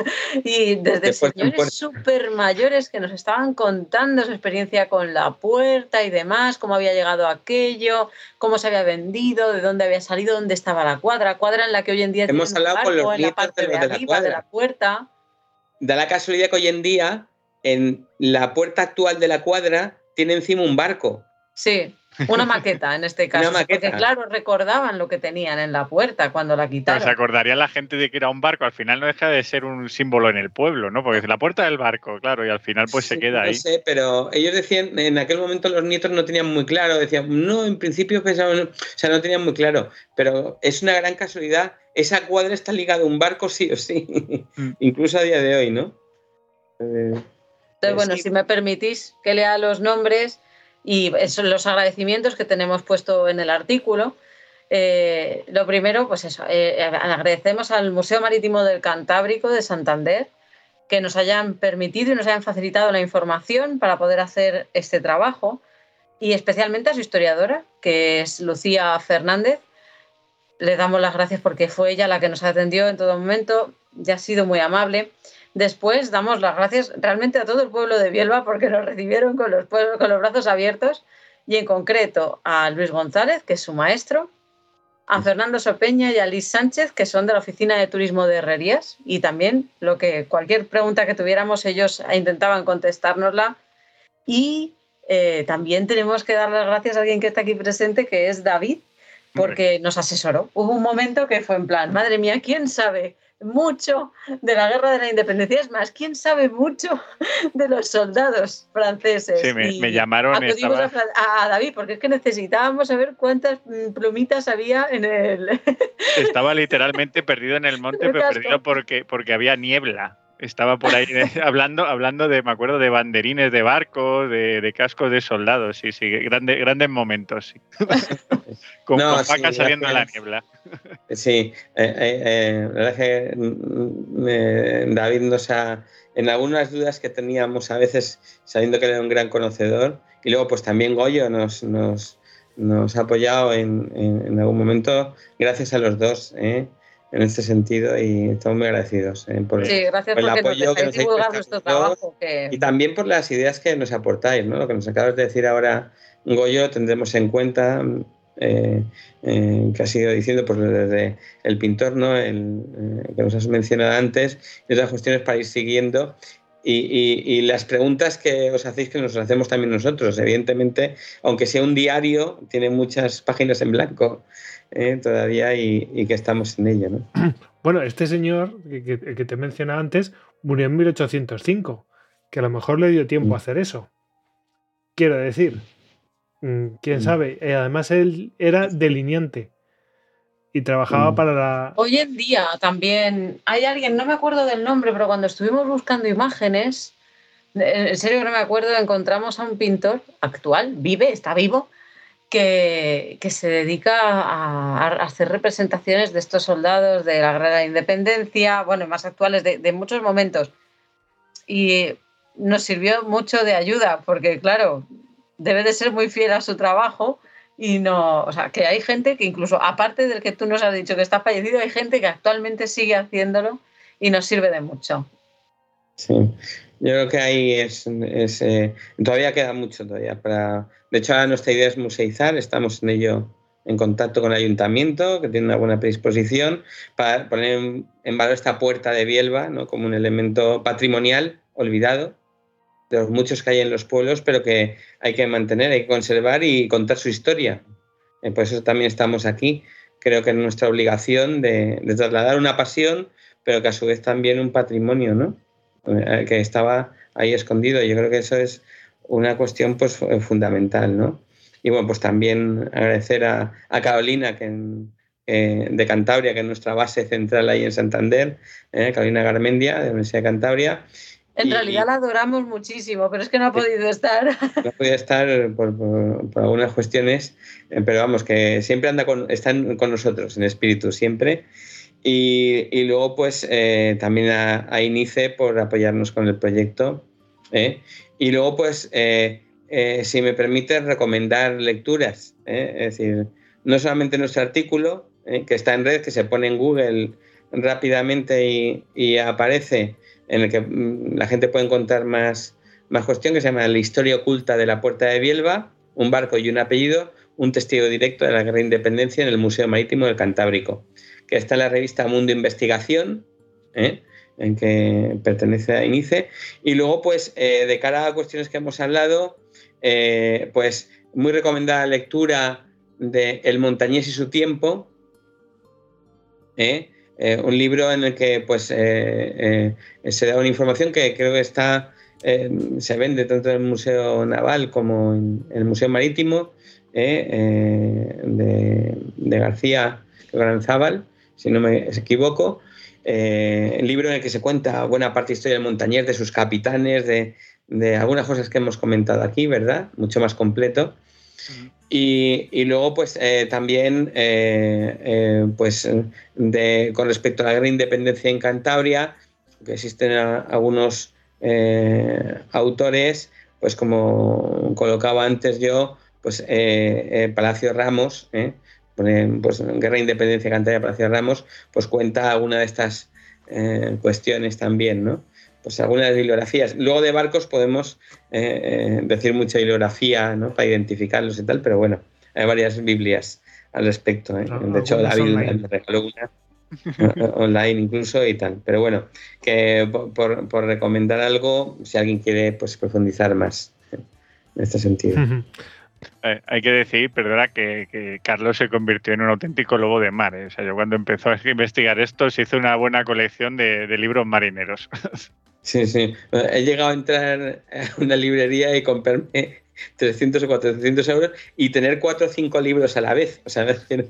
S3: Y desde señores súper mayores que nos estaban contando su experiencia con la puerta y demás, cómo había llegado aquello, cómo se había vendido, de dónde había salido, dónde estaba la cuadra, cuadra en la que hoy en día
S2: hemos hablado
S3: un
S2: con los
S3: en la parte de, de arriba de la puerta.
S2: Da la casualidad que hoy en día en la puerta actual de la cuadra tiene encima un barco.
S3: Sí. Una maqueta, en este caso.
S2: Una maqueta.
S3: Porque, claro, recordaban lo que tenían en la puerta cuando la quitaron.
S4: Pero se acordaría la gente de que era un barco. Al final no deja de ser un símbolo en el pueblo, ¿no? Porque es la puerta del barco, claro, y al final pues
S2: sí,
S4: se queda ahí.
S2: No sé, pero ellos decían, en aquel momento los nietos no tenían muy claro. Decían, no, en principio pensaban, o sea, no tenían muy claro. Pero es una gran casualidad. Esa cuadra está ligada a un barco sí o sí. Mm. Incluso a día de hoy, ¿no?
S3: Eh, Entonces, bueno, sí. Si me permitís que lea los nombres... Y son los agradecimientos que tenemos puesto en el artículo. Eh, lo primero, pues eso, eh, agradecemos al Museo Marítimo del Cantábrico de Santander que nos hayan permitido y nos hayan facilitado la información para poder hacer este trabajo, y especialmente a su historiadora, que es Lucía Fernández. Le damos las gracias porque fue ella la que nos atendió en todo momento y ha sido muy amable. Después damos las gracias realmente a todo el pueblo de Bielba porque nos recibieron con los, con los brazos abiertos, y en concreto a Luis González, que es su maestro, a Fernando Sopeña y a Liz Sánchez, que son de la Oficina de Turismo de Herrerías, y también lo que cualquier pregunta que tuviéramos ellos intentaban contestárnosla. Y eh, también tenemos que dar las gracias a alguien que está aquí presente, que es David, porque nos asesoró. Hubo un momento que fue en plan, madre mía, ¿quién sabe mucho de la guerra de la independencia? Es más, ¿quién sabe mucho de los soldados franceses?
S4: Sí, me, me llamaron
S3: acudimos estaba... a, a David porque es que necesitábamos saber cuántas plumitas había en el...
S4: Estaba literalmente perdido en el monte, el pero casco. perdido porque, porque había niebla. Estaba por ahí hablando, hablando de, me acuerdo, de banderines de barcos, de, de cascos de soldados, sí, sí, grande, grandes momentos, sí. con,
S2: no,
S4: con vacas
S2: sí,
S4: saliendo de la niebla.
S2: Sí, eh, eh, la verdad es que eh, David nos ha, en algunas dudas que teníamos a veces, sabiendo que era un gran conocedor, y luego pues también Goyo nos, nos, nos ha apoyado en, en, en algún momento, gracias a los dos, ¿eh? En este sentido, y estamos muy agradecidos eh, por,
S3: sí, gracias
S2: por el apoyo que nos
S3: divulgar nuestro trabajo. Que...
S2: Y también por las ideas que nos aportáis, ¿no? Lo que nos acabas de decir ahora, Goyo, tendremos en cuenta, eh, eh, que has ido diciendo pues, desde el pintor, ¿no? El, eh, que nos has mencionado antes, y otras cuestiones para ir siguiendo. Y, y, y las preguntas que os hacéis, que nos hacemos también nosotros. Evidentemente, aunque sea un diario, tiene muchas páginas en blanco. Eh, todavía y, y que estamos en ello, ¿no?
S1: Bueno, este señor que, que, que te mencionaba antes murió en mil ochocientos cinco, que a lo mejor le dio tiempo mm. a hacer eso. Quiero decir, quién mm. sabe. Eh, además él era delineante. y trabajaba mm. para la...
S3: Hoy en día también hay alguien, no me acuerdo del nombre, pero cuando estuvimos buscando imágenes, en serio que no me acuerdo, encontramos a un pintor actual, vive, está vivo, que, que se dedica a, a hacer representaciones de estos soldados de la Guerra de la Independencia, bueno, más actuales, de, de muchos momentos. Y nos sirvió mucho de ayuda, porque claro, debe de ser muy fiel a su trabajo. Y no, o sea, que hay gente que incluso, aparte del que tú nos has dicho que está fallecido, hay gente que actualmente sigue haciéndolo y nos sirve de mucho.
S2: Sí, yo creo que ahí es, es eh, todavía queda mucho todavía para. De hecho, ahora nuestra idea es museizar, estamos en ello en contacto con el ayuntamiento, que tiene una buena predisposición, para poner en, en valor esta puerta de Bielva, ¿no? Como un elemento patrimonial olvidado, de los muchos que hay en los pueblos, pero que hay que mantener, hay que conservar y contar su historia. Eh, por eso también estamos aquí. Creo que es nuestra obligación de, de trasladar una pasión, pero que a su vez también un patrimonio, ¿no? Eh, que estaba ahí escondido. Yo creo que eso es una cuestión pues, fundamental, ¿no? Y bueno, pues también agradecer a, a Carolina, que en, eh, de Cantabria, que es nuestra base central ahí en Santander, eh, Carolina Garmendia, de la Universidad de Cantabria.
S3: En y, realidad la adoramos muchísimo, pero es que no ha podido estar.
S2: No ha podido estar por, por, por algunas cuestiones, pero vamos, que siempre anda con, están con nosotros en espíritu, siempre. Y, y luego, pues, eh, también a, a INICE por apoyarnos con el proyecto. ¿eh? Y luego, pues, eh, eh, si me permite, recomendar lecturas. ¿eh? Es decir, no solamente nuestro artículo, ¿eh? que está en red, que se pone en Google rápidamente y, y aparece, en el que la gente puede encontrar más, más cuestión, que se llama La historia oculta de la Puerta de Bielva, un barco y un apellido, un testigo directo de la Guerra de Independencia en el Museo Marítimo del Cantábrico, que está en la revista Mundo Investigación, ¿eh? en que pertenece a INICE. Y luego, pues, eh, de cara a cuestiones que hemos hablado, eh, pues, muy recomendada lectura de El montañés y su tiempo, ¿eh? Eh, un libro en el que pues eh, eh, se da una información que creo que está eh, se vende tanto en el Museo Naval como en, en el Museo Marítimo eh, eh, de, de García Granzábal, si no me equivoco, eh, el libro en el que se cuenta buena parte de historia del montañés, de sus capitanes, de, de algunas cosas que hemos comentado aquí, ¿verdad? Mucho más completo. Uh-huh. Y, y luego, pues, eh, también, eh, eh, pues, de, con respecto a la Guerra de Independencia en Cantabria, que existen a, algunos eh, autores, pues, como colocaba antes yo, pues, eh, eh, Palacio Ramos, eh, pues, Guerra de Independencia en Cantabria, Palacio Ramos, pues, cuenta alguna de estas eh, cuestiones también, ¿no? Pues algunas bibliografías. Luego de barcos podemos eh, eh, decir mucha bibliografía, ¿no? Para identificarlos y tal, pero bueno, hay varias Biblias al respecto. ¿eh? No, de hecho, David me regaló una online incluso y tal. Pero bueno, que por, por recomendar algo, si alguien quiere pues profundizar más ¿eh? en este sentido.
S4: Eh, hay que decir, perdona, que, que Carlos se convirtió en un auténtico lobo de mar. ¿eh? O sea, yo cuando empezó a investigar esto, se hizo una buena colección de, de libros marineros.
S2: Sí, sí. He llegado a entrar a una librería y comprarme trescientos o cuatrocientos euros y tener cuatro o cinco libros a la vez. O sea, es decir,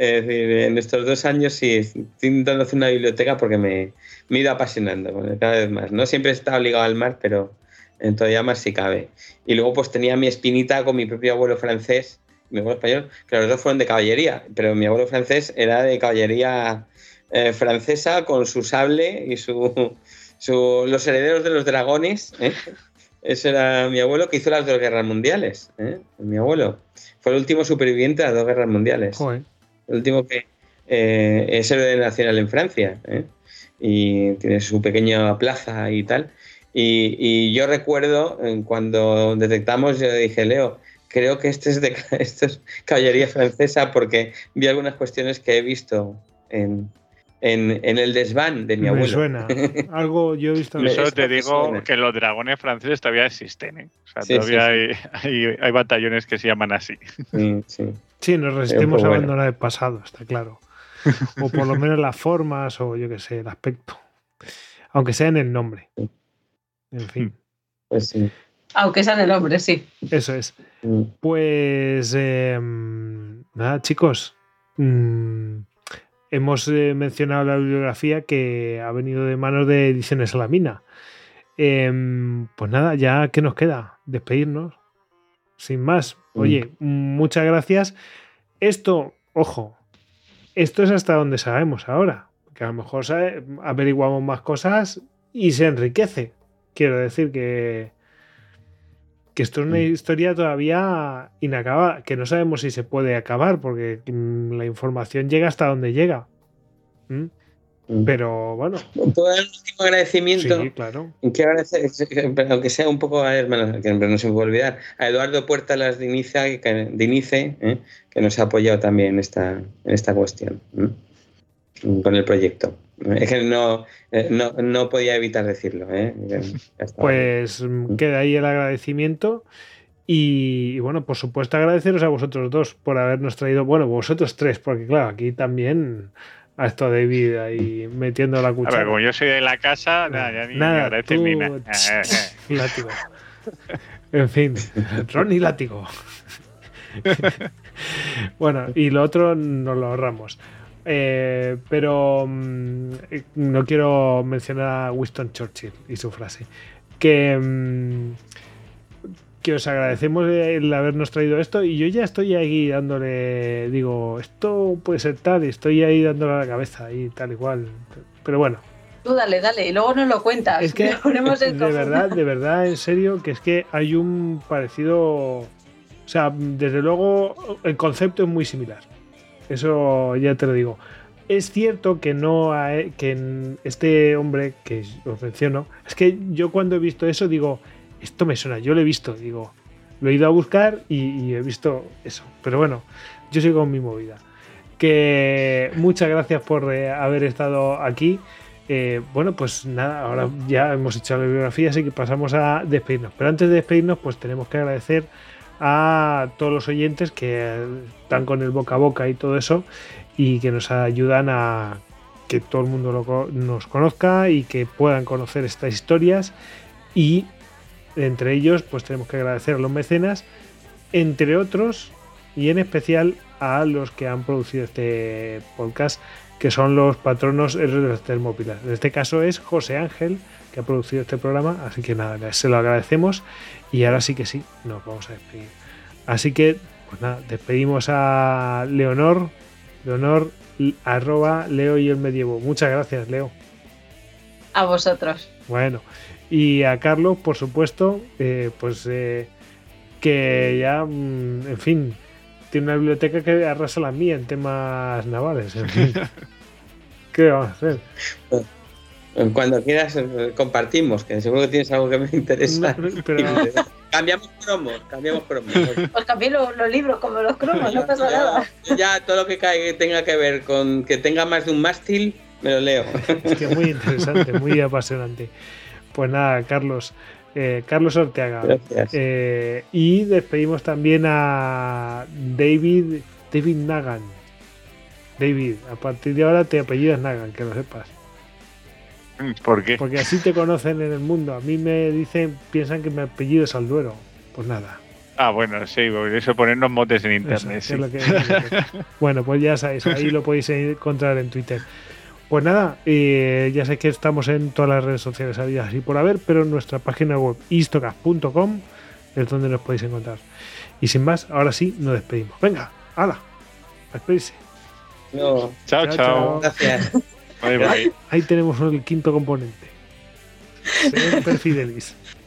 S2: en estos dos años sí estoy intentando hacer una biblioteca porque me, me he ido apasionando cada vez más. No siempre he estado ligado al mar, pero todavía más si cabe. Y luego pues tenía mi espinita con mi propio abuelo francés, mi abuelo español, que los dos fueron de caballería, pero mi abuelo francés era de caballería eh, francesa con su sable y su... Su, los herederos de los dragones, ¿eh? Ese era mi abuelo, que hizo las dos guerras mundiales. ¿eh? Mi abuelo fue el último superviviente de las dos guerras mundiales. Joder. El último que eh, es héroe nacional en Francia. ¿eh? Y tiene su pequeña plaza y tal. Y, y yo recuerdo cuando detectamos, yo dije, Leo, creo que este es de esto es caballería francesa porque vi algunas cuestiones que he visto en... En, en el desván de mi
S1: me
S2: abuelo.
S1: Me suena. Algo yo he visto.
S4: Eso te digo que los dragones franceses todavía existen. ¿eh? O sea, sí, todavía sí, sí. Hay, hay, hay batallones que se llaman así.
S2: Sí, sí.
S1: Sí, nos resistimos a bueno. abandonar el pasado, está claro. O por lo menos las formas o yo qué sé, el aspecto. Aunque sea en el nombre. En fin.
S2: Pues sí.
S3: Aunque sea en el nombre, sí.
S1: Eso es. Pues eh, nada, chicos. Mmm, hemos eh, mencionado la bibliografía que ha venido de manos de Ediciones Salamina. Eh, pues nada, ya ¿qué nos queda? Despedirnos. Sin más. Oye, mm. muchas gracias. Esto, ojo, esto es hasta donde sabemos ahora. Que a lo mejor sabe, averiguamos más cosas y se enriquece. Quiero decir que, que esto es una historia todavía inacabada, que no sabemos si se puede acabar, porque la información llega hasta donde llega. ¿Mm? Pero bueno.
S2: Todo el último agradecimiento.
S1: Sí, claro.
S2: Que agradecer, aunque sea un poco, hermano, que no se me puede olvidar, a Eduardo Puertas de Inice, que, de Inice ¿eh? que nos ha apoyado también en esta, en esta cuestión, ¿eh? con el proyecto. Es que no, no, no podía evitar decirlo. ¿eh?
S1: Pues queda ahí el agradecimiento. Y, y bueno, por supuesto, agradeceros a vosotros dos por habernos traído, bueno, vosotros tres, porque claro, aquí también ha estado David ahí metiendo la cuchara.
S4: A ver, como yo soy de la casa, nada, ya ni,
S1: nada,
S4: ni agradecer
S1: tú,
S4: ni nada.
S1: Látigo. En fin, Ronnie Látigo. Bueno, y lo otro nos lo ahorramos. Eh, pero mmm, no quiero mencionar a Winston Churchill y su frase. Que... Mmm, que os agradecemos el habernos traído esto y yo ya estoy ahí dándole, digo, esto puede ser tal y estoy ahí dándole a la cabeza y tal igual, pero bueno.
S3: Tú dale, dale, y luego nos lo cuentas.
S1: Es que, de verdad, de verdad, en serio, que es que hay un parecido, o sea, desde luego el concepto es muy similar, eso ya te lo digo. Es cierto que no hay, que este hombre que os menciono, es que yo cuando he visto eso digo, esto me suena, yo lo he visto, digo, lo he ido a buscar y, y he visto eso. Pero bueno, yo sigo con mi movida. Que muchas gracias por eh, haber estado aquí. Eh, bueno, pues nada, ahora ya hemos hecho la bibliografía, así que pasamos a despedirnos. Pero antes de despedirnos, pues tenemos que agradecer a todos los oyentes que están con el boca a boca y todo eso y que nos ayudan a que todo el mundo lo, nos conozca y que puedan conocer estas historias. Y entre ellos, pues tenemos que agradecer a los mecenas, entre otros, y en especial a los que han producido este podcast, que son los patronos héroes de las Termópilas. En este caso es José Ángel, que ha producido este programa, así que nada, se lo agradecemos y ahora sí que sí, nos vamos a despedir. Así que, pues nada, despedimos a Leonor, Leonor, arroba Leo y el Medievo. Muchas gracias, Leo.
S3: A vosotros.
S1: Bueno, y a Carlos, por supuesto, eh, pues eh, que ya, mm, en fin, tiene una biblioteca que arrasa la mía en temas navales. En fin. ¿Qué vamos a hacer?
S2: Cuando quieras compartimos, que seguro que tienes algo que me interesa.
S1: No, pero...
S2: cambiamos cromos, cambiamos cromos.
S3: Pues cambié los, los libros como los cromos, no pasa
S2: yo,
S3: nada.
S2: Yo ya todo lo que, caiga, que tenga que ver con que tenga más de un mástil, me lo leo.
S1: Es que muy interesante, muy apasionante. Pues nada, Carlos, eh, Carlos Orteaga.
S2: Gracias.
S1: Eh, y despedimos también a David, David Nagan. David, a partir de ahora te apellidas Nagan, que lo sepas.
S4: ¿Por qué?
S1: Porque así te conocen en el mundo. A mí me dicen, piensan que mi apellido es Alduero. Pues nada.
S4: Ah, bueno, sí, porque eso ponernos motes en internet.
S1: Eso,
S4: sí.
S1: es lo que, bueno, pues ya sabéis, ahí lo podéis encontrar en Twitter. Pues nada, eh, ya sé que estamos en todas las redes sociales habidas y por haber, pero en nuestra página web istocast punto com es donde nos podéis encontrar. Y sin más, ahora sí, nos despedimos. Venga, hala, a despedirse.
S2: No.
S4: Chao, chao, chao.
S2: Gracias.
S4: Bye, bye.
S1: Ahí tenemos el quinto componente. Semper Fidelis.